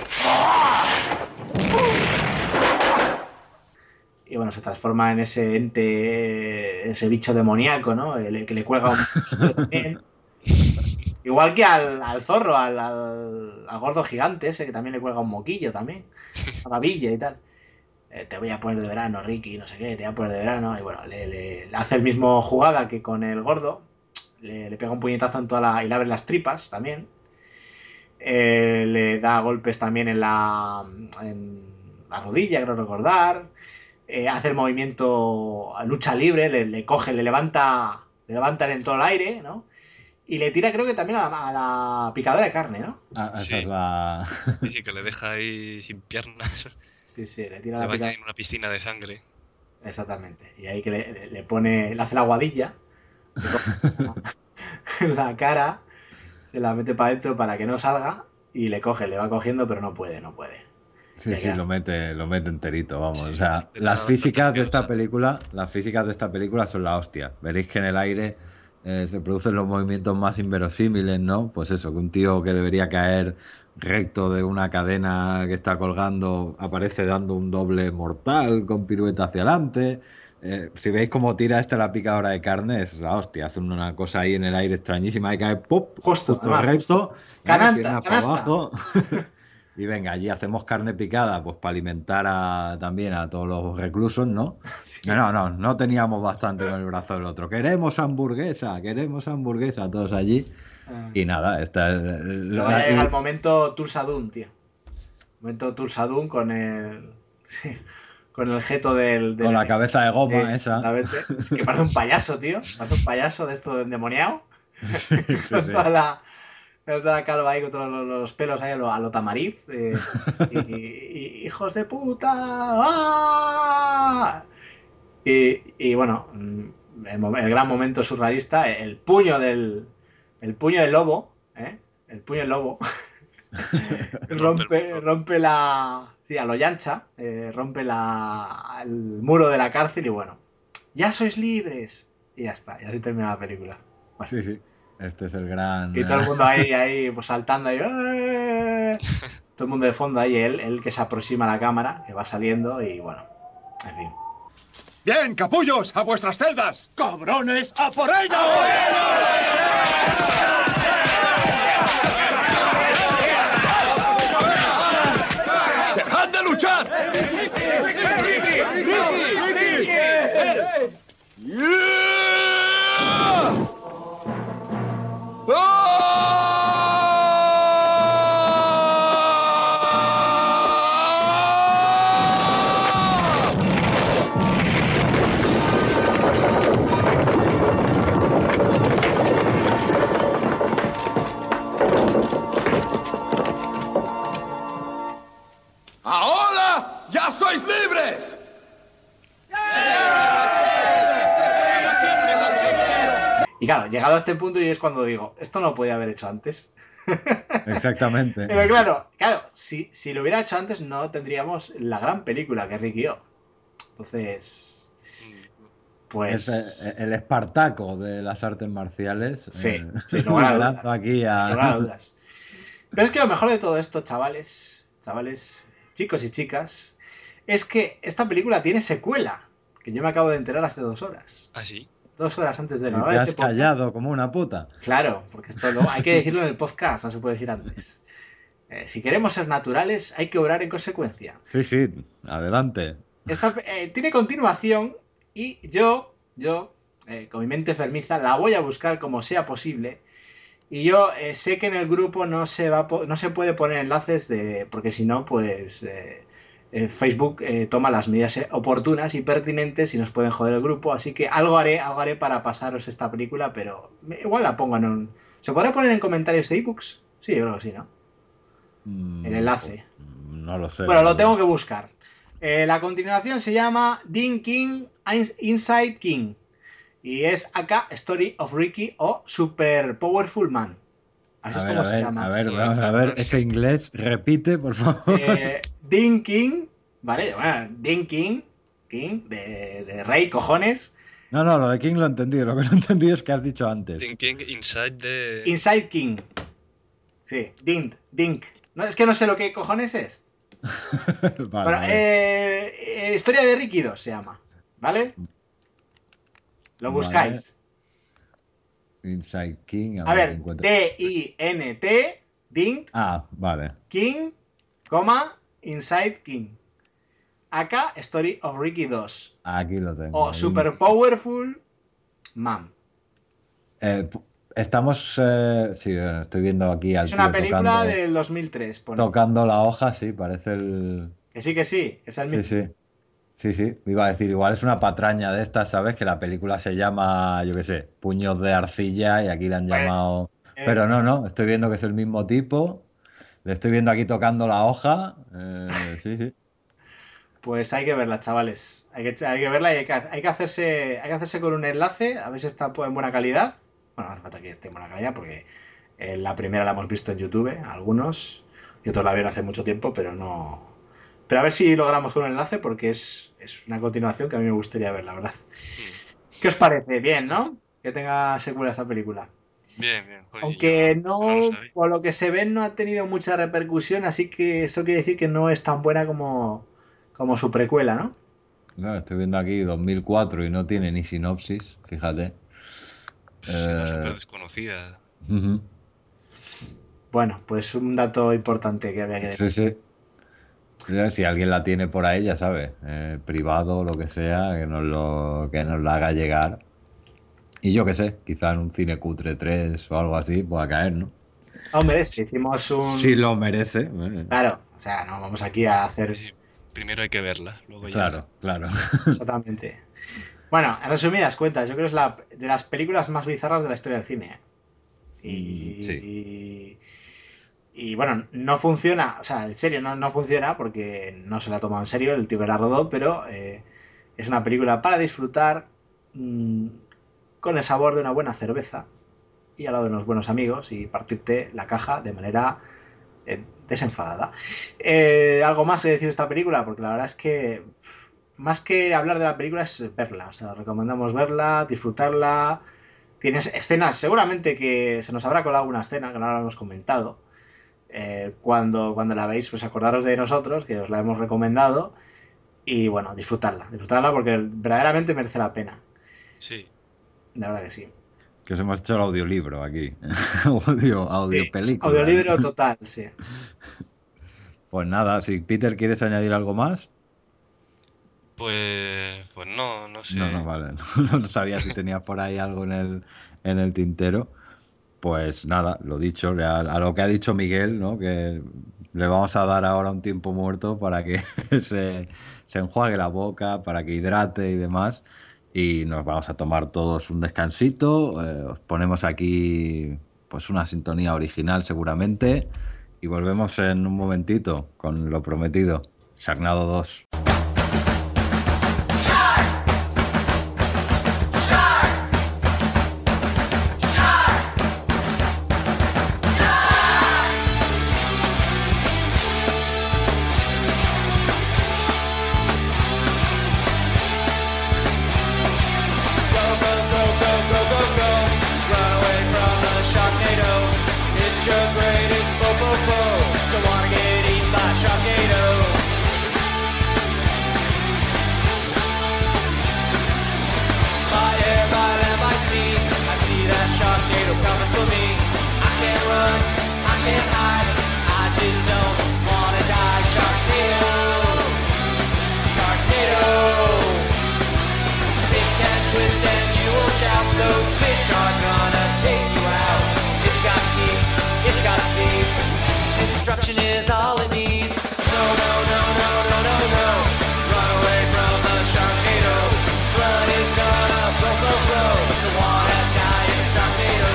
Y bueno, se transforma en ese ente, ese bicho demoníaco, ¿no? Que le cuelga un también. Igual que al zorro, al gordo gigante ese, que también le cuelga un moquillo también. Una babilla y tal. Te voy a poner de verano, Ricky, no sé qué, te voy a poner de verano. Y bueno, le hace el mismo jugada que con el gordo. Le pega un puñetazo en y le abre las tripas también. Le da golpes también en la rodilla, creo recordar. Hace el movimiento a lucha libre, le coge, le levanta en todo el aire, ¿no? Y le tira, creo que también a la picadora de carne, ¿no? Esa es la... Sí, que le deja ahí sin piernas. Sí, sí, le tira Le la baña picadora. en una piscina de sangre. Exactamente. Y ahí que le hace la guadilla, le coge la cara, se la mete para adentro para que no salga y le va cogiendo, pero no puede. Sí, sí, lo mete enterito, vamos. Sí, o sea, las físicas de esta película son la hostia. Veréis que en el aire se producen los movimientos más inverosímiles, ¿no? Pues eso, que un tío que debería caer recto de una cadena que está colgando aparece dando un doble mortal con pirueta hacia adelante. Si veis cómo tira la picadora de carne, es la hostia. Hacen una cosa ahí en el aire extrañísima y cae ¡pop! Justo recto, Canasta, pierna para canasta. abajo. Y venga, allí hacemos carne picada, pues para alimentar también a todos los reclusos, ¿no? Sí. No teníamos bastante con el brazo del otro. Queremos hamburguesa, todos allí. Y nada, esta es... Luego ya llega el momento Tursadun, tío. Momento Tursadun con el... Sí, con el jeto Con la cabeza de goma, sí, esa. Exactamente. Es que parece un payaso, tío. Parece un payaso de esto endemoniado. Sí, con sí. toda la calva ahí, con todos los pelos ahí a lo tamariz. Y hijos de puta. ¡Ah! Y bueno, el gran momento surrealista, el puño del lobo, ¿eh? El puño del lobo rompe la... Sí, a lo Yancha, rompe el muro de la cárcel y bueno, ya sois libres. Y ya está, y así termina la película. Bueno. Sí, sí. Este es el gran... Y todo el mundo ahí pues saltando ahí. ¡Eh! Todo el mundo de fondo ahí, él que se aproxima a la cámara, que va saliendo y bueno, en fin. Bien, capullos, a vuestras celdas. ¡Cabrones, a por ellos! ¡Dejad de luchar! ¡Ahora ya sois libres! Y claro, llegado a este punto y es cuando digo, esto no lo podía haber hecho antes. Exactamente. Pero claro, si lo hubiera hecho antes no tendríamos la gran película que es Riki-Oh. Entonces, pues... Es el Espartaco de las artes marciales. Sí, sin lugar a dudas. Aquí sin lugar a dudas. Pero es que lo mejor de todo esto, chavales, chicos y chicas, es que esta película tiene secuela, que yo me acabo de enterar hace 2 horas. ¿Ah, sí? 2 horas antes de Y grabar te has este podcast. callado como una puta. Claro, porque esto hay que decirlo en el podcast, no se puede decir antes. Si queremos ser naturales, hay que obrar en consecuencia. Sí, sí, adelante. Tiene continuación y yo, con mi mente enfermiza, la voy a buscar como sea posible. Y yo sé que en el grupo no se puede poner enlaces porque si no, pues Facebook toma las medidas oportunas y pertinentes y nos pueden joder el grupo. Así que algo haré para pasaros esta película, pero igual la pongo en un... ¿Se podrá poner en comentarios de ebooks? Sí, yo creo que sí, ¿no? El enlace. No lo sé. Bueno, lo tengo que buscar. La continuación se llama Dean King Inside King. Y es acá Story of Ricky o Super Powerful Man. Así es como se llama. A ver, vamos a ver. Ese inglés, repite, por favor. Dean King, ¿vale? Bueno, Dean King de rey, cojones. No, lo de King lo he entendido. Lo que no he entendido es que has dicho antes. Thinking Inside de... Inside King. Sí, Dink. No, es que no sé lo que cojones es. Vale. Historia de Ricky 2 se llama, ¿vale? Lo buscáis. Vale. Inside King. A ver, D-I-N-T, Dink. Ah, vale. King, Inside King. Acá, Story of Ricky 2. Aquí lo tengo. O Super Powerful Man. Estamos... sí, estoy viendo aquí al Es una tío película del 2003. Pone. Tocando la hoja, sí, parece el... Que sí, es el mismo. Sí, iba a decir, igual es una patraña de estas, ¿sabes? Que la película se llama, yo qué sé, Puños de Arcilla y aquí le han llamado... Pero no, estoy viendo que es el mismo tipo, le estoy viendo aquí tocando la hoja, sí. Pues hay que verla, chavales, hay que verla y hay que hacerse con un enlace, a ver si está en buena calidad. Bueno, no hace falta que esté en buena calidad porque la primera la hemos visto en YouTube, algunos, y otros la vieron hace mucho tiempo, pero no... Pero a ver si logramos un enlace porque es una continuación que a mí me gustaría ver, la verdad. ¿Qué os parece? Bien, ¿no? Que tenga secuela esta película. Bien. Joder, aunque no, por lo que se ve, no ha tenido mucha repercusión, así que eso quiere decir que no es tan buena como su precuela, ¿no? Claro, estoy viendo aquí 2004 y no tiene ni sinopsis, fíjate. Súper desconocida. Bueno, pues un dato importante que había que decir. Sí. Si alguien la tiene por ahí, ya sabe, privado o lo que sea, que nos la haga llegar. Y yo qué sé, quizá en un Cine Cutre 3 o algo así pueda caer, ¿no? Hombre, si hicimos un... Si lo merece. Claro, o sea, no vamos aquí a hacer... Sí, primero hay que verla, luego ya... Claro. Exactamente. Bueno, en resumidas cuentas, yo creo que es de las películas más bizarras de la historia del cine. Y bueno, no funciona, o sea, en serio no funciona porque no se la ha tomado en serio el tío que la rodó, pero es una película para disfrutar con el sabor de una buena cerveza y al lado de unos buenos amigos y partirte la caja de manera desenfadada. ¿Algo más que decir de esta película? Porque la verdad es que más que hablar de la película es verla. O sea, recomendamos verla, disfrutarla. Tienes escenas, seguramente que se nos habrá colado alguna escena que no la hemos comentado. Cuando la veáis, pues acordaros de nosotros, que os la hemos recomendado. Y bueno, disfrutarla porque verdaderamente merece la pena. Sí. La verdad que sí. Que os hemos hecho el audiolibro aquí. Audio película. Audiolibro total, sí. Pues nada, si Peter, ¿quieres añadir algo más? Pues no sé. No, vale. No sabía si tenías por ahí algo en el tintero. Pues nada, lo dicho, a lo que ha dicho Miguel, ¿no? Que le vamos a dar ahora un tiempo muerto para que se enjuague la boca, para que hidrate y demás. Y nos vamos a tomar todos un descansito. Os ponemos aquí pues una sintonía original seguramente. Y volvemos en un momentito con lo prometido. Sharknado 2. Destruction is all it needs. No, no, no, no, no, no, no. Run away from the Sharknado. Blood is gonna flow. The water die in Sharknado.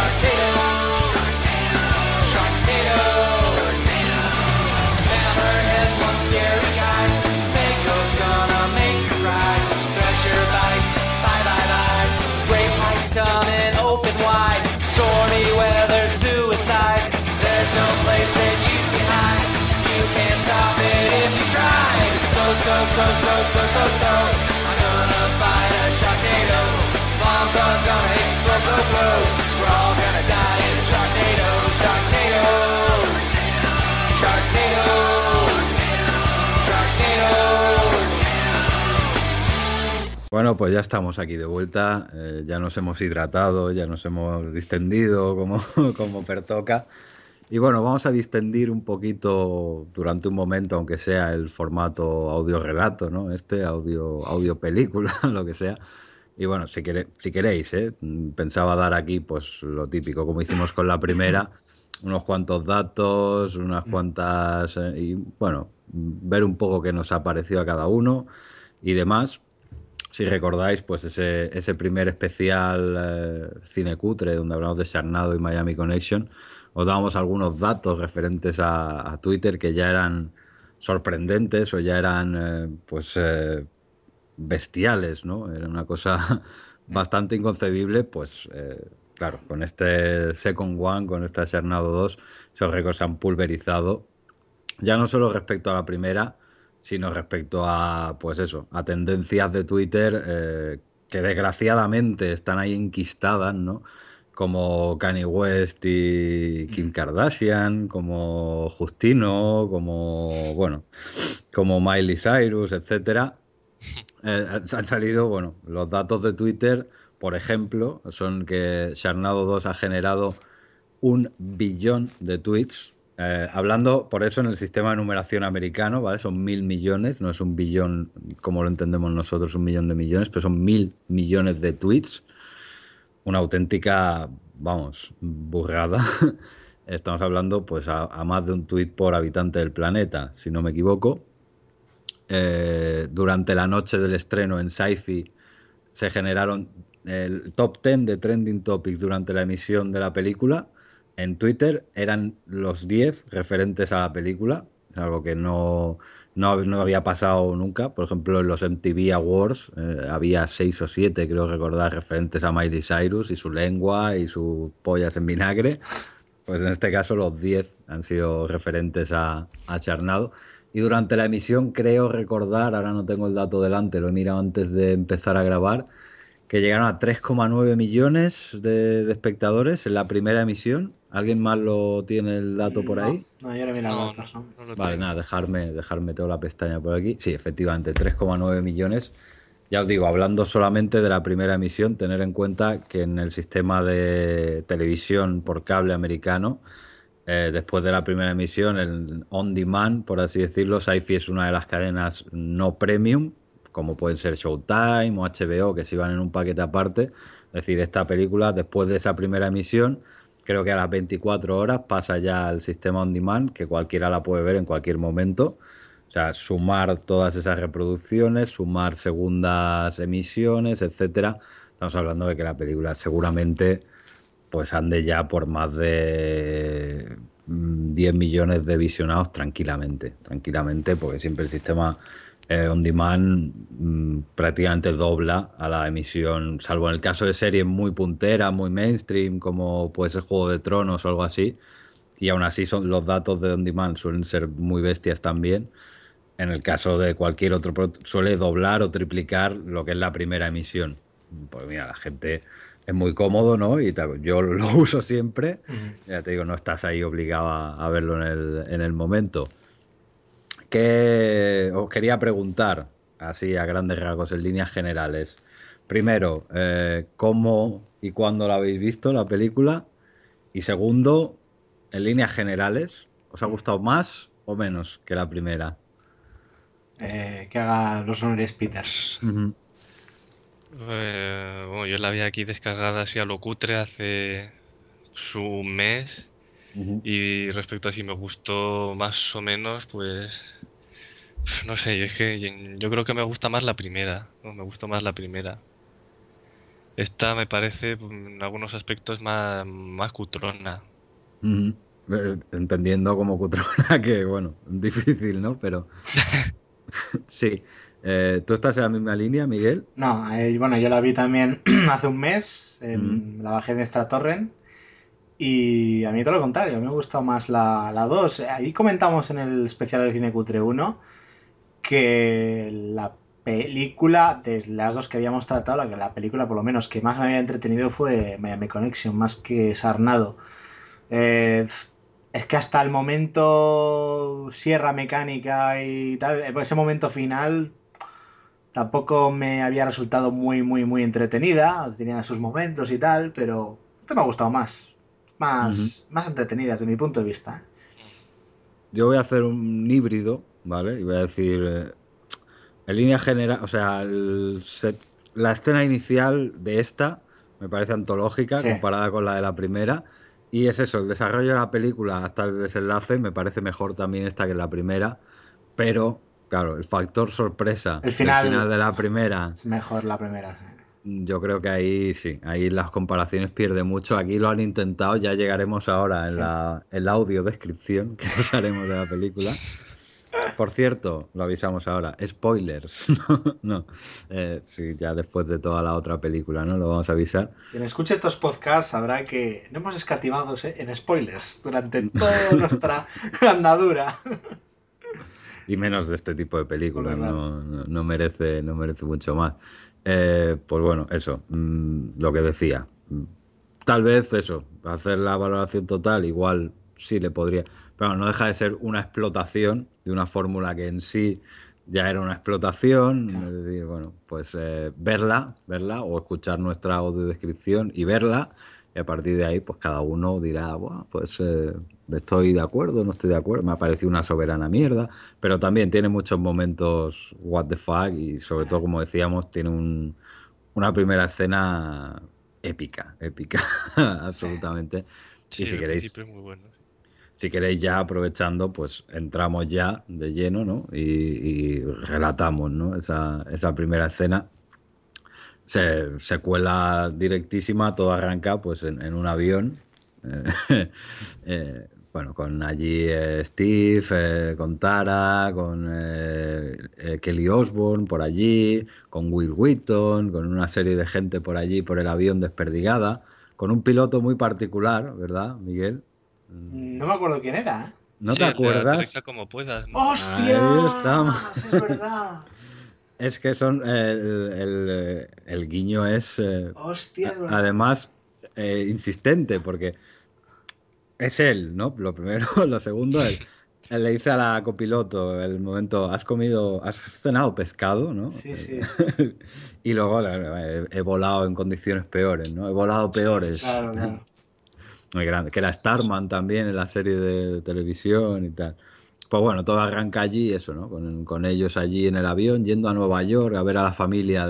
Hammerhead's one scary guy. Mako's gonna make you cry. Thresher bites, bye bye bye. Rape heights coming open wide. Stormy weather, suicide. There's no place that you can hide. You can't stop it if you try. It's so. I'm gonna fight a Sharknado. Bombs are gonna explode. We're all gonna die in a Sharknado. Bueno, pues ya estamos aquí de vuelta. Ya nos hemos hidratado, ya nos hemos distendido como pertoca. Y bueno, vamos a distendir un poquito durante un momento, aunque sea el formato audio relato, ¿no? Audio película, lo que sea. Y bueno, si queréis, pensaba dar aquí pues lo típico, como hicimos con la primera, unos cuantos datos, unas cuantas... y bueno, ver un poco qué nos ha parecido a cada uno y demás. Si recordáis, pues ese primer especial cine cutre, donde hablamos de Sharknado y Miami Connection, os dábamos algunos datos referentes a Twitter que ya eran sorprendentes o ya eran bestiales, ¿no? Era una cosa bastante inconcebible, pues claro, con este Second One, con esta Sharknado 2, esos récords se han pulverizado, ya no solo respecto a la primera, sino respecto a, pues eso, a tendencias de Twitter que desgraciadamente están ahí enquistadas, ¿no? Como Kanye West y Kim Kardashian, como Justino, como Miley Cyrus, etcétera. Han salido, bueno, los datos de Twitter, por ejemplo, son que Sharknado 2 ha generado 1 billón de tweets. Hablando, por eso, en el sistema de numeración americano, ¿vale? Son 1.000 millones, no es un billón como lo entendemos nosotros, 1 millón de millones, pero son 1.000 millones de tweets. Una auténtica, vamos, burrada. Estamos hablando pues a más de un tweet por habitante del planeta, si no me equivoco. Durante la noche del estreno en Sci-Fi se generaron el top 10 de trending topics durante la emisión de la película. En Twitter eran los 10 referentes a la película. Es algo que no había pasado nunca. Por ejemplo, en los MTV Awards había 6 o 7, creo recordar, referentes a Miley Cyrus y su lengua y sus pollas en vinagre. Pues en este caso los 10 han sido referentes a Charnado. Y durante la emisión creo recordar, ahora no tengo el dato delante, lo he mirado antes de empezar a grabar, que llegaron a 3,9 millones de espectadores en la primera emisión. ¿Alguien más lo tiene el dato por ahí? No, yo no he mirado datos. ¿no? Vale, nada, dejarme toda la pestaña por aquí. Sí, efectivamente, 3,9 millones. Ya os digo, hablando solamente de la primera emisión, tener en cuenta que en el sistema de televisión por cable americano, después de la primera emisión, el on demand, por así decirlo, Sci-Fi es una de las cadenas no premium, como pueden ser Showtime o HBO, que se iban en un paquete aparte. Es decir, esta película, después de esa primera emisión, creo que a las 24 horas pasa ya al sistema on demand, que cualquiera la puede ver en cualquier momento. O sea, sumar todas esas reproducciones, sumar segundas emisiones, etcétera. Estamos hablando de que la película seguramente pues ande ya por más de 10 millones de visionados tranquilamente, porque siempre el sistema on demand prácticamente dobla a la emisión, salvo en el caso de series muy punteras, muy mainstream, como puede ser Juego de Tronos o algo así, y aún así los datos de on demand suelen ser muy bestias también. En el caso de cualquier otro suele doblar o triplicar lo que es la primera emisión. Pues mira, la gente es muy cómodo, ¿no? Y yo lo uso siempre. Ya te digo, no estás ahí obligado a verlo en el momento. Que os quería preguntar, así a grandes rasgos, en líneas generales. Primero, ¿cómo y cuándo la habéis visto la película? Y segundo, en líneas generales, ¿os ha gustado más o menos que la primera? Que haga los honores Peters. Bueno, yo la vi aquí descargada así a lo cutre hace un mes. Y respecto a si me gustó más o menos, pues no sé, yo creo que me gusta más la primera, ¿no? Me gustó más la primera. Esta me parece en algunos aspectos más cutrona. Entendiendo como cutrona que, bueno, difícil, ¿no? Pero sí. ¿Tú estás en la misma línea, Miguel? No, bueno, yo la vi también hace un mes, la bajé en Extra Torrent. Y a mí todo lo contrario, me ha gustado más la 2. Ahí comentamos en el especial de Cine Cutre 1 que la película, de las dos que habíamos tratado, la película por lo menos que más me había entretenido fue Miami Connection, más que Sarnado. Es que hasta el momento Sierra Mecánica y tal, ese momento final tampoco me había resultado muy entretenida, tenía sus momentos y tal, pero esto me ha gustado más entretenida desde mi punto de vista. Yo voy a hacer un híbrido, ¿vale? Y voy a decir, en línea general, o sea, la escena inicial de esta me parece antológica comparada con la de la primera. Y es eso, el desarrollo de la película hasta el desenlace me parece mejor también esta que la primera. Pero, claro, el factor sorpresa el final de la primera es mejor la primera, sí. Yo creo que ahí sí, ahí las comparaciones pierden mucho. Aquí lo han intentado, ya llegaremos ahora en la audio descripción que nos haremos de la película. Por cierto, lo avisamos ahora, spoilers. No, sí, ya después de toda la otra película, ¿no? Lo vamos a avisar. Quien escuche estos podcasts sabrá que no hemos escatimado en spoilers durante toda nuestra andadura. Y menos de este tipo de películas, no merece mucho más. Pues bueno, eso, lo que decía. Tal vez eso, hacer la valoración total, igual sí le podría. Pero no deja de ser una explotación de una fórmula que en sí ya era una explotación. Claro. Es decir, bueno, pues verla o escuchar nuestra audiodescripción y verla. Y a partir de ahí, pues cada uno dirá, bueno, pues estoy de acuerdo, no estoy de acuerdo, me ha parecido una soberana mierda, pero también tiene muchos momentos what the fuck y sobre todo, como decíamos, tiene una primera escena épica, absolutamente. Sí, y si queréis, es muy bueno. Si queréis ya aprovechando, pues entramos ya de lleno, ¿no? Y relatamos, ¿no? Esa primera escena. Se cuela directísima, todo arranca pues en un avión, bueno, con allí Steve, con Tara, con Kelly Osbourne por allí, con Will Wheaton, con una serie de gente por allí, por el avión desperdigada, con un piloto muy particular, ¿verdad, Miguel? No me acuerdo quién era, ¿eh? ¿No Sí, te el de acuerdas? Aterriza como puedas, ¿no? Ahí estamos. ¡Hostias! Es verdad. Es que son el guiño es Hostia, es verdad. además insistente porque es él, ¿no? Lo primero, lo segundo, él le dice a la copiloto el momento, has cenado pescado, ¿no? Sí, sí. Y luego he volado en condiciones peores, ¿no? He volado peores. Claro, claro. Muy grande. Que era Starman también en la serie de televisión y tal. Pues bueno, todo arranca allí, eso, ¿no? Con ellos allí en el avión, yendo a Nueva York a ver a la familia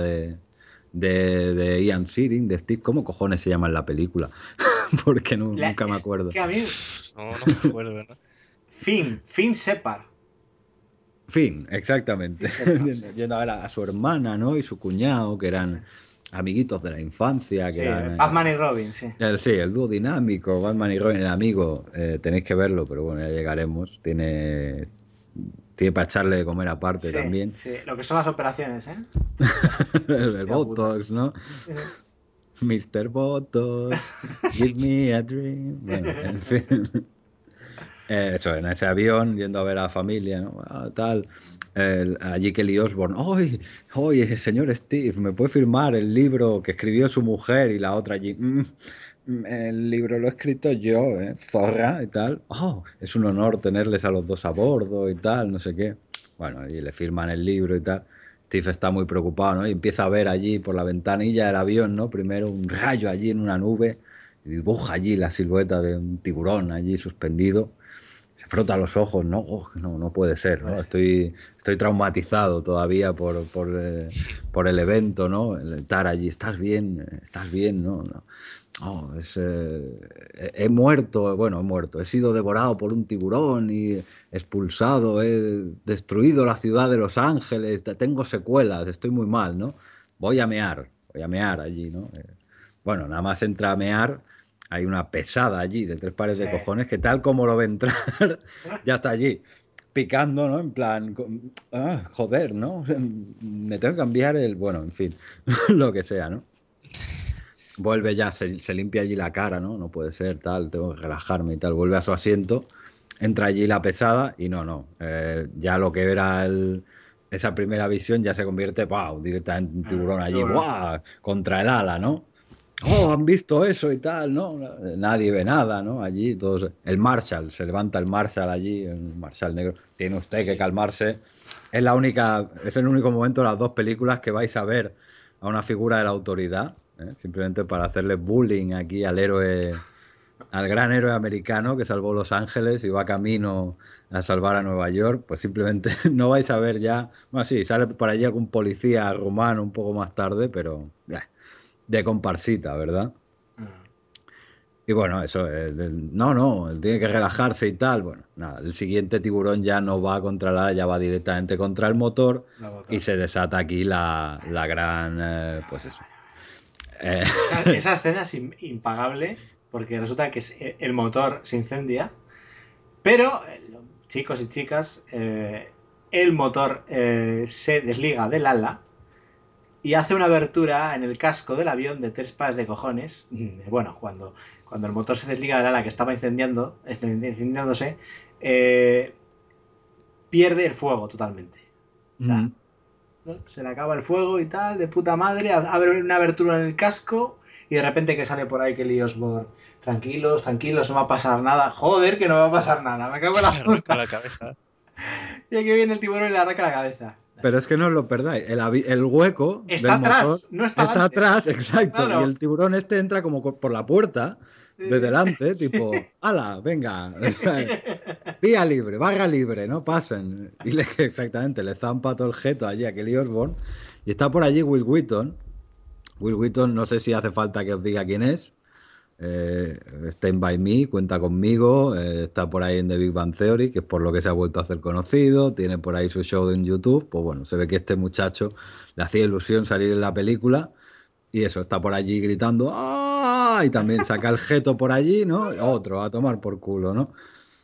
de Ian Searing, de Steve. ¿Cómo cojones se llama en la película? Porque nunca me acuerdo. Que a mí... No me acuerdo, ¿no? Finn Shepard. Finn, exactamente. Finn Shepard, sí. Yendo a ver a su hermana, ¿no? Y su cuñado, que eran amiguitos de la infancia. Sí, Que eran, Batman y Robin, sí. Sí, el dúo dinámico, Batman y Robin, el amigo. Tenéis que verlo, pero bueno, ya llegaremos. Tiene para echarle de comer aparte Sí, también. sí. Lo que son las operaciones, ¿eh? El Botox, ¿no? Mr. Botox, give me a dream. Bueno, en fin. Eso, en ese avión, yendo a ver a la familia, ¿no? Tal. Allí Kelly Osbourne, oye, señor Steve, ¿me puede firmar el libro que escribió su mujer? Y la otra allí, el libro lo he escrito yo, zorra y tal. Es un honor tenerles a los dos a bordo y tal, no sé qué. Bueno, y le firman el libro y tal. Steve está muy preocupado, ¿no? Y empieza a ver allí por la ventanilla del avión, ¿no? Primero un rayo allí en una nube y dibuja allí la silueta de un tiburón allí suspendido. Se frota los ojos, ¿no? No puede ser, ¿no? Estoy traumatizado todavía por el evento, ¿no? El estar allí, ¿estás bien? ¿No? He muerto, he sido devorado por un tiburón y expulsado, he destruido la ciudad de Los Ángeles, tengo secuelas, estoy muy mal, ¿no? Voy a mear allí, ¿no? Bueno, nada más entra a mear. Hay una pesada allí de 3 pares de cojones que tal como lo ve entrar, ya está allí, picando, ¿no? En plan, joder, ¿no? Me tengo que cambiar bueno, en fin, lo que sea, ¿no? Vuelve ya, se limpia allí la cara, ¿no? No puede ser, tal, tengo que relajarme y tal. Vuelve a su asiento, entra allí la pesada y ya lo que era esa primera visión ya se convierte, directamente en un tiburón allí, contra el ala, ¿no? Han visto eso y tal, ¿no? Nadie ve nada, ¿no? Allí todos... El Marshall, se levanta el Marshall allí, el Marshall negro. Tiene usted que calmarse. Es el único momento de las 2 películas que vais a ver a una figura de la autoridad, simplemente para hacerle bullying aquí al gran héroe americano que salvó Los Ángeles y va camino a salvar a Nueva York. Pues simplemente no vais a ver ya... Bueno, sí, sale por allí algún policía rumano un poco más tarde, pero... de comparsita, ¿verdad? Y bueno, eso, él tiene que relajarse y tal. Bueno, nada, el siguiente tiburón ya no va contra ya va directamente contra el motor y se desata aquí la gran, pues eso. Esa escena es impagable porque resulta que el motor se incendia, pero, chicos y chicas, el motor se desliga del ala y hace una abertura en el casco del avión de 3 pares de cojones. Bueno, cuando el motor se desliga del ala que estaba incendiándose, pierde el fuego totalmente. O sea, ¿no? Se le acaba el fuego y tal, de puta madre, abre una abertura en el casco y de repente que sale por ahí Kelly Osbourne. Tranquilos, no va a pasar nada. Joder, que no va a pasar nada. Me cago en la puta. La cabeza. Y aquí viene el tiburón y le arranca la cabeza. Pero es que no os lo perdáis. El hueco está del atrás, motor no está atrás, exacto. Claro. Y el tiburón entra como por la puerta de delante, tipo, ¡hala! Venga, vía libre, barra libre, no pasen. Y exactamente, le zampa todo el jeto allí a Kelly Osbourne. Y está por allí Will Wheaton. Will Wheaton, no sé si hace falta que os diga quién es. Stand By Me, cuenta conmigo, está por ahí en The Big Bang Theory, que es por lo que se ha vuelto a hacer conocido, tiene por ahí su show en YouTube. Pues bueno, se ve que este muchacho le hacía ilusión salir en la película y eso, está por allí gritando ¡ah! Y también saca el jeto por allí, ¿no? Otro a tomar por culo, ¿no?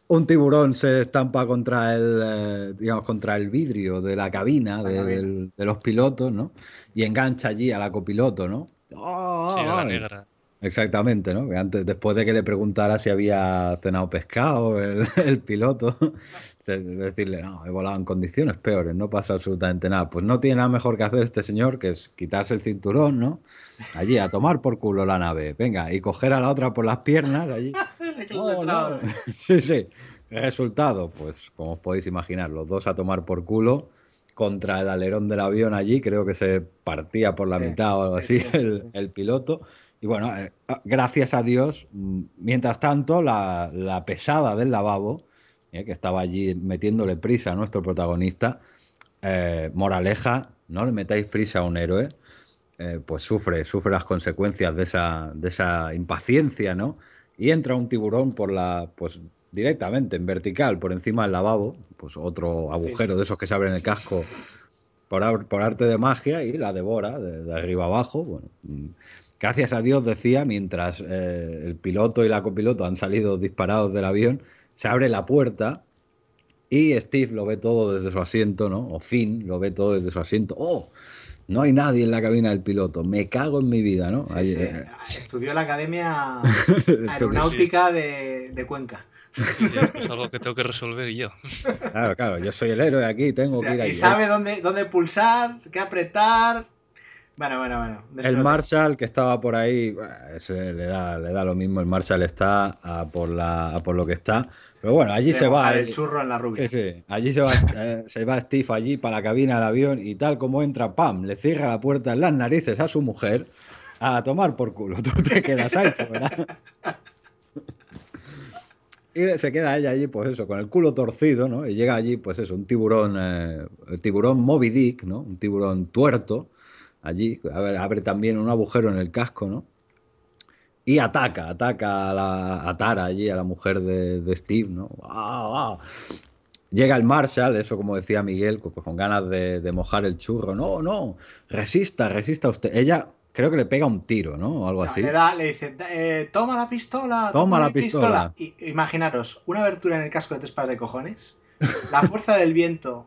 un tiburón se estampa contra digamos, contra el vidrio de la cabina de los pilotos, ¿no? Y engancha allí a la copiloto, ¿no? ¡Oh! Sí, a la negra. Exactamente, ¿no? Que antes, después de que le preguntara si había cenado pescado el piloto, decirle, no, he volado en condiciones peores, no pasa absolutamente nada. Pues no tiene nada mejor que hacer este señor que es quitarse el cinturón, ¿no? Allí a tomar por culo la nave, venga, y coger a la otra por las piernas, allí. Oh, no. Sí, sí. El resultado, pues como os podéis imaginar, los dos a tomar por culo contra el alerón del avión allí, creo que se partía por la mitad o algo así el piloto. Y bueno, gracias a Dios, mientras tanto, la pesada del lavabo, que estaba allí metiéndole prisa a nuestro protagonista, moraleja, no le metáis prisa a un héroe, pues sufre las consecuencias de esa impaciencia, ¿no? Y entra un tiburón pues directamente, en vertical, por encima del lavabo, pues otro agujero de esos que se abren el casco por arte de magia y la devora de arriba abajo. Bueno, gracias a Dios, decía, mientras el piloto y la copiloto han salido disparados del avión, se abre la puerta y Steve lo ve todo desde su asiento, ¿no? O Finn lo ve todo desde su asiento. ¡Oh! No hay nadie en la cabina del piloto. Me cago en mi vida, ¿no? Sí, estudió en la Academia Aeronáutica de Cuenca. Es algo que tengo que resolver yo. Claro, yo soy el héroe aquí, tengo que ir ahí. Y sabe dónde pulsar, qué apretar. Bueno. El Marshall que estaba por ahí, ese le da lo mismo. El Marshall está a por lo que está. Pero bueno, allí se va. El churro en la rubia. Sí. Allí se va Steve allí para la cabina del avión y tal como entra, ¡pam! Le cierra la puerta en las narices a su mujer a tomar por culo. Tú te quedas ahí fuera. Y se queda ella allí, pues eso, con el culo torcido, ¿no? Y llega allí, pues eso, un tiburón, el tiburón Moby Dick, ¿no? Un tiburón tuerto. Allí, abre también un agujero en el casco, ¿no? Y ataca a Tara allí, a la mujer de Steve, ¿no? Llega el Marshall, eso como decía Miguel, con ganas de mojar el churro. No, resista usted. Ella creo que le pega un tiro, ¿no? O algo así. Le dice, toma la pistola. Toma la pistola. Imaginaros, una abertura en el casco de 3 pares de cojones, la fuerza del viento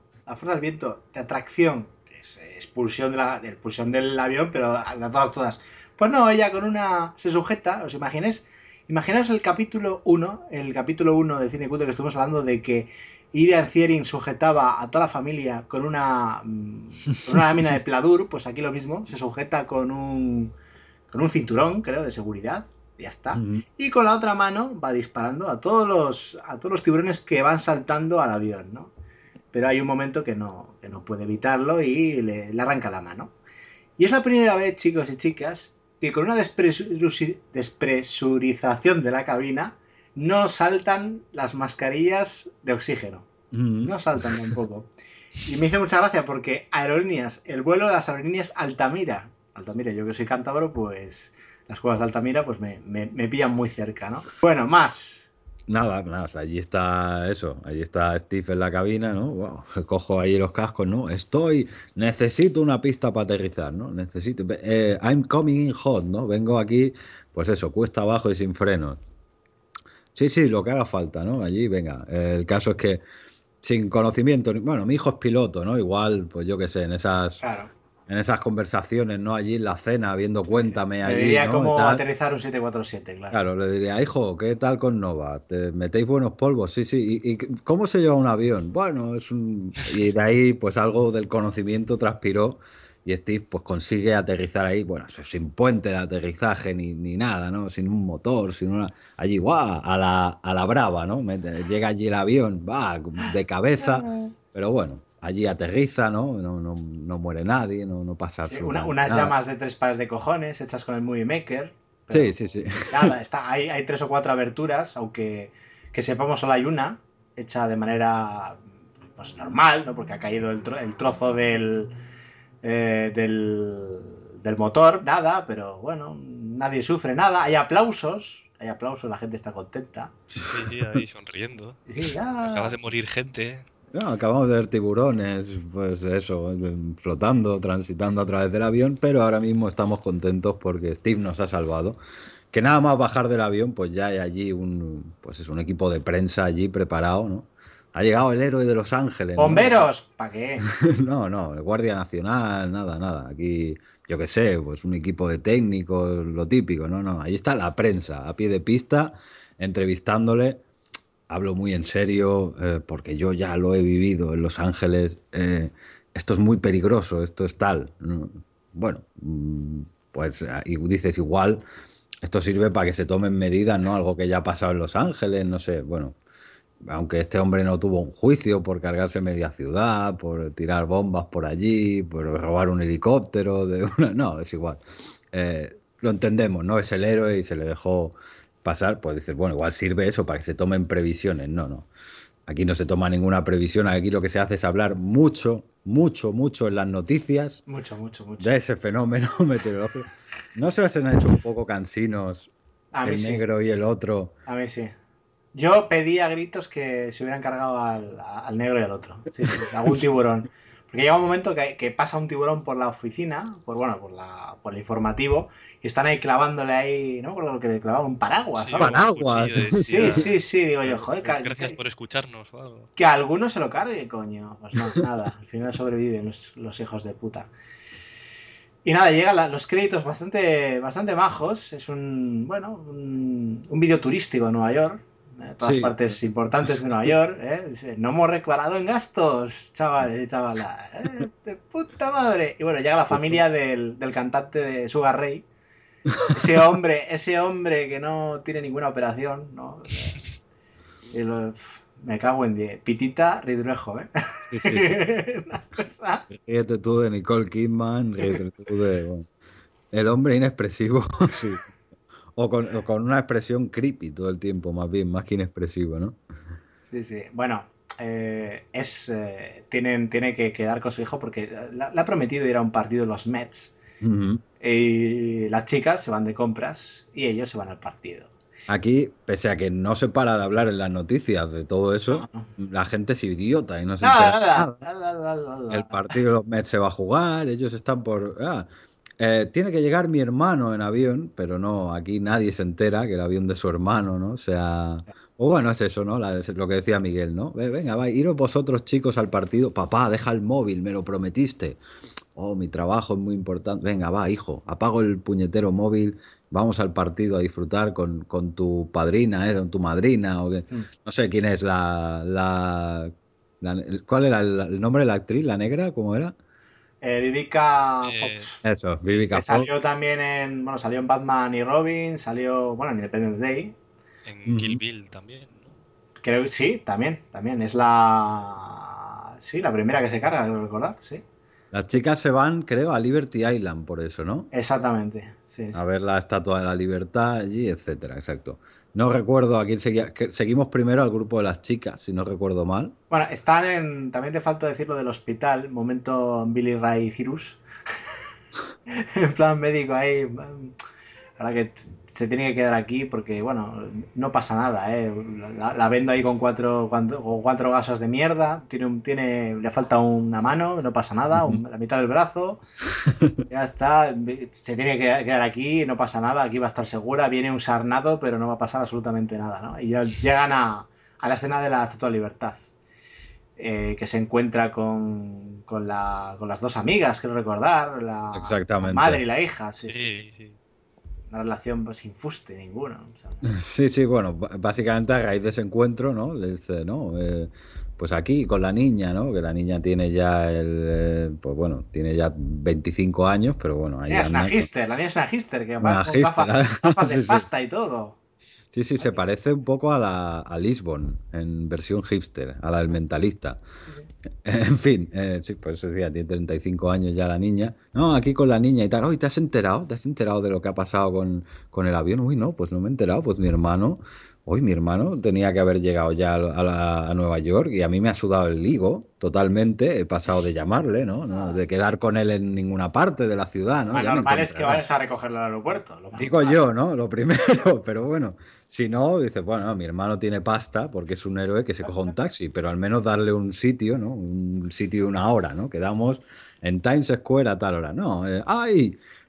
de atracción, que es expulsión del avión, pero a todas. Pues no, ella con una se sujeta, ¿os imagináis? Imaginaos el capítulo 1 de Cine Culto que estuvimos hablando de que Irian Thiering sujetaba a toda la familia con una lámina de pladur, pues aquí lo mismo, se sujeta con un cinturón, creo, de seguridad, ya está. Y con la otra mano va disparando a todos los tiburones que van saltando al avión, ¿no? Pero hay un momento que no puede evitarlo y le arranca la mano. Y es la primera vez, chicos y chicas, que con una despresurización de la cabina no saltan las mascarillas de oxígeno. No saltan tampoco. Y me hizo mucha gracia porque el vuelo de las aerolíneas Altamira, yo que soy cántabro, pues las cuevas de Altamira pues me pillan muy cerca, ¿no? Bueno, más. Nada, o sea, allí está Steve en la cabina, ¿no? Wow, cojo ahí los cascos, ¿no? Necesito una pista para aterrizar, ¿no? I'm coming in hot, ¿no? Vengo aquí, pues eso, cuesta abajo y sin frenos. Sí, lo que haga falta, ¿no? Allí, venga. El caso es que sin conocimiento, bueno, mi hijo es piloto, ¿no? Igual, pues yo qué sé, en esas conversaciones, ¿no? Allí en la cena, viendo Cuéntame allí, le diría, ¿no? Cómo aterrizar un 747, claro. Claro, le diría, hijo, ¿qué tal con Nova? ¿Te metéis buenos polvos? Sí. ¿Y cómo se lleva un avión? Bueno, y de ahí, pues algo del conocimiento transpiró y Steve, pues consigue aterrizar ahí, bueno, sin puente de aterrizaje ni nada, ¿no? Sin un motor, allí, ¡guau! A la brava, ¿no? Llega allí el avión, va, de cabeza, pero bueno. Allí aterriza, ¿no? No muere nadie, no pasa unas nada. llamas de 3 pares de cojones hechas con el Movie Maker. Sí. Nada, hay 3 o 4 aberturas, aunque que sepamos solo hay una, hecha de manera pues normal, ¿no? Porque ha caído el trozo del motor, nada, pero bueno, nadie sufre nada. Hay aplausos, la gente está contenta. Sí, ahí sonriendo. Sí, acaba de morir gente. No, acabamos de ver tiburones, pues eso, flotando, transitando a través del avión, pero ahora mismo estamos contentos porque Steve nos ha salvado que nada más bajar del avión, pues ya hay allí pues es un equipo de prensa allí preparado, ¿no? Ha llegado el héroe de Los Ángeles, ¿no? ¡Bomberos! ¿Para qué? No, el Guardia Nacional, nada. Aquí, yo qué sé, pues un equipo de técnicos, lo típico, no. Ahí está la prensa, a pie de pista, entrevistándole. Hablo muy en serio, porque yo ya lo he vivido en Los Ángeles. Esto es muy peligroso, esto es tal. Bueno, pues y dices igual, esto sirve para que se tomen medidas, ¿no? Algo que ya ha pasado en Los Ángeles, no sé, bueno. Aunque este hombre no tuvo un juicio por cargarse media ciudad, por tirar bombas por allí, por robar un helicóptero, no, es igual. Lo entendemos, ¿no? Es el héroe y se le dejó pasar, pues dices, bueno, igual sirve eso para que se tomen previsiones. No. Aquí no se toma ninguna previsión, aquí lo que se hace es hablar mucho en las noticias. Mucho. De ese fenómeno meteorológico. ¿No se os han hecho un poco cansinos A mí el sí. negro y el otro? A mí sí. Yo pedí a gritos que se hubieran cargado al negro y al otro. Sí, algún tiburón. Porque llega un momento que pasa un tiburón por la oficina, por el informativo, y están ahí clavándole ahí, no me acuerdo lo que le clavaba, un paraguas. Sí, ¿no? Paraguas. Sí, digo yo, joder, Gracias por escucharnos o algo. que a alguno se lo cargue, coño. Pues no, nada, al final sobreviven los hijos de puta. Y nada, llegan los créditos bastante majos. Es un vídeo turístico en Nueva York. Todas Sí. partes importantes de Nueva York. Dice, no hemos reparado en gastos, chavales y chavalas. De puta madre. Y bueno, llega la familia del cantante de Sugar Ray. Ese hombre que no tiene ninguna operación, ¿no? Me cago en 10. Pitita Ridruejo, ¿eh? Sí. Una cosa. Ríete tú de Nicole Kidman, ríete tú de... bueno, el hombre inexpresivo, sí. O con una expresión creepy todo el tiempo, más que inexpresivo, ¿no? Sí. Bueno, tiene que quedar con su hijo porque le ha prometido ir a un partido de los Mets. Ujú. Y las chicas se van de compras y ellos se van al partido. Aquí, pese a que no se para de hablar en las noticias de todo eso, la gente es idiota y no se entera de nada. Nada. El partido de los Mets se va a jugar, ellos están por... tiene que llegar mi hermano en avión, pero no, aquí nadie se entera que el avión de su hermano, ¿no? O sea... O bueno, es eso, ¿no? Es lo que decía Miguel, ¿no? Venga, va, iros vosotros chicos al partido. Papá, deja el móvil, me lo prometiste. Oh, mi trabajo es muy importante. Venga, va, hijo, apago el puñetero móvil, vamos al partido a disfrutar con tu padrina, con tu madrina, o que... No sé quién es ¿cuál era el nombre de la actriz? ¿La negra? ¿Cómo era? Vivica Fox. Eso, Vivica Que Fox. salió también salió en Batman y Robin, salió, en Independence Day. En Kill Bill también, ¿no? Creo que sí, también. Es la primera que se carga, creo recordar, sí. Las chicas se van, creo, a Liberty Island por eso, ¿no? Exactamente, sí. A ver la Estatua de la Libertad allí, etcétera, exacto. No recuerdo a quién seguía. Seguimos primero al grupo de las chicas, si no recuerdo mal. Bueno, están también te falta decirlo del hospital, momento Billy Ray Cyrus. En plan médico ahí. Ahora que se tiene que quedar aquí porque, bueno, no pasa nada, ¿eh? La vendo ahí con cuatro gasos de mierda. Le falta una mano, no pasa nada, la mitad del brazo. Ya está, se tiene que quedar aquí, no pasa nada, aquí va a estar segura. Viene un sarnado, pero no va a pasar absolutamente nada, ¿no? Y ya llegan a la escena de la Estatua de Libertad. Que se encuentra con las dos amigas, quiero recordar, la madre y la hija. Sí. Una relación sin fuste ninguno. O sea, Sí, bueno, básicamente a raíz de ese encuentro, ¿no? Le dice, ¿no? Pues aquí con la niña, ¿no? Que la niña tiene ya tiene ya 25 años, pero bueno, ahí es una hipster, la niña es una hipster, que va con gafas de pasta y todo. Sí, se parece un poco a Lisbon, en versión hipster, a la del Mentalista. En fin, sí, pues decía, tiene 35 años ya la niña. No, aquí con la niña y tal. Oye, ¿te has enterado? ¿Te has enterado de lo que ha pasado con el avión? Uy, no, pues no me he enterado. Pues mi hermano tenía que haber llegado ya a Nueva York y a mí me ha sudado el higo totalmente. He pasado de llamarle, ¿no? De quedar con él en ninguna parte de la ciudad, ¿no? Lo normal es que vayas a recogerlo al aeropuerto. Digo yo, ¿no? Lo primero, pero bueno. Si no, dice, bueno, mi hermano tiene pasta porque es un héroe que se coja un taxi, pero al menos darle un sitio, ¿no? Un sitio y una hora, ¿no? Quedamos en Times Square a tal hora. No, ¡ay!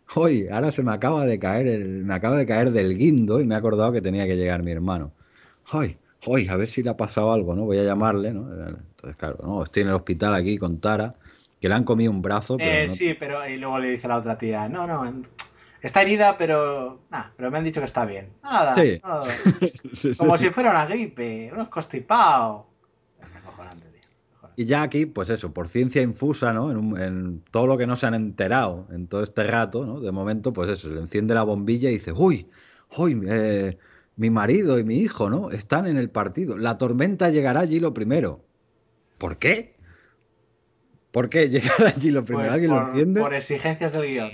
hoy, ahora se me acaba de caer me acaba de caer del guindo y me he acordado que tenía que llegar mi hermano. Hoy, hoy, a ver si le ha pasado algo, ¿no? Voy a llamarle, ¿no? Entonces, claro, no, estoy en el hospital aquí con Tara, que le han comido un brazo, pero no. Sí, pero y luego le dice la otra tía, no, está herida, pero me han dicho que está bien. Nada, Sí. nada. Sí, Como sí. si fuera una gripe, unos constipados. Es acojonante, tío. Y ya aquí, pues eso, por ciencia infusa, ¿no? En todo lo que no se han enterado en todo este rato, ¿no? De momento, pues eso, le enciende la bombilla y dice, uy, uy, mi marido y mi hijo, ¿no? Están en el partido. La tormenta llegará allí lo primero. ¿Por qué? ¿Por qué llegará allí lo primero? Pues ¿Alguien lo por entiende? exigencias del guión.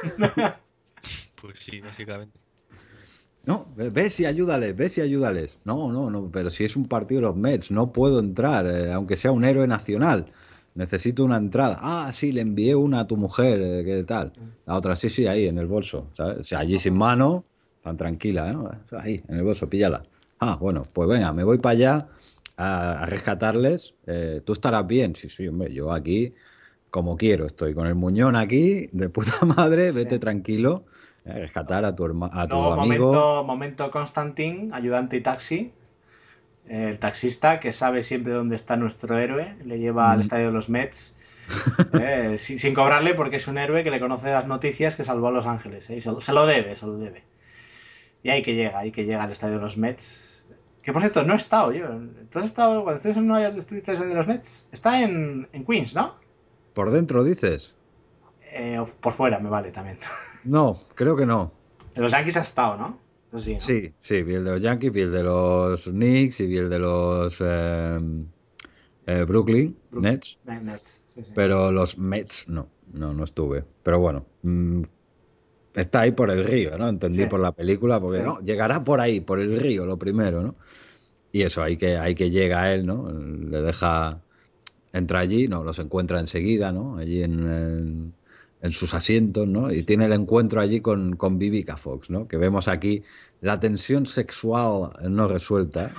Pues sí, básicamente. No, ves y ayúdales, ves y ayúdales. No, no, no, pero si es un partido de los Mets, no puedo entrar, aunque sea un héroe nacional. Necesito una entrada. Ah, sí, le envié una a tu mujer, ¿qué tal? La otra, sí, sí, ahí, en el bolso, ¿sabes? O sea, allí sin mano, tan tranquila, ¿no? Ahí, en el bolso, píllala. Ah, bueno, pues venga, me voy para allá a rescatarles. ¿Tú estarás bien? Sí, sí, hombre, yo aquí, como quiero, estoy con el muñón aquí, de puta madre, Sí. vete tranquilo. Rescatar a a tu Luego, amigo. momento Constantin, ayudante y taxi. El taxista que sabe siempre dónde está nuestro héroe, le lleva al Mm. estadio de los Mets, sin cobrarle porque es un héroe que le conoce las noticias que salvó a Los Ángeles. Y se lo debe, se lo debe. Y ahí que llega al estadio de los Mets. Que por cierto, no he estado yo. ¿Tú has estado cuando estuviste en Nueva York, estuviste en el de los Mets? Está en Queens, ¿no? ¿Por dentro dices? O por fuera me vale también. No, creo que no. En los Yankees ha estado, ¿no? Eso sí, ¿no? Sí, sí, vi el de los Yankees, vi el de los Knicks y vi el de los Brooklyn Nets, Nets, sí, sí. pero los Mets no, no estuve. Pero bueno, está ahí por el río, ¿no? Entendí Sí, por la película, porque sí. no, llegará por ahí, por el río, lo primero, ¿no? Y eso, hay que llega él, ¿no? Le deja, entra allí, no, los encuentra enseguida, ¿no? Allí en sus asientos, ¿no? Y tiene el encuentro allí con Vivica Fox, ¿no? Que vemos aquí la tensión sexual no resuelta.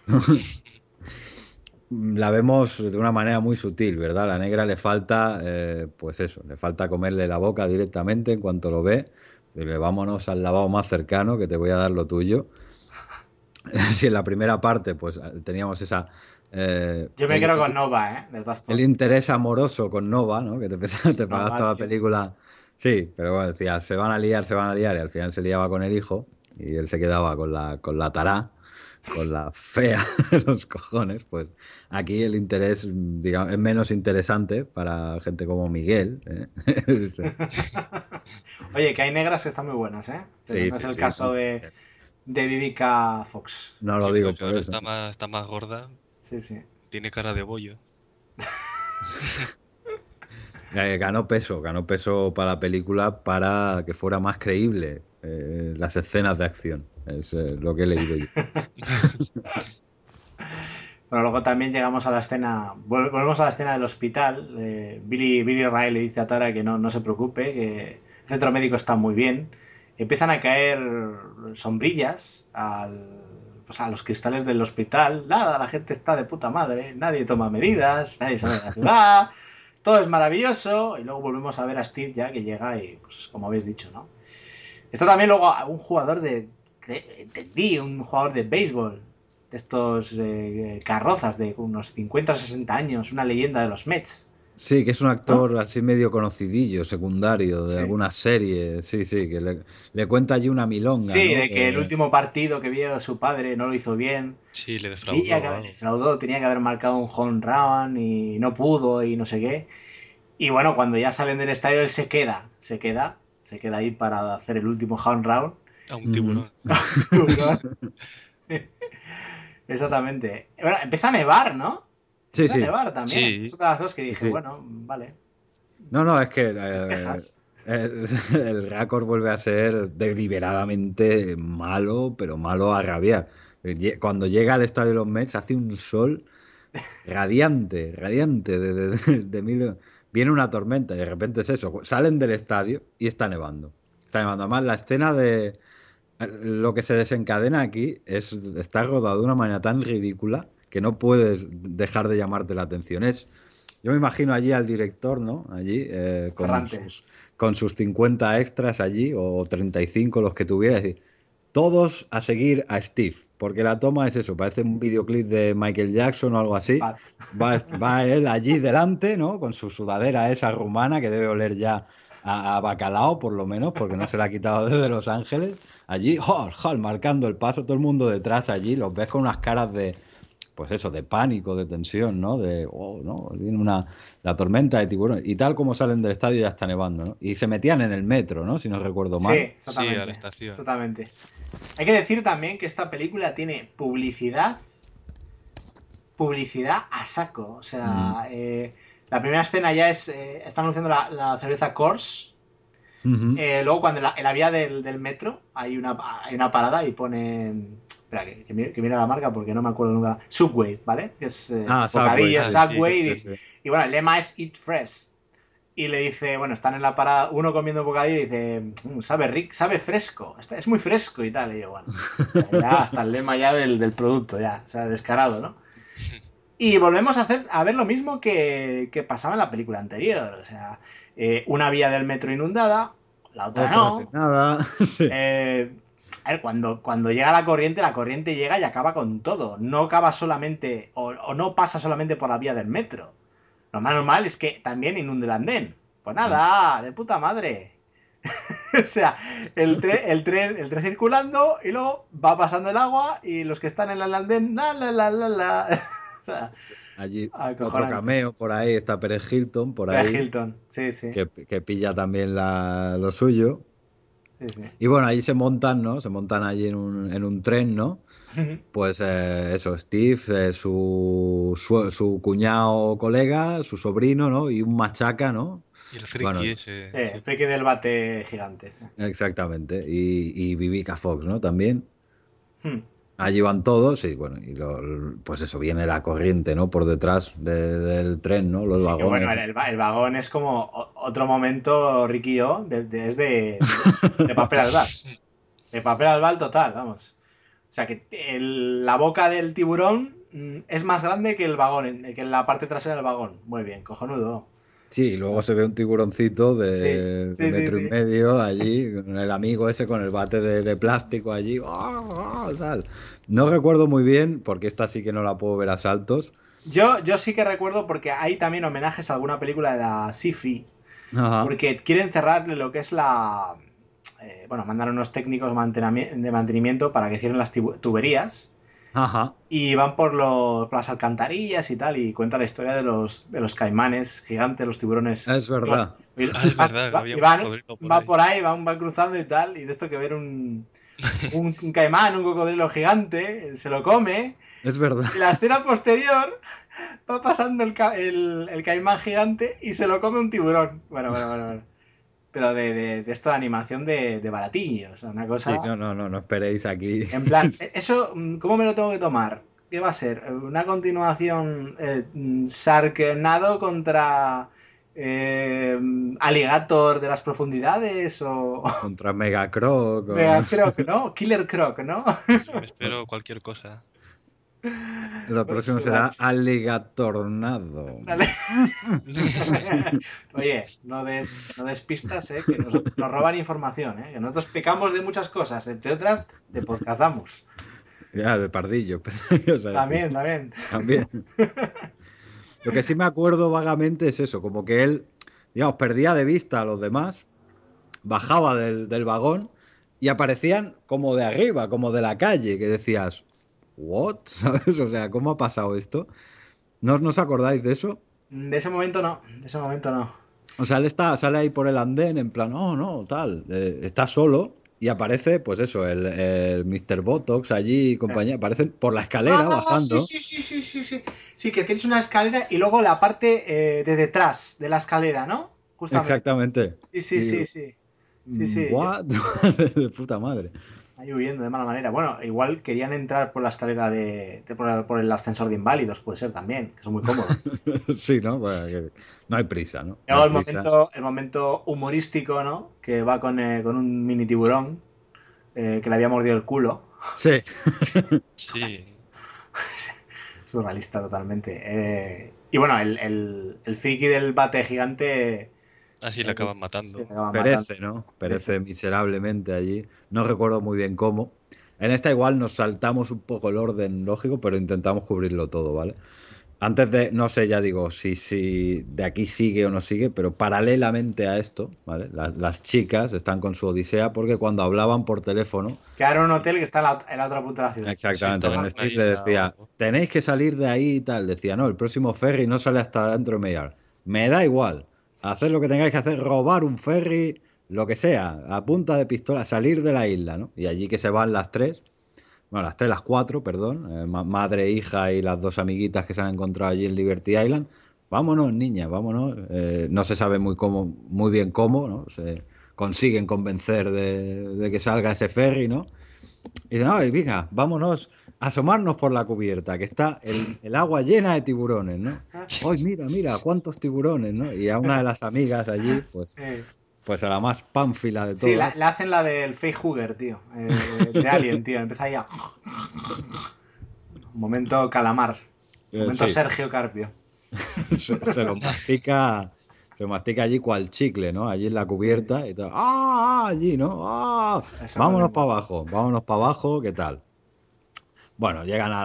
La vemos de una manera muy sutil, ¿verdad? A la negra le falta, pues eso, le falta comerle la boca directamente en cuanto lo ve. Dile, vámonos al lavabo más cercano, que te voy a dar lo tuyo. Si en la primera parte, pues teníamos esa... Yo me quedo con Nova, ¿eh? De todas el formas. interés amoroso con Nova, ¿no? Que te pagas Nova, toda la tío. película. Sí, pero bueno, decía, se van a liar, se van a liar. Y al final se liaba con el hijo y él se quedaba con la tará, con la fea de los cojones. Pues aquí el interés, digamos, es menos interesante para gente como Miguel. ¿eh? Oye, que hay negras que están muy buenas, ¿eh? Pero Sí, no es sí, el sí. caso de Vivica Fox. No lo Sí, digo pero que por ahora eso. está más gorda. Sí, sí. Tiene cara de bollo. Ganó peso para la película para que fuera más creíble las escenas de acción. Es lo que he leído yo. Bueno, luego también llegamos a la escena, volvemos a la escena del hospital. Billy Ray le dice a Tara que no se preocupe, que el centro médico está muy bien. Empiezan a caer sombrillas pues a los cristales del hospital. Nada, la gente está de puta madre, nadie toma medidas, nadie sale de la ciudad, todo es maravilloso. Y luego volvemos a ver a Steve ya que llega y, pues como habéis dicho, ¿no? Está también luego un jugador un jugador de béisbol, de estos carrozas de unos 50 o 60 años, una leyenda de los Mets. Sí, que es un ¿No? actor así medio conocidillo, secundario, de Sí. alguna serie. Sí, sí, que le cuenta allí una milonga, Sí, ¿no? de que el último partido que vio su padre no lo hizo bien. Sí, le Defraudó, tenía que haber marcado un home run y no pudo y no sé qué. Y bueno, cuando ya salen del estadio él se queda ahí para hacer el último home run. A un tiburón. Exactamente. Bueno, empieza a nevar, ¿no? Sí, Empieza a sí. nevar también. Sí. Es otra de las cosas que dije, Sí, sí. bueno, vale. No, es que Texas. el récord vuelve a ser deliberadamente malo, pero malo a rabiar. Cuando llega al estadio de los Mets hace un sol radiante, radiante. Viene una tormenta y de repente es eso. Salen del estadio y está nevando. Está nevando. Además, la escena de lo que se desencadena aquí está rodado de una manera tan ridícula que no puedes dejar de llamarte la atención. Es Yo me imagino allí al director, ¿no? Allí, Ferrante. con sus 50 extras allí, o 35 los que tuviera, es decir, todos a seguir a Steve, porque la toma es eso, parece un videoclip de Michael Jackson o algo así. Pat. Va él allí delante, ¿no? Con su sudadera esa rumana que debe oler ya a bacalao, por lo menos, porque no se la ha quitado desde Los Ángeles. Allí, marcando el paso, todo el mundo detrás allí, los ves con unas caras de, pues eso, de pánico, de tensión, ¿no? De, no, viene la tormenta de tiburones. Y tal como salen del estadio ya está nevando, ¿no? Y se metían en el metro, ¿no? Si no recuerdo Sí, mal. exactamente. Sí, a la estación. Exactamente. Hay que decir también que esta película tiene publicidad a saco. O sea, la primera escena ya es, están anunciando la cerveza Coors. Luego cuando en la vía del metro hay una parada y pone... Espera, que mira la marca porque no me acuerdo nunca. Subway, ¿vale? Que es bocadillo, Subway. Sí. Y bueno, el lema es Eat Fresh. Y le dice, bueno, están en la parada, uno comiendo bocadillo y dice, sabe fresco, es muy fresco y tal. Y yo, bueno, ya hasta el lema ya del producto, ya, o sea, descarado, ¿no? Y volvemos a ver lo mismo que pasaba en la película anterior. O sea, una vía del metro inundada, la otra no. Sin nada. Sí. A ver, cuando llega la corriente llega y acaba con todo. No acaba solamente, o no pasa solamente por la vía del metro. Lo más normal es que también inunde el andén. Pues nada, de puta madre. O sea, el tren circulando y luego va pasando el agua y los que están en el andén, O sea, allí otro acojonante. cameo por ahí, está Pérez Hilton, por ahí. Pérez Hilton, sí. Que pilla también lo suyo. Sí. Y bueno, allí se montan, ¿no? Se montan allí en un tren, ¿no? Pues eso, Steve, su cuñado colega, su sobrino, ¿no? Y un machaca, ¿no? Y el friki ese. Sí, el friki del bate gigante. Sí. Exactamente. Y Vivica Fox, ¿no? También. Allí van todos y bueno, pues eso, viene la corriente, ¿no? Por detrás del tren, ¿no? Los vagones. Bueno, el vagón es como otro momento, Ricky y yo, es de papel albal. De papel albal total, vamos. O sea, que la boca del tiburón es más grande que el vagón, que la parte trasera del vagón. Muy bien, cojonudo. Sí, y luego se ve un tiburoncito de metro y medio allí, con el amigo ese con el bate de plástico allí. Tal. No recuerdo muy bien, porque esta sí que no la puedo ver a saltos. Yo sí que recuerdo porque hay también homenajes a alguna película de la Sci-Fi. Porque quieren cerrarle lo que es la... bueno, mandaron unos técnicos de mantenimiento para que cierren las tuberías. Ajá. Y van por las alcantarillas y tal, y cuenta la historia de los caimanes gigantes, los tiburones. Es verdad. Es verdad. Y van por ahí, van cruzando y tal, y de esto que ver un caimán, un cocodrilo gigante, se lo come. Es verdad. Y la escena posterior va pasando el caimán gigante y se lo come un tiburón. Bueno. Pero de esto de animación de baratillo, o sea, una cosa... Sí, no esperéis aquí. En plan, ¿eso cómo me lo tengo que tomar? ¿Qué va a ser? ¿Una continuación Sharknado contra Alligator de las profundidades? O contra Megacroc. Megacroc, ¿no? Killer Croc, ¿no? Me espero cualquier cosa. Lo próximo será Alligatornado. Oye, no des pistas, que nos roban información, que nosotros pecamos de muchas cosas, entre otras de Podcastdamus. Ya, de pardillo. O sea, También. Lo que sí me acuerdo vagamente es eso, como que él, digamos, perdía de vista a los demás, bajaba del vagón y aparecían como de arriba, como de la calle, que decías... ¿What? ¿Sabes? O sea, ¿cómo ha pasado esto? ¿No os acordáis de eso? De ese momento no. O sea, él sale ahí por el andén en plan, no, tal. Está solo y aparece, pues eso, el Mr. Botox allí y compañía. Aparecen por la escalera bajando. Sí. Sí, que tienes una escalera y luego la parte de detrás de la escalera, ¿no? Justamente. Exactamente. Sí. ¿What? De puta madre. Ahí huyendo de mala manera. Bueno, igual querían entrar por la escalera por el ascensor de inválidos, puede ser también, que son muy cómodos. Sí, ¿no? Bueno, no hay prisa, ¿no? El momento humorístico, ¿no? Que va con un mini tiburón que le había mordido el culo. Sí. Sí. Surrealista totalmente. Y bueno, el friki del bate gigante... Así le acaban matando. se acaban Perece, matando. ¿no? Perece miserablemente allí. No recuerdo muy bien cómo. En esta igual nos saltamos un poco el orden lógico, pero intentamos cubrirlo todo, ¿vale? Antes de, no sé, ya digo, si de aquí sigue o no sigue, pero paralelamente a esto, ¿vale? Las chicas están con su odisea porque cuando hablaban por teléfono, Quedaron en un hotel que está en la otra punta de la ciudad. exactamente, estaban Ben en una Steve le isla decía, o- tenéis que salir de ahí y tal. Decía, no, el próximo ferry no sale hasta dentro de media hora. Me da igual, hacer lo que tengáis que hacer, robar un ferry, lo que sea, a punta de pistola, salir de la isla, ¿no? Y allí que se van las tres. Bueno, las tres, las cuatro, perdón. Madre, hija y las dos amiguitas que se han encontrado allí en Liberty Island. Vámonos, niña, vámonos. No se sabe muy bien cómo, ¿no? Se consiguen convencer de que salga ese ferry, ¿no? Y dicen, ay, venga, vámonos a asomarnos por la cubierta, que está el agua llena de tiburones, ¿no? ¡Ay, mira, mira, cuántos tiburones!, ¿no? Y a una de las amigas allí, pues a la más pánfila de Sí, todas. le hacen la del facehugger, tío. De Alien, tío. Empieza ahí a... Momento calamar. Momento Sí. Sergio Carpio. se lo mastica. Se mastica allí cual chicle, ¿no? Allí en la cubierta y todo. ¡Ah! Allí, ¿no? ¡Ah! Eso Vámonos me- para abajo, ¿qué tal? Bueno,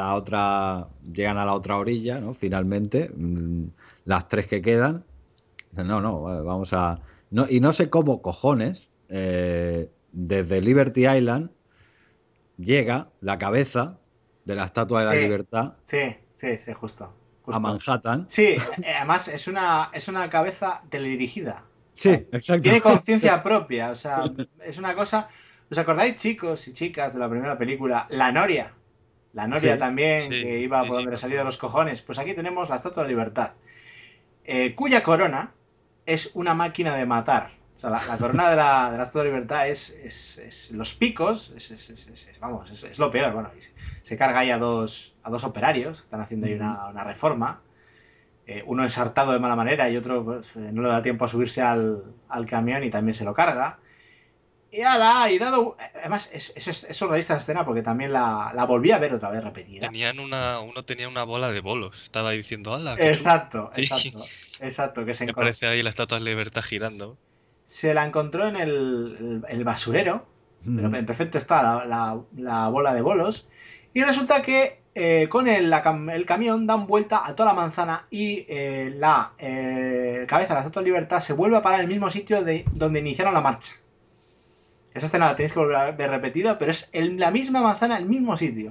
llegan a la otra orilla, ¿no? Finalmente, las tres que quedan. Dicen, no, no, vamos a. No, y no sé cómo cojones, desde Liberty Island llega la cabeza de la Estatua de la Sí, Libertad sí, justo. a Manhattan. Sí, además es una cabeza teledirigida. Sí, exacto. Tiene conciencia propia, o sea, es una cosa... ¿Os acordáis, chicos y chicas, de la primera película? La Noria. La Noria Sí, también, sí, que iba sí, por sí, donde le salía de los cojones. Pues aquí tenemos la Estatua de Libertad, cuya corona es una máquina de matar. O sea, la corona de la Estatua de Libertad es los picos, vamos, es lo peor. Bueno, y se carga ahí a dos operarios que están haciendo ahí una reforma. Uno ensartado de mala manera y otro pues, no le da tiempo a subirse al camión y también se lo carga. Y ala, y dado... Además, es surrealista esa escena porque también la volví a ver otra vez repetida. Uno tenía una bola de bolos. Estaba diciendo, ¡hala! qué Exacto, chulo". exacto, que Y aparece ahí la Estatua de Libertad girando. se la encontró en el basurero, pero en perfecto estado la bola de bolos, y resulta que con el camión dan vuelta a toda la manzana y la cabeza de la Estatua de Libertad se vuelve a parar en el mismo sitio donde iniciaron la marcha. Esa escena la tenéis que volver a ver repetida, pero es en la misma manzana, el mismo sitio.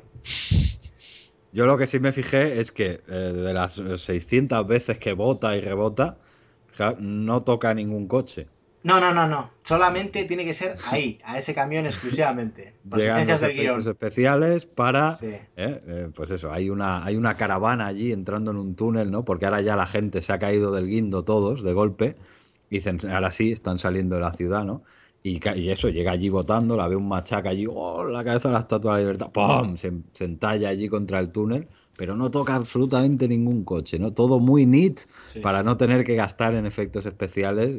Yo lo que sí me fijé es que de las 600 veces que bota y rebota, no toca ningún coche. No. Solamente tiene que ser ahí, a ese camión exclusivamente. Por Llegan exigencias los del efectos guión. especiales para... Sí. pues eso, hay una caravana allí entrando en un túnel, ¿no? Porque ahora ya la gente se ha caído del guindo todos, de golpe. Y dicen, ahora sí, están saliendo de la ciudad, ¿no? Y eso, llega allí votando, la ve un machaca allí, ¡oh! La cabeza de la Estatua de la Libertad, ¡pum! Se entalla allí contra el túnel, pero no toca absolutamente ningún coche, ¿no? Todo muy neat para no tener que gastar en efectos especiales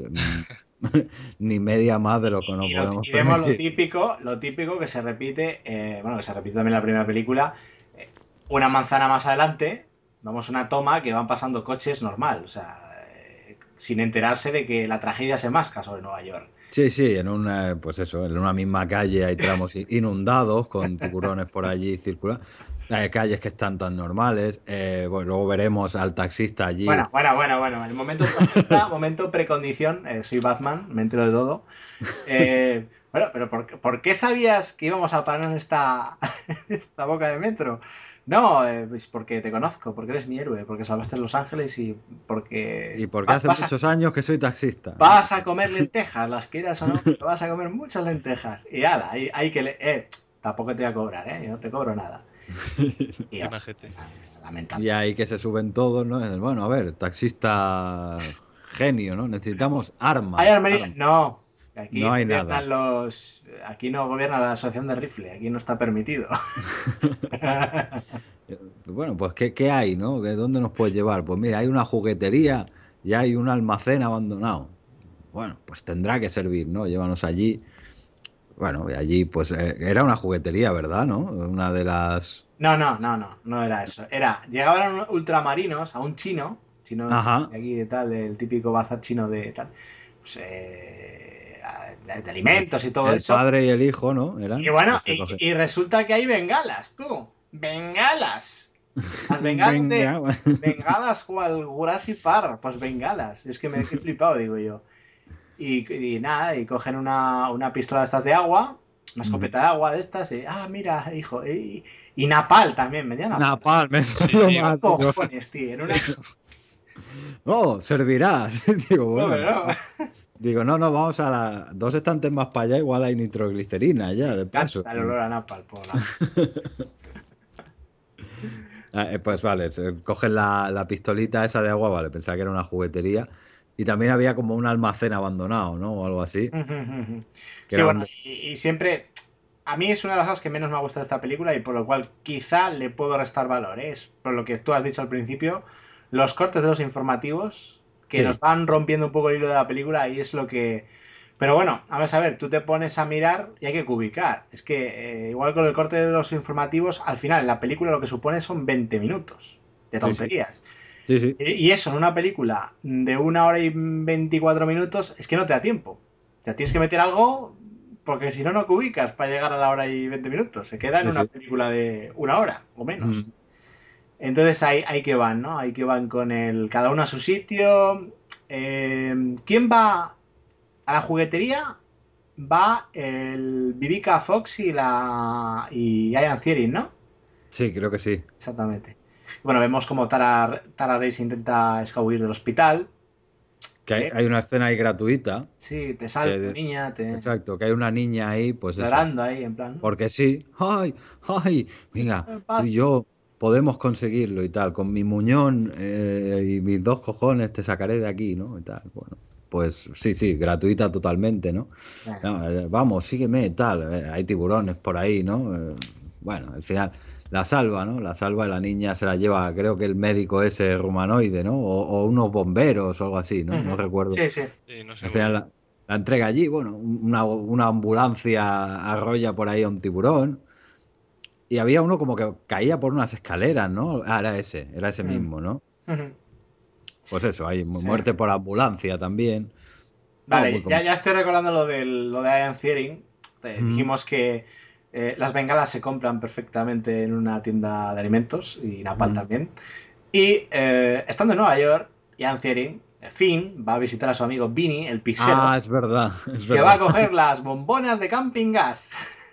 ni media más de lo que nos podemos Y vemos permitir. lo típico que se repite, bueno, que se repite también en la primera película. Una manzana más adelante, vamos a una toma que van pasando coches normal, o sea, sin enterarse de que la tragedia se masca sobre Nueva York. Sí, pues eso, en una misma calle hay tramos inundados con tiburones por allí circulando. Hay calles que están tan normales. Bueno, luego veremos al taxista allí. Bueno. El momento taxista, momento precondición. Soy Batman, me entero de todo. Bueno, pero ¿por qué sabías que íbamos a parar en esta boca de metro? No, pues porque te conozco, porque eres mi héroe, porque salvaste Los Ángeles y porque Y porque hace muchos años que soy taxista. vas a comer lentejas, las quieras o no, vas a comer muchas lentejas. Y ala, hay que... tampoco te voy a cobrar, yo no te cobro nada. Y lamentable. Y ahí que se suben todos, ¿no? Bueno, a ver, taxista genio, ¿no? Necesitamos armas. ¿Hay armería? No. Aquí No hay gobiernan nada. Aquí no gobierna la asociación de rifle, aquí no está permitido. Bueno, pues ¿qué hay, no? ¿Dónde nos puedes llevar? Pues mira, hay una juguetería y hay un almacén abandonado. Bueno, pues tendrá que servir, ¿no? Llévanos allí. Bueno, y allí pues era una juguetería, ¿verdad? ¿No? Una de las... No era eso. Llegaban ultramarinos a un chino chino Ajá. de aquí de tal, el típico bazar chino de tal, pues, de alimentos y todo El eso. padre y el hijo, ¿no? Eran Y bueno, los que cogen. y resulta que hay bengalas, tú. Bengalas. Las bengalas Venga. bengalas cual Jurassic Park. Pues bengalas. Es que me he flipado, digo yo. Y nada, y cogen una pistola de estas de agua, una escopeta de agua de estas, y mira, hijo. Y napal también, vendían napal. Napalm, eso es lo más. Digo, Cojones, tío. En una... oh, servirá. Digo, bueno. No, pero no. Digo, no, vamos a dos estantes más para allá, igual hay nitroglicerina ya, de paso. Canta el olor a napal por la... Pues vale, cogen la pistolita esa de agua, vale, pensaba que era una juguetería. Y también había como un almacén abandonado, ¿no? O algo así. Sí, bueno, y siempre... A mí es una de las cosas que menos me ha gustado de esta película y por lo cual quizá le puedo restar valor, ¿eh? Es por lo que tú has dicho al principio, los cortes de los informativos que nos van rompiendo un poco el hilo de la película y es lo que... Pero bueno, vamos a ver, tú te pones a mirar y hay que ubicar. Es que igual con el corte de los informativos, al final en la película lo que supone son 20 minutos de tonterías. Sí. Y eso en una película de 1 hora y 24 minutos es que no te da tiempo. O sea, tienes que meter algo porque si no, no te ubicas para llegar a la hora y 20 minutos. Se queda en una película de 1 hora o menos. Entonces ahí que van, ¿no? Ahí que van con cada uno a su sitio. ¿Quién va a la juguetería? Va el Vivica Fox y Ian Ziering, ¿no? Sí, creo que sí. Exactamente. Bueno, vemos como Tara Reid intenta escabuir del hospital. Que hay una escena ahí gratuita. Sí, te salta, niña. Exacto, que hay una niña ahí, pues llorando ahí, en plan. Porque sí. ¡Ay! Venga, tú y yo podemos conseguirlo y tal. Con mi muñón y mis 2 cojones te sacaré de aquí, ¿no? Y tal. Bueno, pues sí, gratuita totalmente, ¿no? Vamos, sígueme, tal. Hay tiburones por ahí, ¿no? Bueno, al final la salva, ¿no? La salva y la niña se la lleva, creo que el médico ese rumanoide, ¿no? O unos bomberos o algo así, ¿no? No recuerdo. Sí. No sé, al final la entrega allí, bueno, una ambulancia arrolla por ahí a un tiburón. Y había uno como que caía por unas escaleras, ¿no? Era ese mismo, ¿no? Pues eso, hay muerte por ambulancia también. Vale, ya estoy recordando lo de Ian Ziering. Dijimos que las bengalas se compran perfectamente en una tienda de alimentos y napal también. Y estando en Nueva York, Ian Ziering, Finn, va a visitar a su amigo Vinny, el pixero. Es verdad. Que va a coger las bombonas de camping gas.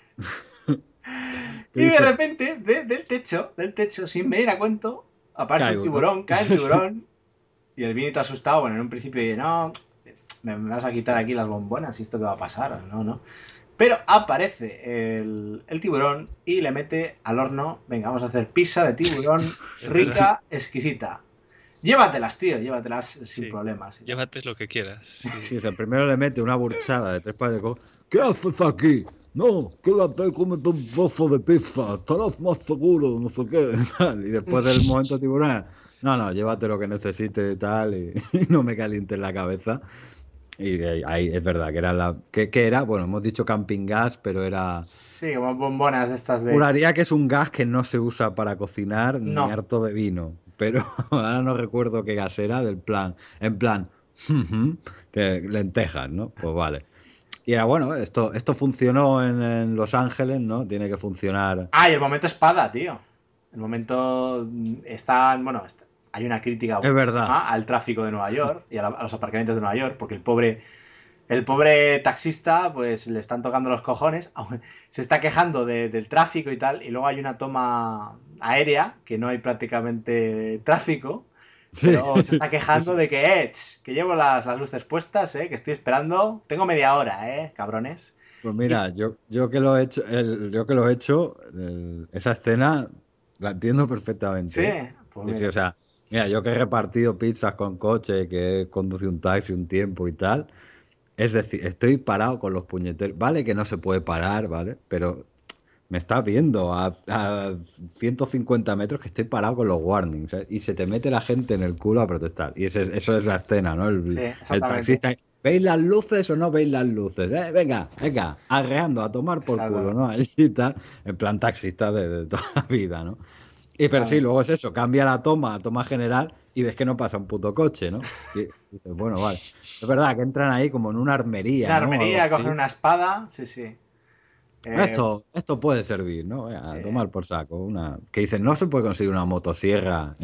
Y de repente, del techo, sin venir a cuento, aparece un tiburón, cae el tiburón. Y el Vinny todo asustado, bueno, en un principio dice, no, me vas a quitar aquí las bombonas y esto qué va a pasar, no. Pero aparece el tiburón y le mete al horno, venga, vamos a hacer pizza de tiburón rica, exquisita. Llévatelas, tío, llévatelas sin problemas. Llévate lo que quieras. Sí, o sea, primero le mete una burchada de 3 pares de coco. ¿Qué haces aquí? No, quédate y cómete un trozo de pizza, estarás más seguro, no sé qué, tal. Y después del momento tiburón, no, llévate lo que necesites y tal, y no me calientes la cabeza. Y ahí es verdad que era ¿Qué era? Bueno, hemos dicho camping gas, pero era... Sí, como bombonas de estas de... Juraría que es un gas que no se usa para cocinar ni harto de vino. Pero ahora no recuerdo qué gas era, en plan, que lentejas, ¿no? Pues vale. Y era bueno, esto funcionó en Los Ángeles, ¿no? Tiene que funcionar. Y el momento espada, tío. El momento hay una crítica al tráfico de Nueva York y a los aparcamientos de Nueva York, porque el pobre taxista, pues le están tocando los cojones, se está quejando del tráfico y tal, y luego hay una toma aérea, que no hay prácticamente tráfico, pero se está quejando de que llevo las luces puestas, que estoy esperando, tengo media hora, cabrones. Pues mira, yo que lo he hecho, esa escena la entiendo perfectamente. Sí, pues sí, o sea, mira, yo que he repartido pizzas con coche, que he conducido un taxi un tiempo y tal, es decir, estoy parado con los puñeteros, vale que no se puede parar, ¿vale? Pero me estás viendo a 150 metros que estoy parado con los warnings, y se te mete la gente en el culo a protestar. Y eso es la escena, ¿no? El taxista, ¿veis las luces o no veis las luces? Venga, arreando a tomar por culo, ¿no? Allí está, en plan taxista de toda la vida, ¿no? Pero sí, luego es eso, cambia la toma general y ves que no pasa un puto coche, ¿no? Y dices, bueno, vale. Es verdad que entran ahí como en una armería, Una ¿no? armería, Algo así. cogen una espada, sí, sí. Esto puede servir, ¿no? A tomar por saco. Que dicen, no se puede conseguir una motosierra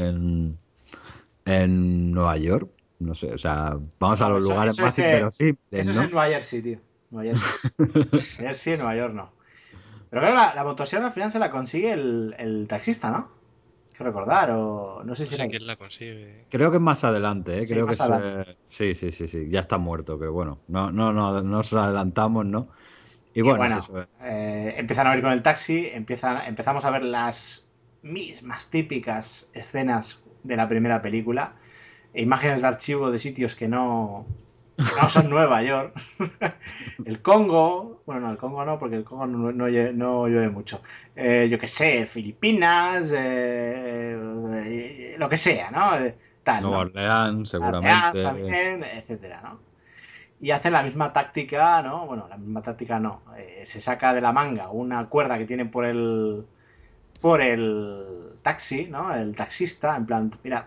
en Nueva York. No sé, o sea, vamos a No, los lugares eso más es, inverosímiles, eso es ¿no? en Nueva Jersey, tío. Nueva Jersey. Nueva Jersey, Nueva York no. Pero claro, la motosierra al final se la consigue el taxista, ¿no? Hay que recordar, o no sé No si sé era... quién la consigue. Creo que es más adelante, ¿eh? Sí, Creo que más es... adelante. sí, ya está muerto, pero bueno, no nos adelantamos, ¿no? Y Y bueno, es bueno, eso. empiezan a ir con el taxi, empezamos a ver las mismas típicas escenas de la primera película, e imágenes de archivo de sitios que no son Nueva York. El Congo, bueno, no, el Congo no, porque el Congo no llueve mucho. Yo qué sé, Filipinas, lo que sea, ¿no? Tal, Nueva ¿no? Orleans, Orleans seguramente. también, etcétera, ¿no? Y hacen la misma táctica, ¿no? Bueno, la misma táctica no. Se saca de la manga una cuerda que tiene por el taxi, ¿no? El taxista, en plan, mira,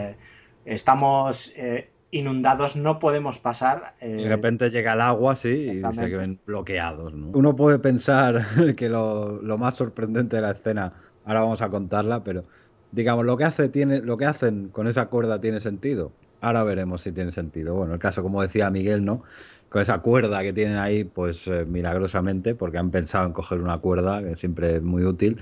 estamos inundados, no podemos pasar. Y de repente llega el agua, sí, y se Exactamente. ven bloqueados, ¿no? Uno puede pensar que lo más sorprendente de la escena, ahora vamos a contarla, pero digamos, lo que hacen con esa cuerda tiene sentido. Ahora veremos si tiene sentido. Bueno, el caso, como decía Miguel, ¿no? Con esa cuerda que tienen ahí, pues milagrosamente, porque han pensado en coger una cuerda, que siempre es muy útil,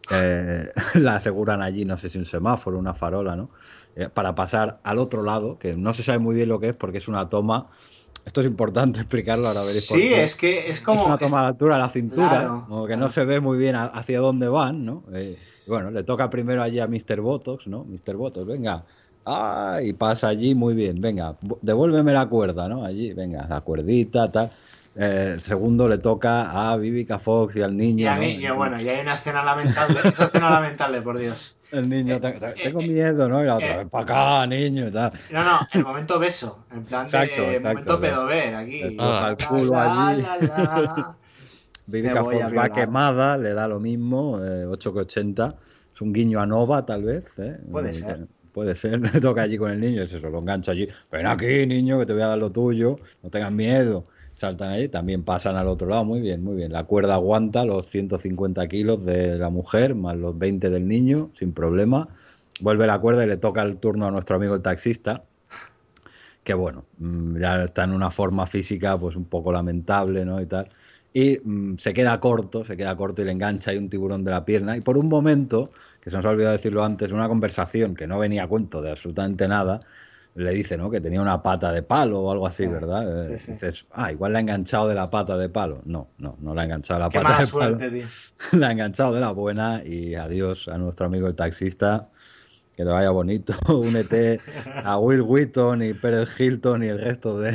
la aseguran allí, no sé si un semáforo, una farola, ¿no? Para pasar al otro lado, que no se sabe muy bien lo que es porque es una toma. Esto es importante explicarlo, ahora veréis por Sí, qué. es que es Es como... una toma de altura a la cintura, Claro, como que no claro. se ve muy bien hacia dónde van, ¿no? Bueno, le toca primero allí a Mr. Botox, ¿no? Mr. Botox, venga. Ah, y pasa allí muy bien, venga, devuélveme la cuerda, ¿no? Allí, venga, la cuerdita, tal. Segundo le toca a Vivica Fox y al Y, niño, a ¿no? mí, y bueno, y hay una escena lamentable, esa escena lamentable, por Dios. El niño, Eh, tengo miedo, ¿no? Y la otra, eh, ven para acá, niño, y tal. no, no, el momento beso, en plan Exacto, de exacto. momento pedover, aquí. Destroza Ah, el culo allí. La. Te Vivica voy a Fox va violar. quemada, le da lo mismo, 8,80. Es un guiño a Nova, tal vez. Puede ser. Puede ser, le toca allí con el niño, es eso, lo engancha allí. Ven aquí, niño, que te voy a dar lo tuyo, no tengas miedo. Saltan allí, también pasan al otro lado, muy bien, muy bien. La cuerda aguanta los 150 kilos de la mujer, más los 20 del niño, sin problema. Vuelve la cuerda y le toca el turno a nuestro amigo el taxista, que bueno, ya está en una forma física pues un poco lamentable, ¿no? Y tal. Y se queda corto y le engancha ahí un tiburón de la pierna. Y por un momento, que se nos ha olvidado decirlo antes, una conversación que no venía a cuento de absolutamente nada, le dice, ¿no? Que tenía una pata de palo o algo así, Sí, ¿verdad? sí, sí. Dices, igual la ha enganchado de la pata de palo. No la ha enganchado de la Qué pata mala de palo. suerte, tío. La ha enganchado de la buena y adiós a nuestro amigo el taxista. Que te vaya bonito, únete a Will Wheaton y Pérez Hilton y el resto de...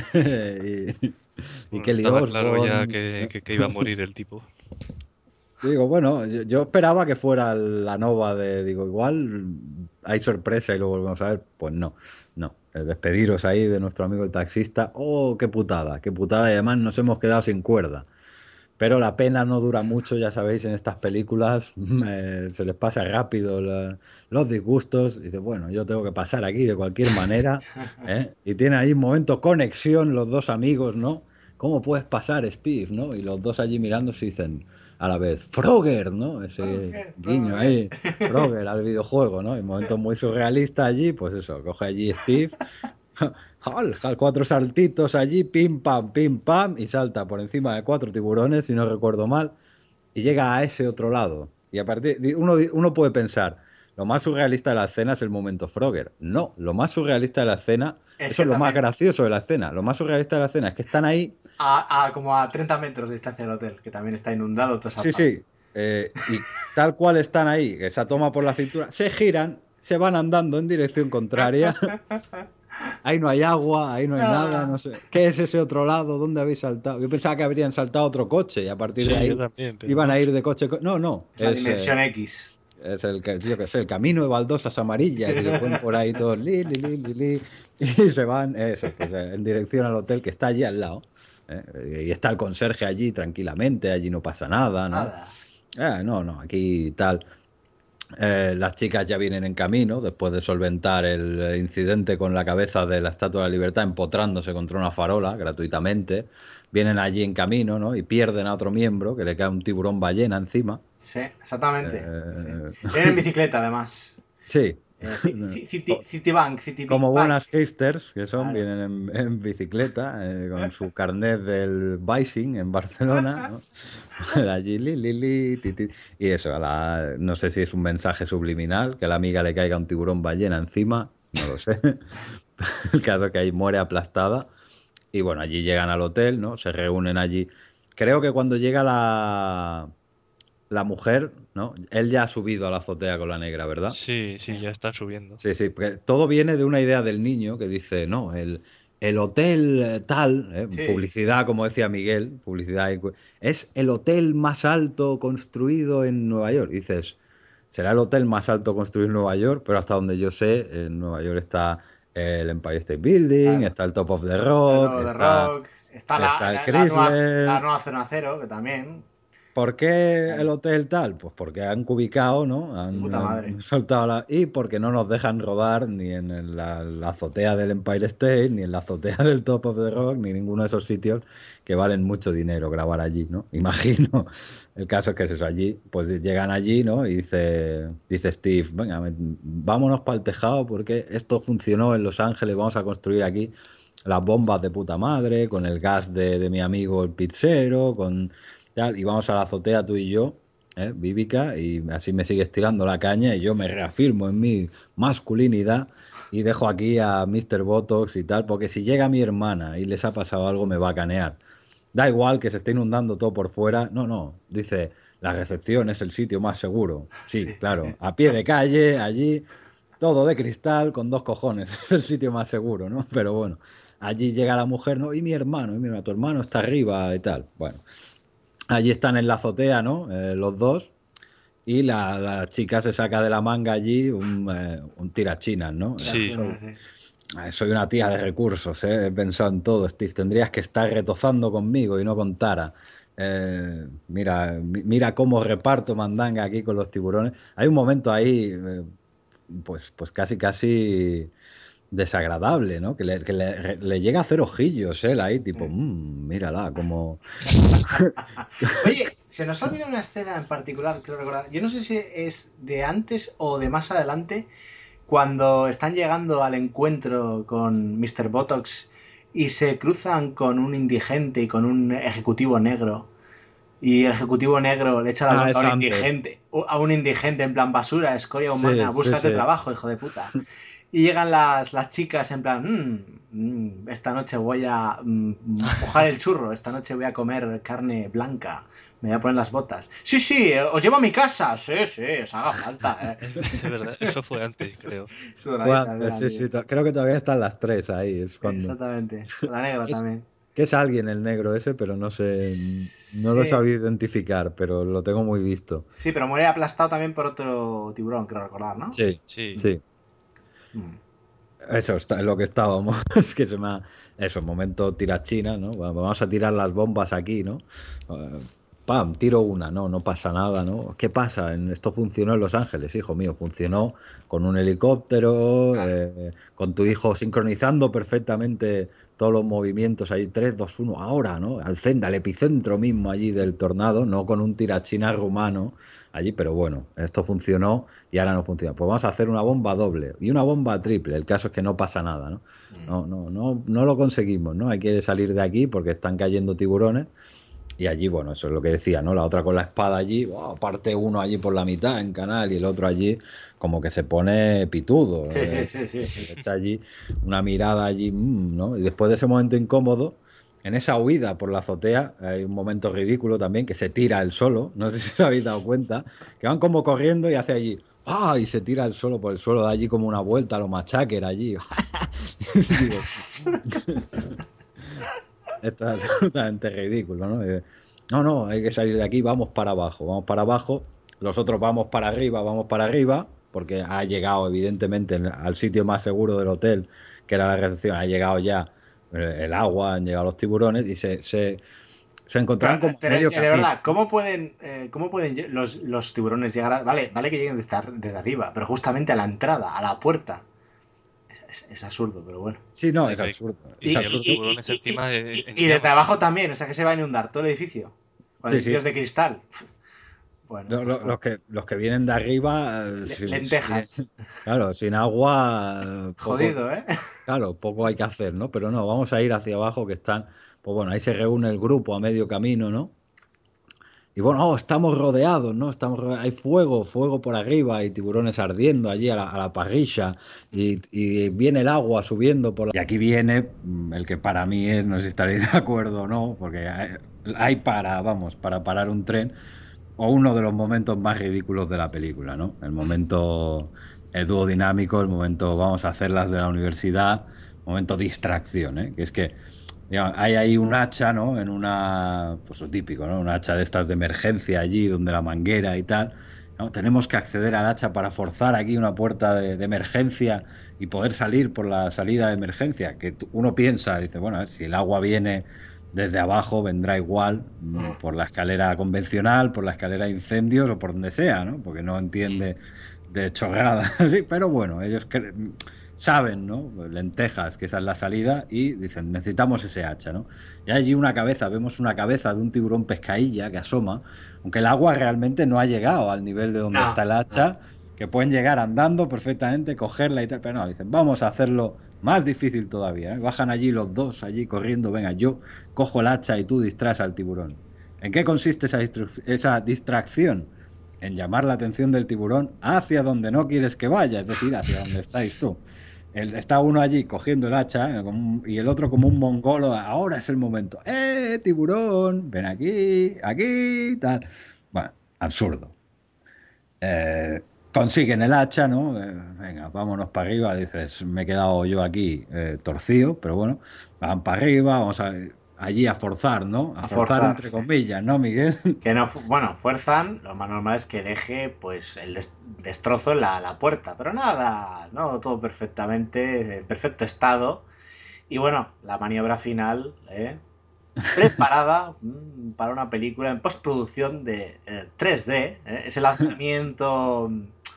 y bueno, Kelly estaba claro ya Osbourne. que iba a morir el tipo. Digo, bueno, yo esperaba que fuera la nova de... Digo, igual hay sorpresa y lo volvemos a ver. Pues no. Despediros ahí de nuestro amigo el taxista. Oh, qué putada, qué putada. Y además nos hemos quedado sin cuerda. Pero la pena no dura mucho, ya sabéis, en estas películas se les pasa rápido los disgustos. Y dice, bueno, yo tengo que pasar aquí de cualquier manera. Y tienen ahí un momento conexión los dos amigos, ¿no? ¿Cómo puedes pasar, Steve? ¿No? Y los dos allí mirándose y dicen a la vez, Frogger, ¿no? Ese guiño ahí, Frogger al videojuego, ¿no? Y un momento muy surrealista allí, pues eso, coge allí Steve. Cuatro saltitos allí, pim pam, y salta por encima de 4 tiburones, si no recuerdo mal, y llega a ese otro lado. Y a partir de uno puede pensar, lo más surrealista de la escena es el momento Frogger. No, lo más surrealista de la escena, eso es lo más gracioso de la escena. Lo más surrealista de la escena es que están ahí. Como a 30 metros de distancia del hotel, que también está inundado toda esa parte. Sí. Y tal cual están ahí, que esa toma por la cintura, se giran, se van andando en dirección contraria. Ahí no hay agua, ahí no hay nada, no sé. ¿Qué es ese otro lado? ¿Dónde habéis saltado? Yo pensaba que habrían saltado otro coche y a partir de ahí también, iban a ir de coche. No. Es la dimensión X. Es el camino de baldosas amarillas y lo ponen por ahí todos li, y se van pues, en dirección al hotel que está allí al lado. Y está el conserje allí tranquilamente, allí no pasa nada, ¿no? Nada. No, aquí tal. Las chicas ya vienen en camino después de solventar el incidente con la cabeza de la Estatua de la Libertad empotrándose contra una farola gratuitamente. Vienen allí en camino, ¿no? Y pierden a otro miembro que le cae un tiburón ballena encima. Sí, exactamente. Sí. Vienen en bicicleta, además. Sí. Citibank. Como buenas hipsters que son, Claro. vienen en bicicleta con su carnet del Bicing en Barcelona, ¿no? Allí, y eso, no sé si es un mensaje subliminal, que a la amiga le caiga un tiburón ballena encima, no lo sé. El caso es que ahí muere aplastada. Y bueno, allí llegan al hotel, ¿no? Se reúnen allí. Creo que cuando llega la mujer, ¿no? Él ya ha subido a la azotea con la negra, ¿verdad? Sí, ya están subiendo. Sí, porque todo viene de una idea del niño que dice, no, el hotel tal, Sí. publicidad, como decía Miguel, publicidad, es el hotel más alto construido en Nueva York. Y dices, será el hotel más alto construido en Nueva York, pero hasta donde yo sé, en Nueva York está el Empire State Building, está el Top of the Rock, Está está el la Chrysler. nueva zona cero, que también. ¿Por qué el hotel tal? Pues porque han cubicado, ¿no? Puta madre. Han soltado y porque no nos dejan rodar ni en la azotea del Empire State, ni en la azotea del Top of the Rock, ni ninguno de esos sitios que valen mucho dinero grabar allí, ¿no? Imagino. El caso es que es eso, allí, pues llegan allí, ¿no? Y dice Steve, venga, vámonos para el tejado porque esto funcionó en Los Ángeles, vamos a construir aquí las bombas de puta madre, con el gas de mi amigo el pizzero, con tal, y vamos a la azotea tú y yo, Vivica, y así me sigues tirando la caña y yo me reafirmo en mi masculinidad y dejo aquí a Mr. Botox y tal, porque si llega mi hermana y les ha pasado algo me va a canear. Da igual que se esté inundando todo por fuera, no, dice, la recepción es el sitio más seguro. Sí, claro, a pie de calle, allí, todo de cristal, con 2 cojones, es el sitio más seguro, ¿no? Pero bueno, allí llega la mujer, ¿no? Y mi hermano, tu hermano está arriba y tal. Bueno. Allí están en la azotea, ¿no? Los dos. Y la chica se saca de la manga allí un tirachinas, ¿no? Sí. Soy una tía de recursos, ¿eh? He pensado en todo, Steve. Tendrías que estar retozando conmigo y no con Tara. Mira cómo reparto mandanga aquí con los tiburones. Hay un momento ahí, pues casi desagradable, ¿no? Que le llega a hacer ojillos él ahí, tipo, mírala, como... Oye, se nos ha olvidado una escena en particular, creo recordar. Yo no sé si es de antes o de más adelante, cuando están llegando al encuentro con Mr. Botox y se cruzan con un indigente y con un ejecutivo negro. Y el ejecutivo negro le echa la bronca a un indigente en plan basura, escoria humana, búscate trabajo, hijo de puta. Y llegan las chicas en plan, esta noche voy a mojar el churro, esta noche voy a comer carne blanca, me voy a poner las botas. Sí, os llevo a mi casa, sí, os haga falta. Es verdad, eso fue antes, creo. Fue antes, sí, creo que todavía están las 3 ahí. Es cuando... Exactamente, la negra también. Que es alguien el negro ese, pero no sé, no lo he sabido identificar, pero lo tengo muy visto. Sí, pero muere aplastado también por otro tiburón, creo recordar, ¿no? Sí. Eso es lo que estábamos. Es que se me ha... Eso, momento tirachina, ¿no? Vamos a tirar las bombas aquí, ¿no? Pam, tiro una, no pasa nada, ¿no? ¿Qué pasa? Esto funcionó en Los Ángeles, hijo mío, funcionó con un helicóptero, con tu hijo sincronizando perfectamente todos los movimientos ahí, 3, 2, 1, ahora, ¿no? Al epicentro mismo allí del tornado, no con un tirachina rumano allí, pero bueno, esto funcionó y ahora no funciona. Pues vamos a hacer una bomba doble y una bomba triple. El caso es que no pasa nada, ¿no? No lo conseguimos, ¿no? Hay que salir de aquí porque están cayendo tiburones. Y allí, bueno, eso es lo que decía, ¿no? La otra con la espada allí, parte uno allí por la mitad en canal y el otro allí como que se pone pitudo. Sí. Echa allí una mirada allí, ¿no? Y después de ese momento incómodo, en esa huida por la azotea, hay un momento ridículo también, que se tira él solo, no sé si os habéis dado cuenta, que van como corriendo y hace allí, y se tira él solo por el suelo, da allí como una vuelta a lo machaker allí. Esto es absolutamente ridículo, ¿no? No, hay que salir de aquí, vamos para abajo, los otros vamos para arriba, porque ha llegado evidentemente al sitio más seguro del hotel, que era la recepción, ha llegado ya el agua, han llegado los tiburones y Se encontraron como Pero medio de camino. verdad, ¿cómo pueden los tiburones llegar a... Vale que lleguen desde arriba, pero justamente a la entrada, a la puerta. Es absurdo, pero bueno. Sí, no, es absurdo. Y Es los absurdo. tiburones encima Y desde abajo también, o sea que se va a inundar todo el edificio. Con Sí, edificios sí. de cristal. Bueno, Los que vienen de arriba. lentejas. Claro, sin agua. Jodido, ¿eh? Claro, poco hay que hacer, ¿no? Pero no, vamos a ir hacia abajo que están. Pues bueno, ahí se reúne el grupo a medio camino, ¿no? Y bueno, estamos rodeados, ¿no? Hay fuego por arriba, y tiburones ardiendo allí a la parrilla, y viene el agua subiendo por la... Y aquí viene el que para mí es, no sé si estaréis de acuerdo o no, porque hay para parar un tren, o uno de los momentos más ridículos de la película, ¿no? El momento dúo-dinámico, el momento vamos a hacerlas de la universidad, momento distracción, ¿eh? Que es que digamos, hay ahí un hacha, ¿no? En una, pues lo típico, ¿no? Un hacha de estas de emergencia allí, donde la manguera y tal. ¿No? Tenemos que acceder al hacha para forzar aquí una puerta de emergencia y poder salir por la salida de emergencia. Que uno piensa, dice, bueno, a ver, si el agua viene desde abajo, vendrá igual por la escalera convencional, por la escalera de incendios o por donde sea, ¿no? Porque no entiende de chorradas. Sí, pero bueno, ellos saben, ¿no? Lentejas, que esa es la salida, y dicen, necesitamos ese hacha, ¿no? Y allí vemos una cabeza de un tiburón pescailla que asoma, aunque el agua realmente no ha llegado al nivel de donde está el hacha, que pueden llegar andando perfectamente, cogerla y tal, pero no, dicen, vamos a hacerlo más difícil todavía, ¿eh? Bajan allí los dos, allí corriendo, venga, yo cojo el hacha y tú distraes al tiburón. ¿En qué consiste esa distracción? En llamar la atención del tiburón hacia donde no quieres que vaya, es decir, hacia donde estáis tú. Está uno allí cogiendo el hacha, y el otro como un mongolo, ahora es el momento. Tiburón! Ven aquí, tal. Bueno, absurdo. Consiguen el hacha, ¿no? Venga, vámonos para arriba. Dices, me he quedado yo aquí torcido, pero bueno, van para arriba, vamos allí a forzar, ¿no? A forzar entre comillas, ¿no, Miguel? Que no, bueno, fuerzan, lo más normal es que deje pues el destrozo en la puerta, pero nada, no, todo perfectamente, en perfecto estado. Y bueno, la maniobra final, preparada para una película en postproducción de 3D, ese lanzamiento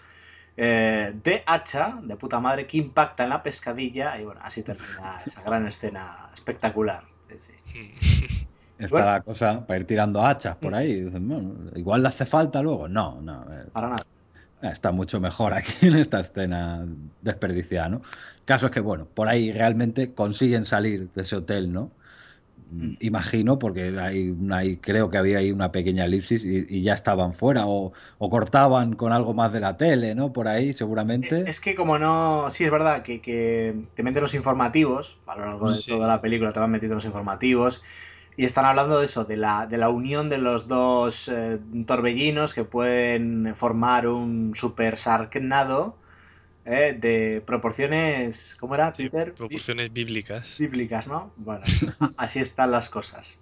de hacha, de puta madre, que impacta en la pescadilla, y bueno, así termina esa gran escena espectacular. Sí. Está la cosa para ir tirando hachas por ahí. Dicen, bueno, igual le hace falta luego. No, para nada. Está mucho mejor aquí en esta escena desperdiciada, ¿no? Caso es que, bueno, por ahí realmente consiguen salir de ese hotel, ¿no? Imagino, porque creo que había ahí una pequeña elipsis y ya estaban fuera, o cortaban con algo más de la tele, ¿no? Por ahí, seguramente. Es que como no... Sí, es verdad que te meten los informativos, a lo largo de toda la película te van metiendo los informativos, y están hablando de eso, de la unión de los dos torbellinos que pueden formar un super Sharknado de proporciones... ¿Cómo era, Peter? Proporciones bíblicas. Bíblicas, ¿no? Bueno, así están las cosas.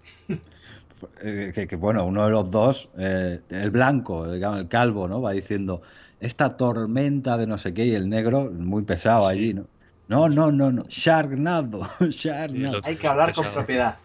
Bueno, uno de los dos, el blanco, digamos, el calvo, ¿no? Va diciendo, esta tormenta de no sé qué, y el negro, muy pesado allí, ¿no? No, Sharknado. Hay que hablar con propiedad.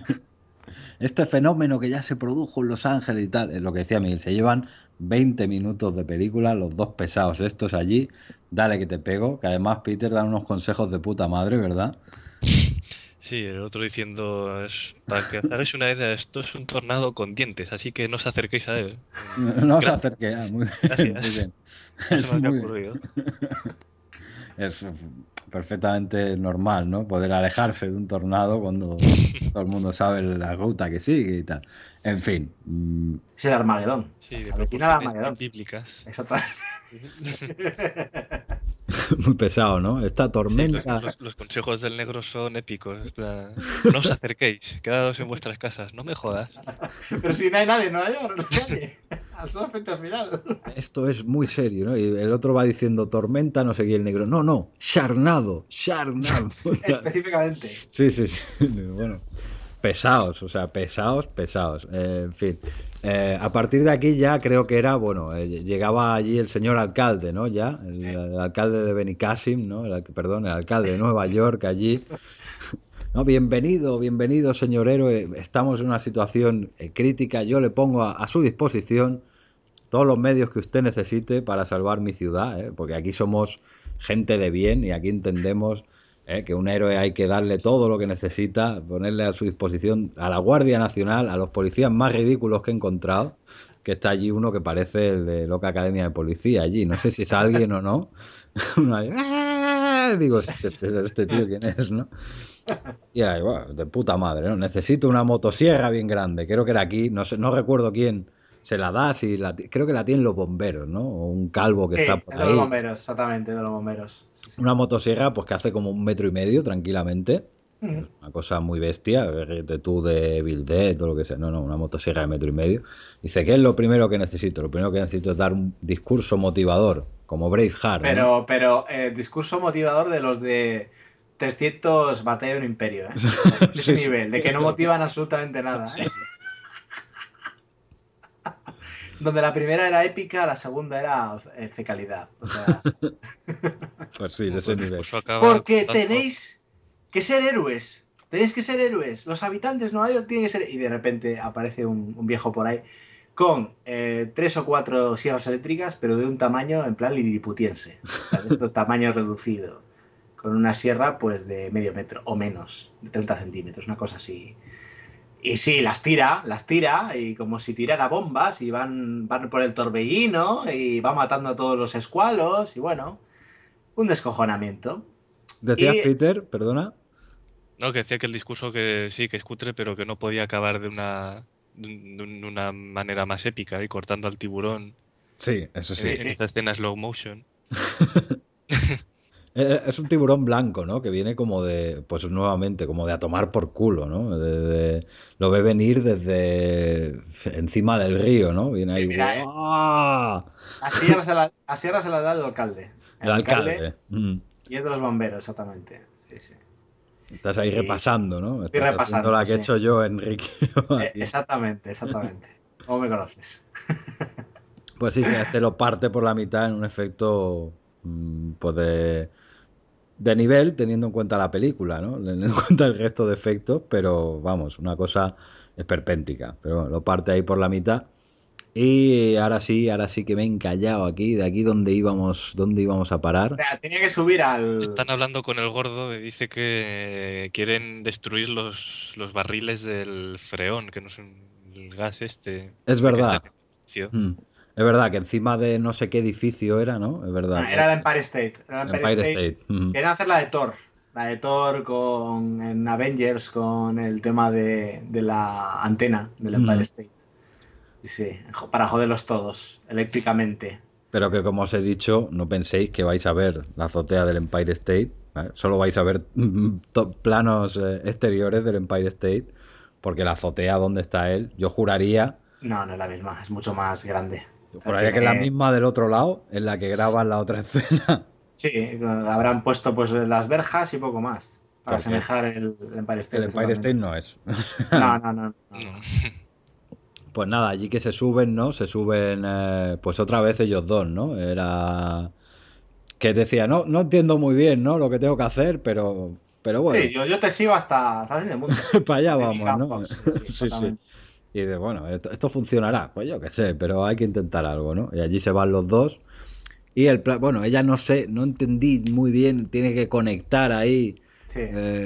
Este fenómeno que ya se produjo en Los Ángeles y tal, es lo que decía Miguel, se llevan 20 minutos de película, los dos pesados estos allí, dale que te pego, que además Peter da unos consejos de puta madre, ¿verdad? Sí, el otro diciendo, para que os hagáis una idea, esto es un tornado con dientes, así que no os acerquéis a él. No os acerquéis, muy bien. Gracias. Muy bien. Eso me ha ocurrido. Es perfectamente normal, ¿no? Poder alejarse de un tornado cuando todo el mundo sabe la ruta que sigue y tal. En fin. Es el Armagedón. Sí, se avecina el Armagedón. Bíblicas. Exactamente. Muy pesado, ¿no? Esta tormenta... Sí, los consejos del negro son épicos. No os acerquéis, quedaos en vuestras casas, no me jodas. Pero si no hay nadie en Nueva York, no hay nadie. Solamente al final. Esto es muy serio, ¿no? Y el otro va diciendo tormenta, no sé qué, el negro. No, Sharknado. Específicamente. Sí. Bueno, pesados, o sea, pesados. En fin. A partir de aquí ya creo que era, bueno, llegaba allí el señor alcalde, ¿no? Ya, el alcalde de Benicàssim, ¿no? El alcalde de Nueva York allí. No, bienvenido, señor héroe. Estamos en una situación crítica. Yo le pongo a su disposición todos los medios que usted necesite para salvar mi ciudad, porque aquí somos gente de bien y aquí entendemos que un héroe hay que darle todo lo que necesita, ponerle a su disposición a la Guardia Nacional, a los policías más ridículos que he encontrado, que está allí uno que parece el de Loca Academia de Policía allí, no sé si es alguien o no. Uno ahí, digo, este tío quién es, ¿no? Y ahí, bueno, de puta madre, ¿no? Necesito una motosierra bien grande, creo que era aquí, no sé, no recuerdo quién se la da, creo que la tienen los bomberos, ¿no? O un calvo que Sí, está es por de los ahí. bomberos, exactamente, de los bomberos. Sí, sí. Una motosierra pues que hace como 1,5 metros tranquilamente. Ujú. Una cosa muy bestia, de tú de Evil Dead o lo que sea. No, una motosierra de 1,5 metros. Dice, ¿qué es lo primero que necesito? Lo primero que necesito es dar un discurso motivador, como Braveheart, ¿no? Pero discurso motivador de los de 300 Batallón Imperio, ¿eh? O sea, de ese Sí, sí. nivel, de que no motivan absolutamente nada, ¿eh? Donde la primera era épica, la segunda era fecalidad. O sea, Pues sí, de ese nivel. porque tenéis que ser héroes. Tenéis que ser héroes. Los habitantes de Nueva York tienen que ser. Y de repente aparece un viejo por ahí con 3 o 4 sierras eléctricas, pero de un tamaño en plan liliputiense. O sea, de estos tamaño reducido. Con una sierra pues de medio metro o menos, de 30 centímetros, una cosa así. Y sí, las tira, y como si tirara bombas, y van por el torbellino, y va matando a todos los escualos, y bueno, un descojonamiento. ¿Decías, Y Peter? Perdona. No, que decía que el discurso que sí, que es cutre, pero que no podía acabar de una manera más épica y cortando al tiburón Sí, eso sí. en esa escena slow motion. Es un tiburón blanco, ¿no? Que viene como de, pues nuevamente, como de a tomar por culo, ¿no? Lo ve venir desde encima del río, ¿no? Viene ahí. mira, ¡guau! a sierra se la da el alcalde. El alcalde. Y es de los bomberos, exactamente. Sí, sí. Estás ahí repasando, ¿no? Estoy Estás repasando, haciendo la que he sí. hecho yo, Enrique. Aquí. Exactamente. ¿Cómo me conoces? Pues sí, este lo parte por la mitad en un efecto pues de nivel, teniendo en cuenta la película, ¿no? Teniendo en cuenta el resto de efectos, pero vamos, una cosa esperpéntica. Pero bueno, lo parte ahí por la mitad. Y ahora sí que me he encallado aquí, de aquí donde íbamos a parar. O sea, tenía que subir al... Están hablando con el gordo y dice que quieren destruir los barriles del freón, que no son el gas este. Es que está verdad. en el edificio. Es verdad que encima de no sé qué edificio era, ¿no? Es verdad. Era el Empire State. Era el Empire State. Querían hacer la de Thor. La de Thor en Avengers con el tema de la antena del Empire State. Sí, para joderlos todos, eléctricamente. Pero que como os he dicho, no penséis que vais a ver la azotea del Empire State. ¿Vale? Solo vais a ver planos exteriores del Empire State. Porque la azotea donde está él, yo juraría... No, no es la misma, es mucho más grande. Yo juraría que es la misma del otro lado, en la que graban la otra escena. Sí, habrán puesto pues las verjas y poco más. Para asemejar el Empire State. El Empire State no es. No. Pues nada, allí que se suben, ¿no? Se suben, pues otra vez ellos dos, ¿no? Era... Que decía, no entiendo muy bien, ¿no? Lo que tengo que hacer, pero bueno. Sí, yo te sigo hasta el fin del mundo. Para allá vamos, ¿no? Sí. Y de, bueno, esto funcionará. Pues yo qué sé, pero hay que intentar algo, ¿no? Y allí se van los dos. Y el plan, bueno, ella no entendí muy bien, tiene que conectar ahí. Sí.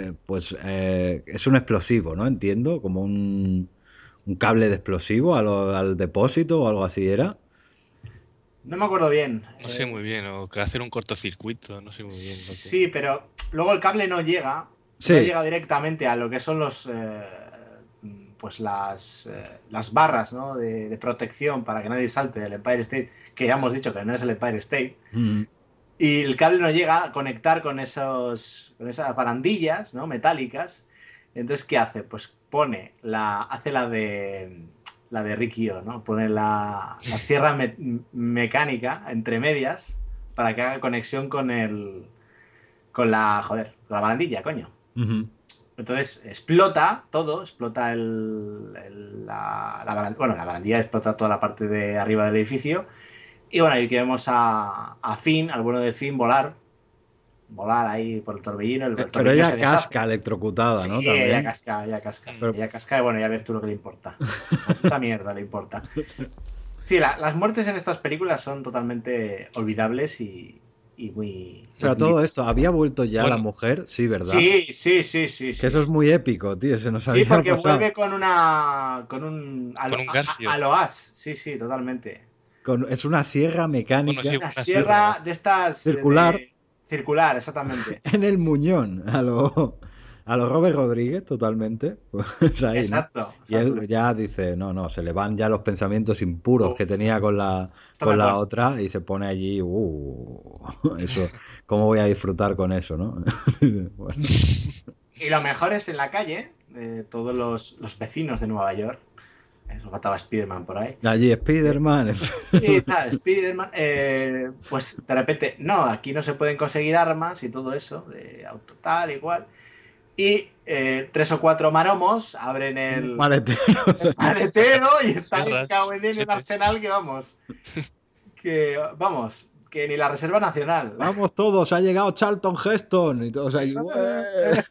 Es un explosivo, ¿no? Entiendo, como un cable de explosivo al depósito o algo así era. No me acuerdo bien. No sé muy bien, o que hacer un cortocircuito, no sé muy bien. Sí, pero luego el cable no llega. Sí. No llega directamente a lo que son los pues las barras, ¿no? de protección para que nadie salte del Empire State, que ya hemos dicho que no es el Empire State. Y el cable no llega a conectar con esas barandillas, ¿no? Metálicas. Entonces, ¿qué hace? Pues hace la de Rikio, ¿no? Pone la sierra mecánica entre medias para que haga conexión con la barandilla, coño. Entonces explota todo, explota la barandilla, explota toda la parte de arriba del edificio. Y bueno, ahí que vemos a Finn, al bueno de Finn, volar volar ahí por el torbellino. El Pero torbellino se ella deshace. casca electrocutada, ¿no? Sí, También. ella casca, ella casca. Pero- Ella casca y bueno, ya ves tú lo que le importa. Esta mierda le importa. Sí, las muertes en estas películas son totalmente olvidables y muy... Pero todo esto, ¿había vuelto ya Bueno. la mujer? Sí, ¿verdad? Sí. Que eso es muy épico, tío. Se nos Sí, había porque pasado. vuelve con una... Con un garfio. aloaz. Sí, totalmente. Es una sierra mecánica Bueno, sí, Una sierra de estas... Circular. Circular, exactamente. en el muñón. A lo Robert Rodríguez, totalmente. Pues ahí, ¿no? Exacto. Y él ya dice, no, se le van ya los pensamientos impuros que tenía con la Está muy bueno. otra y se pone allí, eso, ¿cómo voy a disfrutar con eso, no? Bueno. Y lo mejor es en la calle, todos los vecinos de Nueva York. Eso faltaba Spider-Man por ahí. Allí Spider-Man. Sí, tal, Spider-Man. Pues de repente, no, aquí no se pueden conseguir armas y todo eso, de auto tal, igual. Y 3 o 4 maromos abren el Maletero. maletero y está Sierras, en un arsenal que vamos, que ni la Reserva Nacional. Vamos todos, ha llegado Charlton Heston y todos ahí. "Ué".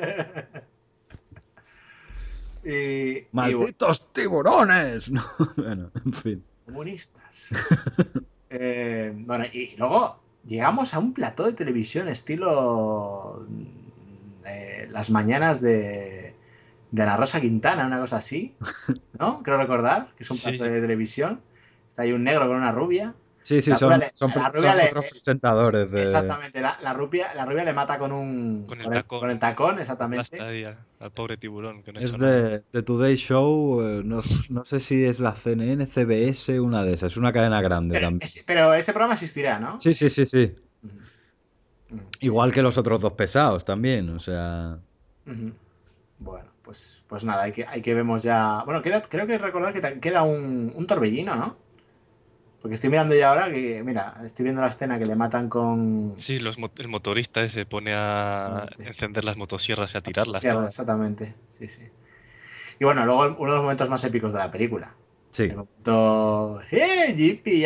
y ¡Malditos tiburones! No, bueno, en fin. comunistas. Bueno, y luego llegamos a un plató de televisión estilo las mañanas de Ana Rosa Quintana, una cosa así, ¿no? Creo recordar que es un Sí, plato sí. de televisión. Está ahí un negro con una rubia. Sí, La son, rubia le- son, la son rubia le- otros presentadores de... Exactamente, la rubia le mata con Con el tacón. con el tacón, Aplasta exactamente. ahí al pobre tiburón. Que no ha Es hecho nada. de Today Show, no sé si es la CNN, CBS, una de esas, es una cadena grande también. Pero ese programa existirá, ¿no? Sí. Igual que los otros dos pesados también, o sea... Ujú. Bueno, pues nada, hay que vemos ya. Bueno, creo que recordar que queda un torbellino, ¿no? Porque estoy mirando ya ahora que, mira, estoy viendo la escena que le matan con. Sí, el motorista se pone a encender las motosierras y a tirarlas. Sí, todas. exactamente. Sí. Y bueno, luego uno de los momentos más épicos de la película. Sí. El momento. ¡Yippee!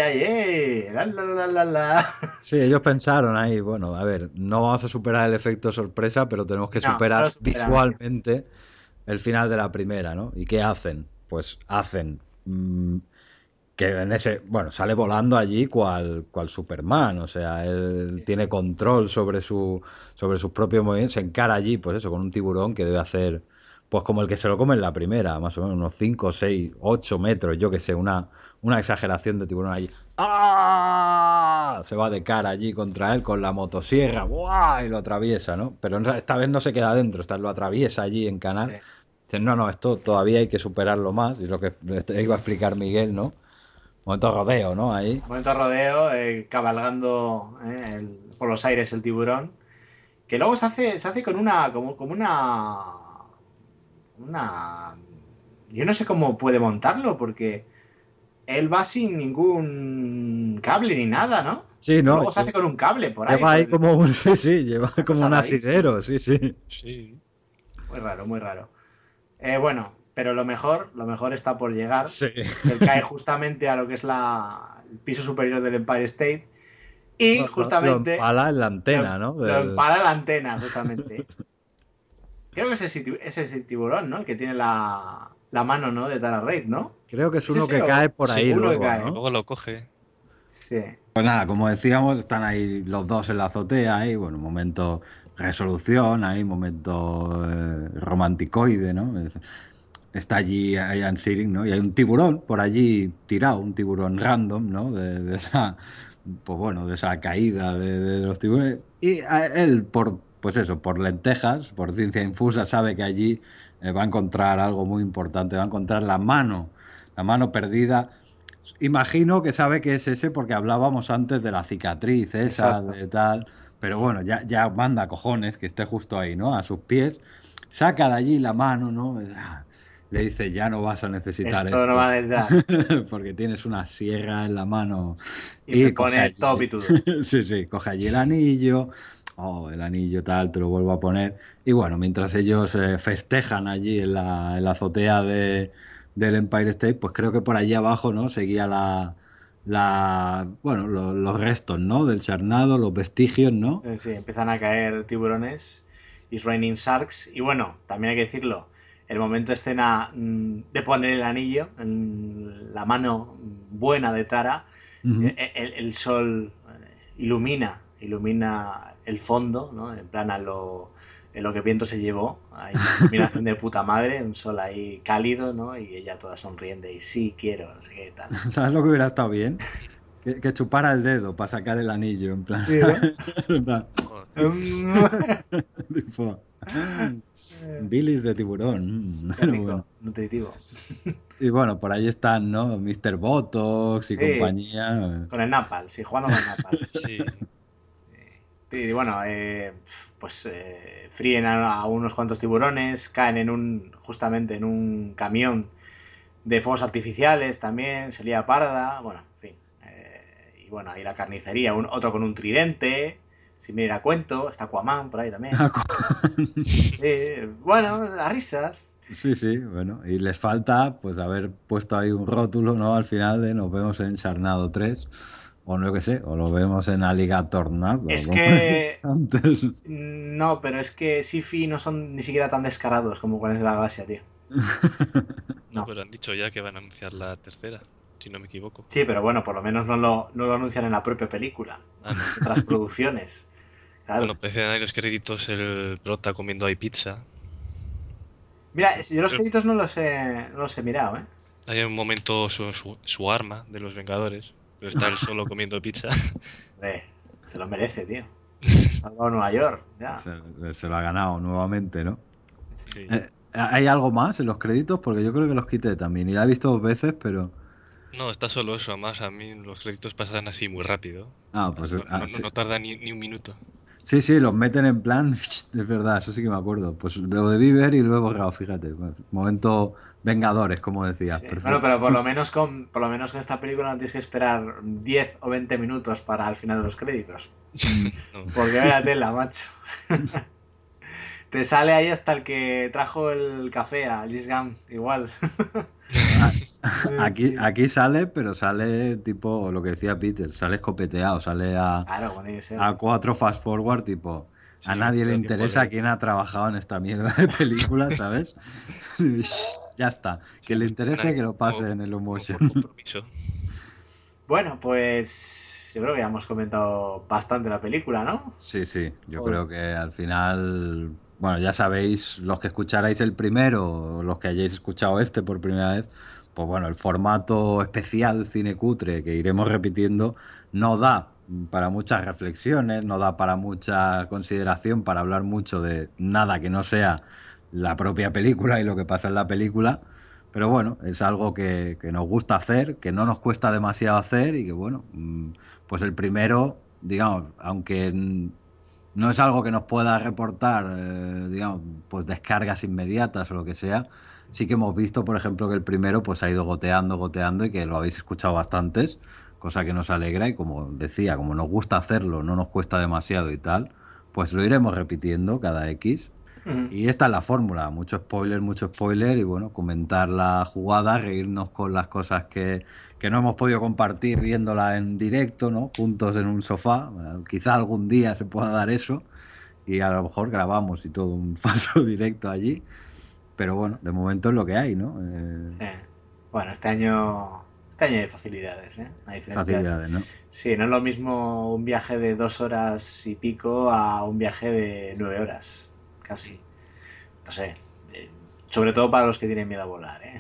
La! Sí, ellos pensaron ahí, bueno, a ver, no vamos a superar el efecto sorpresa, pero tenemos que No, superar no lo superamos. visualmente el final de la primera, ¿no? ¿Y qué hacen? Pues hacen que en ese, bueno, sale volando allí cual Superman, o sea, él tiene control sobre sus propios movimientos, se encara allí, pues eso, con un tiburón que debe hacer, pues como el que se lo come en la primera, más o menos unos 5, 6, 8 metros, yo que sé, una exageración de tiburón allí. ¡Ah! Se va de cara allí contra él con la motosierra, ¡buah! Y lo atraviesa, ¿no? Pero esta vez no se queda dentro, esta vez lo atraviesa allí en canal. Sí. Dicen, no, esto todavía hay que superarlo más, y es lo que te iba a explicar Miguel, ¿no? Momento rodeo, ¿no? Ahí. Momento rodeo, cabalgando por los aires el tiburón. Que luego se hace con como una. Yo no sé cómo puede montarlo, porque él va sin ningún cable ni nada, ¿no? Sí, ¿no? Luego se hace con un cable por ahí. Lleva ahí por el- como un, sí, lleva como un rarísima. asidero, sí. Sí. Muy raro, muy raro. Bueno, pero lo mejor está por llegar. Sí. Él cae justamente a lo que es el piso superior del Empire State. Y justamente. Lo empala en la antena, ¿no? Lo empala en la antena, justamente. Creo que es ese tiburón, ¿no? El que tiene la mano, ¿no? De Tara Reid, ¿no? Creo que es Sí, uno sí, que o- cae por sí, ahí uno que luego, cae. ¿no? Luego lo coge. Sí. Pues nada, como decíamos, están ahí los dos en la azotea, ahí, bueno, momento resolución, ahí, momento romanticoide, ¿no? Está allí Ian Searing, ¿no? Y hay un tiburón por allí tirado, un tiburón random, ¿no? De esa, pues bueno, de esa caída de los tiburones. Y él, pues eso, por lentejas, por ciencia infusa, sabe que allí va a encontrar algo muy importante, va a encontrar la mano perdida. Imagino que sabe que es ese porque hablábamos antes de la cicatriz esa, Exacto. de tal. Pero bueno, ya manda cojones que esté justo ahí, ¿no? A sus pies. Saca de allí la mano, ¿no? Le dice, ya no vas a necesitar Esto no va a necesitar. porque tienes una sierra en la mano. Y me coge pone allí- top y todo. Sí, coge allí el anillo. Oh, el anillo tal, te lo vuelvo a poner. Y bueno, mientras ellos festejan allí en la azotea del Empire State, pues creo que por allí abajo, ¿no? Seguía bueno, los restos, ¿no? Del charnado, los vestigios, ¿no? Sí, empiezan a caer tiburones. It's raining sharks. Y bueno, también hay que decirlo, el momento escena de poner el anillo en la mano buena de Tara, el sol ilumina el fondo, ¿no? En plan en lo que viento se llevó. Hay una iluminación de puta madre, un sol ahí cálido, ¿no? Y ella toda sonriente y sí, quiero, no sé qué tal. ¿Sabes lo que hubiera estado bien? Que chupara el dedo para sacar el anillo, en plan. Sí, ¿no? En plan. Tipo, bilis de tiburón. Qué rico, Bueno. nutritivo. Y bueno, por ahí están, ¿no? Mr. Botox y Sí, compañía. con el Napal, sí, jugando con el Napal. Sí. Y bueno, pues fríen a unos cuantos tiburones, caen justamente en un camión de fuegos artificiales también, se lía parda, bueno, en fin. Y bueno, ahí la carnicería, otro con un tridente, sin venir a cuento, está Aquaman por ahí también. Bueno, a risas. Sí, sí, bueno. Y les falta, pues, haber puesto ahí un rótulo, ¿no? Al final de nos vemos en Charnado 3. O no, que sé, o lo vemos en Alligator Tornado. Es como que... antes. No, pero es que Sci-Fi no son ni siquiera tan descarados como Guardianes de la Galaxia, tío. No, pero han dicho ya que van a anunciar la tercera, si no me equivoco. Sí, pero bueno, por lo menos no lo anuncian en la propia película. Ah, no. En otras producciones. Claro. Bueno, aparecen ahí los créditos el prota comiendo ahí pizza. Mira, yo los créditos no los he mirado, ¿eh? Hay un momento su arma de los Vengadores, pero está él solo comiendo pizza. Se lo merece, tío. Salvado Nueva York, ya. Se lo ha ganado nuevamente, ¿no? Sí. ¿Hay algo más en los créditos? Porque yo creo que los quité también. Y la he visto 2 veces, pero... No, está solo eso. Además, a mí los créditos pasan así muy rápido. Ah, pues... No tarda ni un minuto. Sí, sí, los meten en plan... Es verdad, eso sí que me acuerdo. Pues lo debí ver y luego he borrado, fíjate. Momento Vengadores, como decías. Sí. Bueno, pero por lo menos con esta película no tienes que esperar 10 o 20 minutos para el final de los créditos. No. Porque vaya tela, macho. Te sale ahí hasta el que trajo el café a James Gunn, igual. Aquí sale, pero sale tipo lo que decía Peter, sale escopeteado, sale Claro, tiene que ser. a 4 fast forward, tipo, Sí, a nadie le pero interesa tiempo de- quién ha trabajado en esta mierda de película, ¿sabes? Ya está, que le interese que lo pase en el Por emotion. compromiso. Bueno, pues yo creo que ya hemos comentado bastante la película, ¿no? Sí, sí, yo Joder. creo que al final, bueno, ya sabéis, los que escucharais el primero, o los que hayáis escuchado este por primera vez, pues bueno, el formato especial cine cutre que iremos repitiendo no da para muchas reflexiones, no da para mucha consideración, para hablar mucho de nada que no sea la propia película y lo que pasa en la película. Pero bueno, es algo que nos gusta hacer, que no nos cuesta demasiado hacer y que bueno, pues el primero, digamos, aunque no es algo que nos pueda reportar, digamos, pues descargas inmediatas o lo que sea, sí que hemos visto, por ejemplo, que el primero pues ha ido goteando y que lo habéis escuchado bastantes, cosa que nos alegra y como decía, como nos gusta hacerlo, no nos cuesta demasiado y tal, pues lo iremos repitiendo cada X. Y esta es la fórmula, mucho spoiler y bueno, comentar la jugada, reírnos con las cosas que no hemos podido compartir viéndola en directo, ¿no? Juntos en un sofá. Quizá algún día se pueda dar eso y a lo mejor grabamos y todo un falso directo allí. Pero bueno, de momento es lo que hay, ¿no? Sí. Bueno, este año hay facilidades, ¿eh? Hay Facilidades, ¿no? Sí, no es lo mismo un viaje de 2 horas y pico a un viaje de 9 horas, casi. No sé. Sobre todo para los que tienen miedo a volar, ¿eh?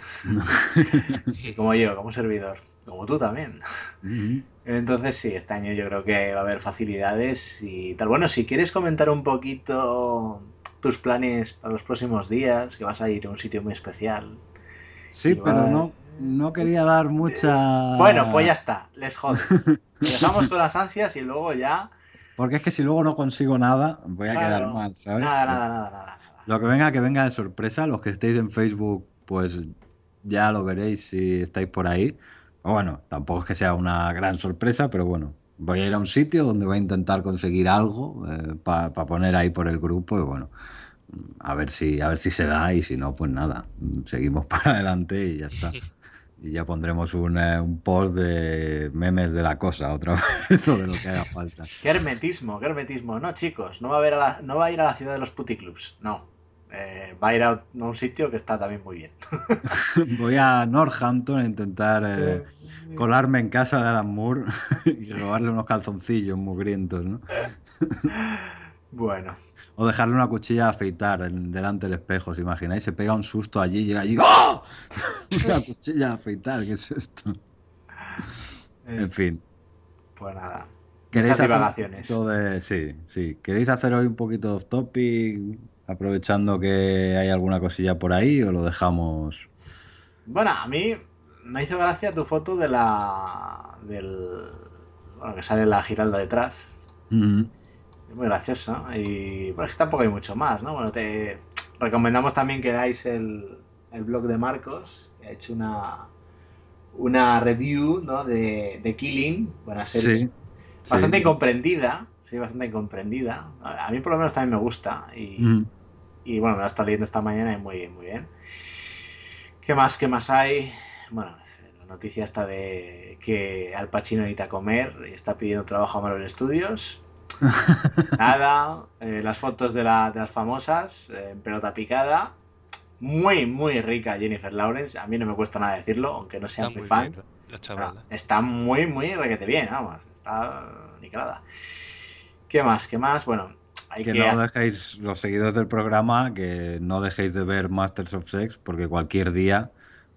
Y como yo, como servidor. Como tú también. Entonces sí, este año yo creo que va a haber facilidades y tal. Bueno, si quieres comentar un poquito tus planes para los próximos días, que vas a ir a un sitio muy especial. Sí, Igual... pero no quería dar mucha... Bueno, pues ya está, les jodes. Dejamos con las ansias y luego ya... Porque es que si luego no consigo nada, voy a quedar mal, ¿sabes? Nada. Lo que venga de sorpresa, los que estéis en Facebook, pues ya lo veréis si estáis por ahí. Bueno, tampoco es que sea una gran sorpresa, pero bueno, voy a ir a un sitio donde voy a intentar conseguir algo para poner ahí por el grupo y bueno, a ver si se da y si no, pues nada, seguimos para adelante y ya está. Y ya pondremos un post de memes de la cosa otra vez o de lo que haga falta. Qué hermetismo, qué hermetismo. No, chicos, no va a ir a la ciudad de los puticlubs. No. Va a ir a un sitio que está también muy bien. Voy a Northampton a intentar colarme en casa de Alan Moore y robarle unos calzoncillos mugrientos, ¿no? Bueno. O dejarle una cuchilla a afeitar delante del espejo, ¿os imagináis? Se pega un susto allí y llega allí. ¡Oh! Una cuchilla a afeitar, ¿qué es esto? En fin. Pues nada. ¿Queréis Muchas hacer divagaciones. Sí. ¿Queréis hacer hoy un poquito off topic, aprovechando que hay alguna cosilla por ahí, o lo dejamos? Bueno, a mí me hizo gracia tu foto de bueno, que sale la Giralda detrás. Es muy gracioso. Y bueno, es que tampoco hay mucho más, ¿no? Bueno, te recomendamos también que veáis el blog de Marcos, que ha hecho una review, ¿no? de Killing, buena serie. Sí, bastante sí. incomprendida. Sí, bastante incomprendida. A mí por lo menos también me gusta. Y bueno, me la he estado leyendo esta mañana y muy bien. ¿Qué más hay? Bueno, la noticia está de que Al Pacino necesita comer y está pidiendo trabajo a Marvel Studios. Nada, las fotos de las famosas en pelota picada. Muy rica Jennifer Lawrence. A mí no me cuesta nada decirlo, aunque no sea Está muy muy fan. bien la chavala. Está muy requete bien, vamos. Está niquelada. ¿Qué más? Bueno, hay Que no dejéis, los seguidores del programa, que no dejéis de ver Masters of Sex, porque cualquier día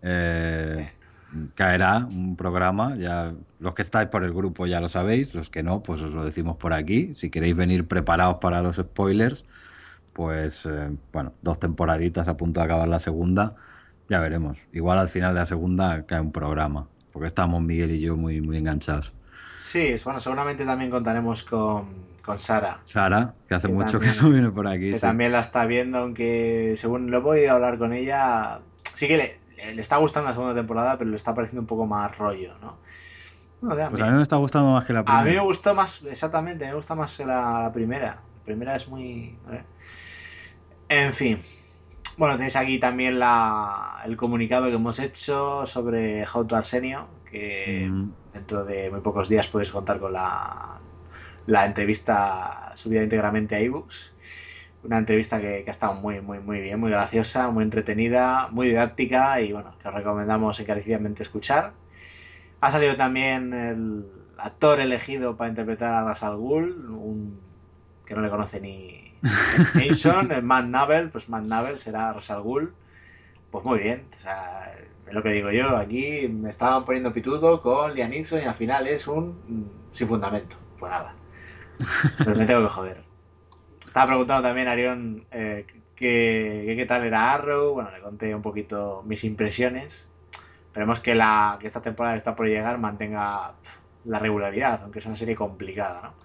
caerá un programa. Ya los que estáis por el grupo ya lo sabéis, los que no, pues os lo decimos por aquí. Si queréis venir preparados para los spoilers, pues bueno, 2 temporaditas a punto de acabar la segunda, ya veremos. Igual al final de la segunda cae un programa, porque estamos Miguel y yo muy enganchados. Sí, bueno, seguramente también contaremos con Sara. Sara, que hace mucho también, que no viene por aquí. Que sí. también la está viendo, aunque según lo he podido hablar con ella, sí que le está gustando la segunda temporada, pero le está pareciendo un poco más rollo, ¿no? Bueno, Pues a mí me está gustando más que la primera. A mí me gustó más, exactamente, me gusta más que la primera. La primera es muy... En fin. Bueno, tenéis aquí también el comunicado que hemos hecho sobre How to Arsenio, que dentro de muy pocos días podéis contar con la entrevista subida íntegramente a ebooks. Una entrevista que ha estado muy bien, muy graciosa, muy entretenida, muy didáctica y bueno, que os recomendamos encarecidamente escuchar. Ha salido también el actor elegido para interpretar a Ra's al Ghul, que no le conoce ni Mason, Matt Nabel, pues Matt Nabel será Ra's al Ghul. Pues muy bien, o sea, es lo que digo yo, aquí me estaban poniendo pitudo con Liam Neeson y al final es un sin fundamento, pues nada. Pues me tengo que joder. Estaba preguntando también a Arión qué tal era Arrow. Bueno, le conté un poquito mis impresiones. Esperemos que esta temporada que está por llegar mantenga la regularidad, aunque es una serie complicada, ¿no?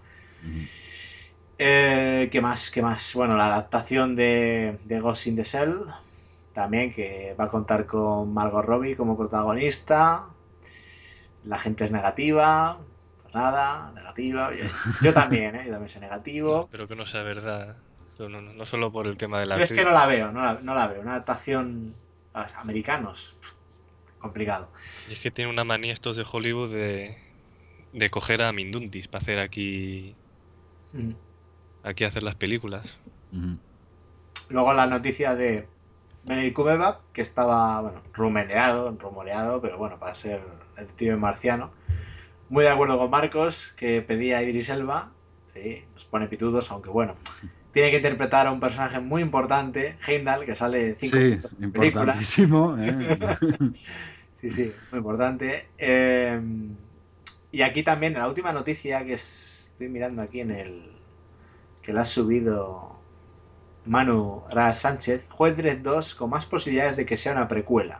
¿Qué más? Bueno, la adaptación de Ghost in the Shell también, que va a contar con Margot Robbie como protagonista. La gente es negativa. Pues nada, negativa. Yo también, yo también soy negativo. Espero que no sea verdad. No solo por el tema de la... Yo es que no la veo. Una adaptación a los americanos. Complicado. Y es que tiene una manía estos de Hollywood de coger a Mindundis para hacer aquí hacer las películas. Luego la noticia de Benedict Cumberbatch, que estaba, bueno, rumoreado, pero bueno, para ser el detective marciano. Muy de acuerdo con Marcos, que pedía a Idris Elba. Sí, nos pone pitudos, aunque bueno, tiene que interpretar a un personaje muy importante, Heimdall, que sale 5 películas. Importantísimo. Sí, muy importante. Y aquí también, la última noticia que estoy mirando aquí que la ha subido Manu Ras Sánchez, Juez Dredd 2 con más posibilidades de que sea una precuela.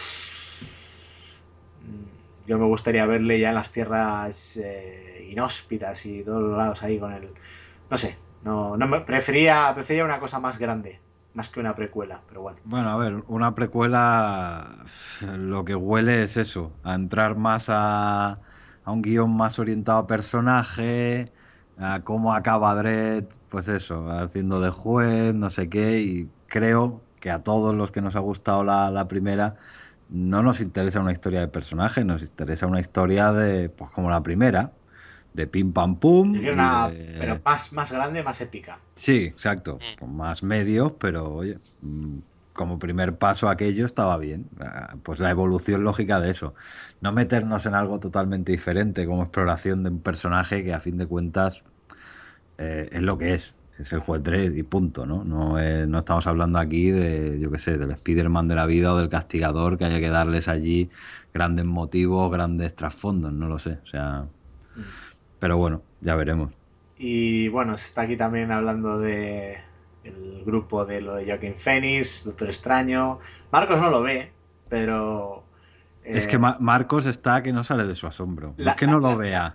Yo me gustaría verle ya en las tierras inhóspitas y todos los lados ahí con el... No sé, prefería una cosa más grande, más que una precuela, pero bueno. Bueno, a ver, una precuela lo que huele es eso, a entrar más a un guión más orientado a personaje, a cómo acaba Dredd, pues eso, haciendo de juez, no sé qué, y creo que a todos los que nos ha gustado la primera, no nos interesa una historia de personajes, nos interesa una historia de, pues como la primera, de pim pam pum. Yo quiero una, pero más grande, más épica. Sí, exacto, con más medios, pero oye, como primer paso aquello estaba bien. Pues la evolución lógica de eso. No meternos en algo totalmente diferente como exploración de un personaje que a fin de cuentas es lo que es el juez Dredd y punto, ¿no? No estamos hablando aquí de, yo qué sé, del Spider-Man de la vida o del castigador, que haya que darles allí grandes motivos, grandes trasfondos, no lo sé, o sea... Pero bueno, ya veremos. Y bueno, se está aquí también hablando de el grupo de lo de Joaquin Phoenix, Doctor Extraño. Marcos no lo ve, pero... es que Marcos está que no sale de su asombro. No es que no lo vea.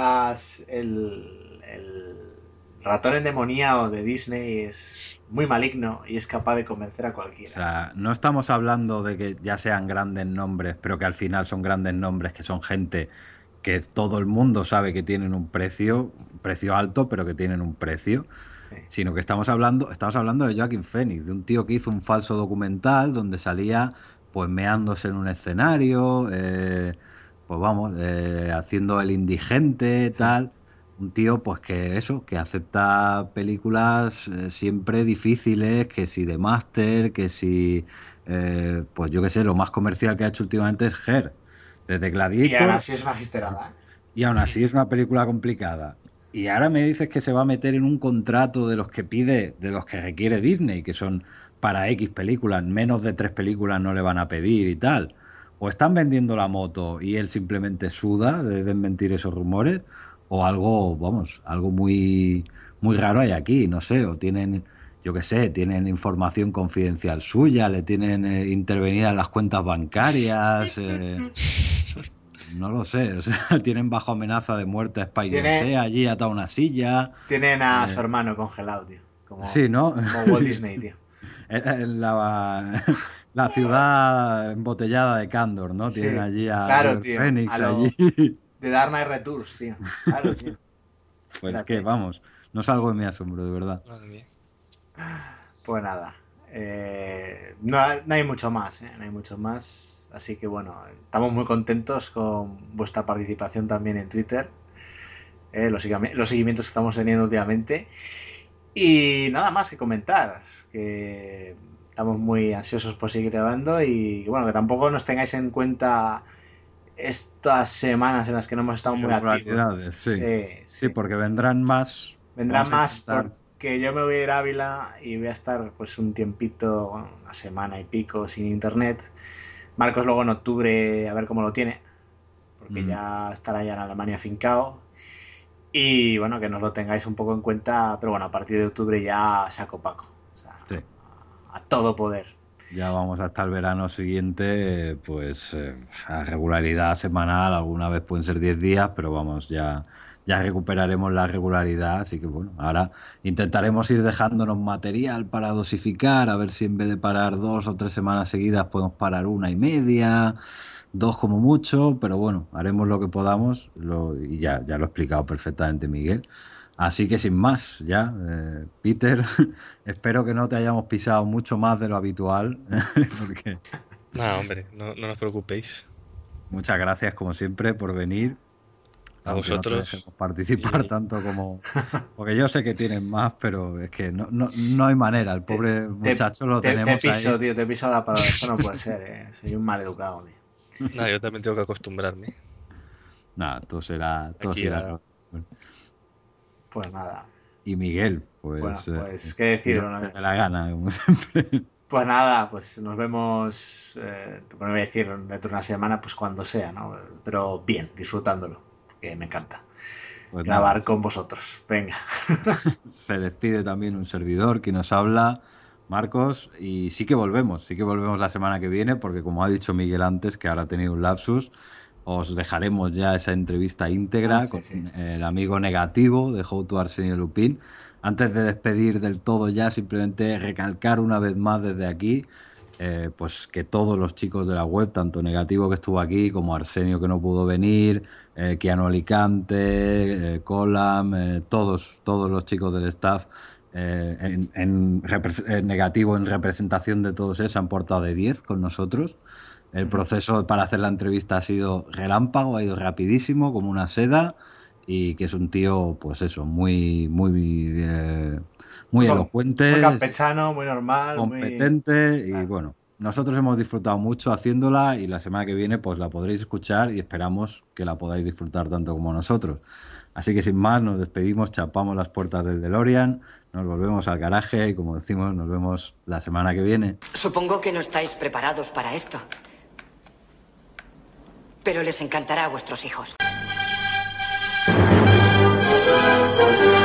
El ratón endemoniado de Disney es muy maligno y es capaz de convencer a cualquiera. O sea, no estamos hablando de que ya sean grandes nombres, pero que al final son grandes nombres, que son gente que todo el mundo sabe que tienen un precio alto, pero que tienen un precio. Sí. Sino que estamos hablando de Joaquin Phoenix, de un tío que hizo un falso documental donde salía pues meándose en un escenario, pues vamos, haciendo el indigente, tal. Un tío pues que acepta películas siempre difíciles, que si de máster, que si pues yo qué sé, lo más comercial que ha hecho últimamente es Her, desde Gladiator. Y aún así es una gisterada. Y aún así es una película complicada. Y ahora me dices que se va a meter en un contrato de los que requiere Disney, que son para X películas, menos de 3 películas no le van a pedir y tal. O están vendiendo la moto y él simplemente suda de desmentir esos rumores, o algo, vamos, algo muy, muy raro hay aquí, no sé, o tienen, yo qué sé, tienen información confidencial suya, le tienen intervenidas las cuentas bancarias, no lo sé, o sea, tienen bajo amenaza de muerte a Spider-Man allí atado a una silla. Tienen a su hermano congelado, tío. Sí, ¿no? Como Walt Disney, tío. La ciudad embotellada de Candor, ¿no? Sí, tienen allí a claro, tío, Phoenix allí. De Dark Knight Returns, tío. Claro, tío. Pues es que, vamos, no salgo de mi asombro, de verdad. Pues nada. No hay mucho más, ¿eh? No hay mucho más. Así que bueno, estamos muy contentos con vuestra participación también en Twitter. Los seguimientos que estamos teniendo últimamente. Y nada más que comentar. Que estamos muy ansiosos por seguir grabando. Y bueno, que tampoco nos tengáis en cuenta estas semanas en las que no hemos estado muy activos. Sí, porque vendrán más. Vendrán más porque yo me voy a ir a Ávila y voy a estar pues un tiempito, bueno, una semana y pico sin internet. Marcos luego en octubre a ver cómo lo tiene, porque ya estará ya en Alemania afincado. Y bueno, que nos lo tengáis un poco en cuenta, pero bueno, a partir de octubre ya saco Paco. O sea, a todo poder. Ya vamos hasta el verano siguiente, pues a regularidad semanal, alguna vez pueden ser 10 días, pero vamos, ya recuperaremos la regularidad, así que bueno, ahora intentaremos ir dejándonos material para dosificar, a ver si en vez de parar 2 o 3 semanas seguidas podemos parar 1,5, 2 como mucho, pero bueno, haremos lo que podamos, y ya lo ha explicado perfectamente Miguel. Así que sin más, ya, Peter, espero que no te hayamos pisado mucho más de lo habitual. Porque... No, hombre, no os preocupéis. Muchas gracias, como siempre, por venir. A vosotros. No te dejemos participar tanto como... Porque yo sé que tienes más, pero es que no hay manera. El pobre muchacho lo tenemos te piso, ahí. Tío, te piso la palabra. Esto no puede ser, ¿eh? Soy un mal educado, tío. No, yo también tengo que acostumbrarme. Nada, todo será... Pues nada. Y Miguel, pues... Bueno, pues qué decir. De la gana, como siempre. Pues nada, pues nos vemos, bueno, voy a decir dentro de una semana, pues cuando sea, ¿no? Pero bien, disfrutándolo, que me encanta pues grabar nada, con vosotros. Venga. Se despide también un servidor que nos habla, Marcos, y sí que volvemos la semana que viene, porque como ha dicho Miguel antes, que ahora ha tenido un lapsus, os dejaremos ya esa entrevista íntegra con el amigo negativo de How to Arsenio Lupin. Antes de despedir del todo ya, simplemente recalcar una vez más desde aquí, pues que todos los chicos de la web, tanto Negativo que estuvo aquí, como Arsenio que no pudo venir, Keanu Alicante, Colam, todos los chicos del staff, en Negativo en representación de todos ellos, se han portado de 10 con nosotros. El proceso para hacer la entrevista ha sido relámpago, ha ido rapidísimo, como una seda, y que es un tío, pues eso, muy elocuente, muy campechano, muy normal, competente, y bueno, nosotros hemos disfrutado mucho haciéndola y la semana que viene pues la podréis escuchar y esperamos que la podáis disfrutar tanto como nosotros. Así que sin más, nos despedimos, chapamos las puertas del DeLorean, nos volvemos al garaje y como decimos, nos vemos la semana que viene. Supongo que no estáis preparados para esto. Pero les encantará a vuestros hijos.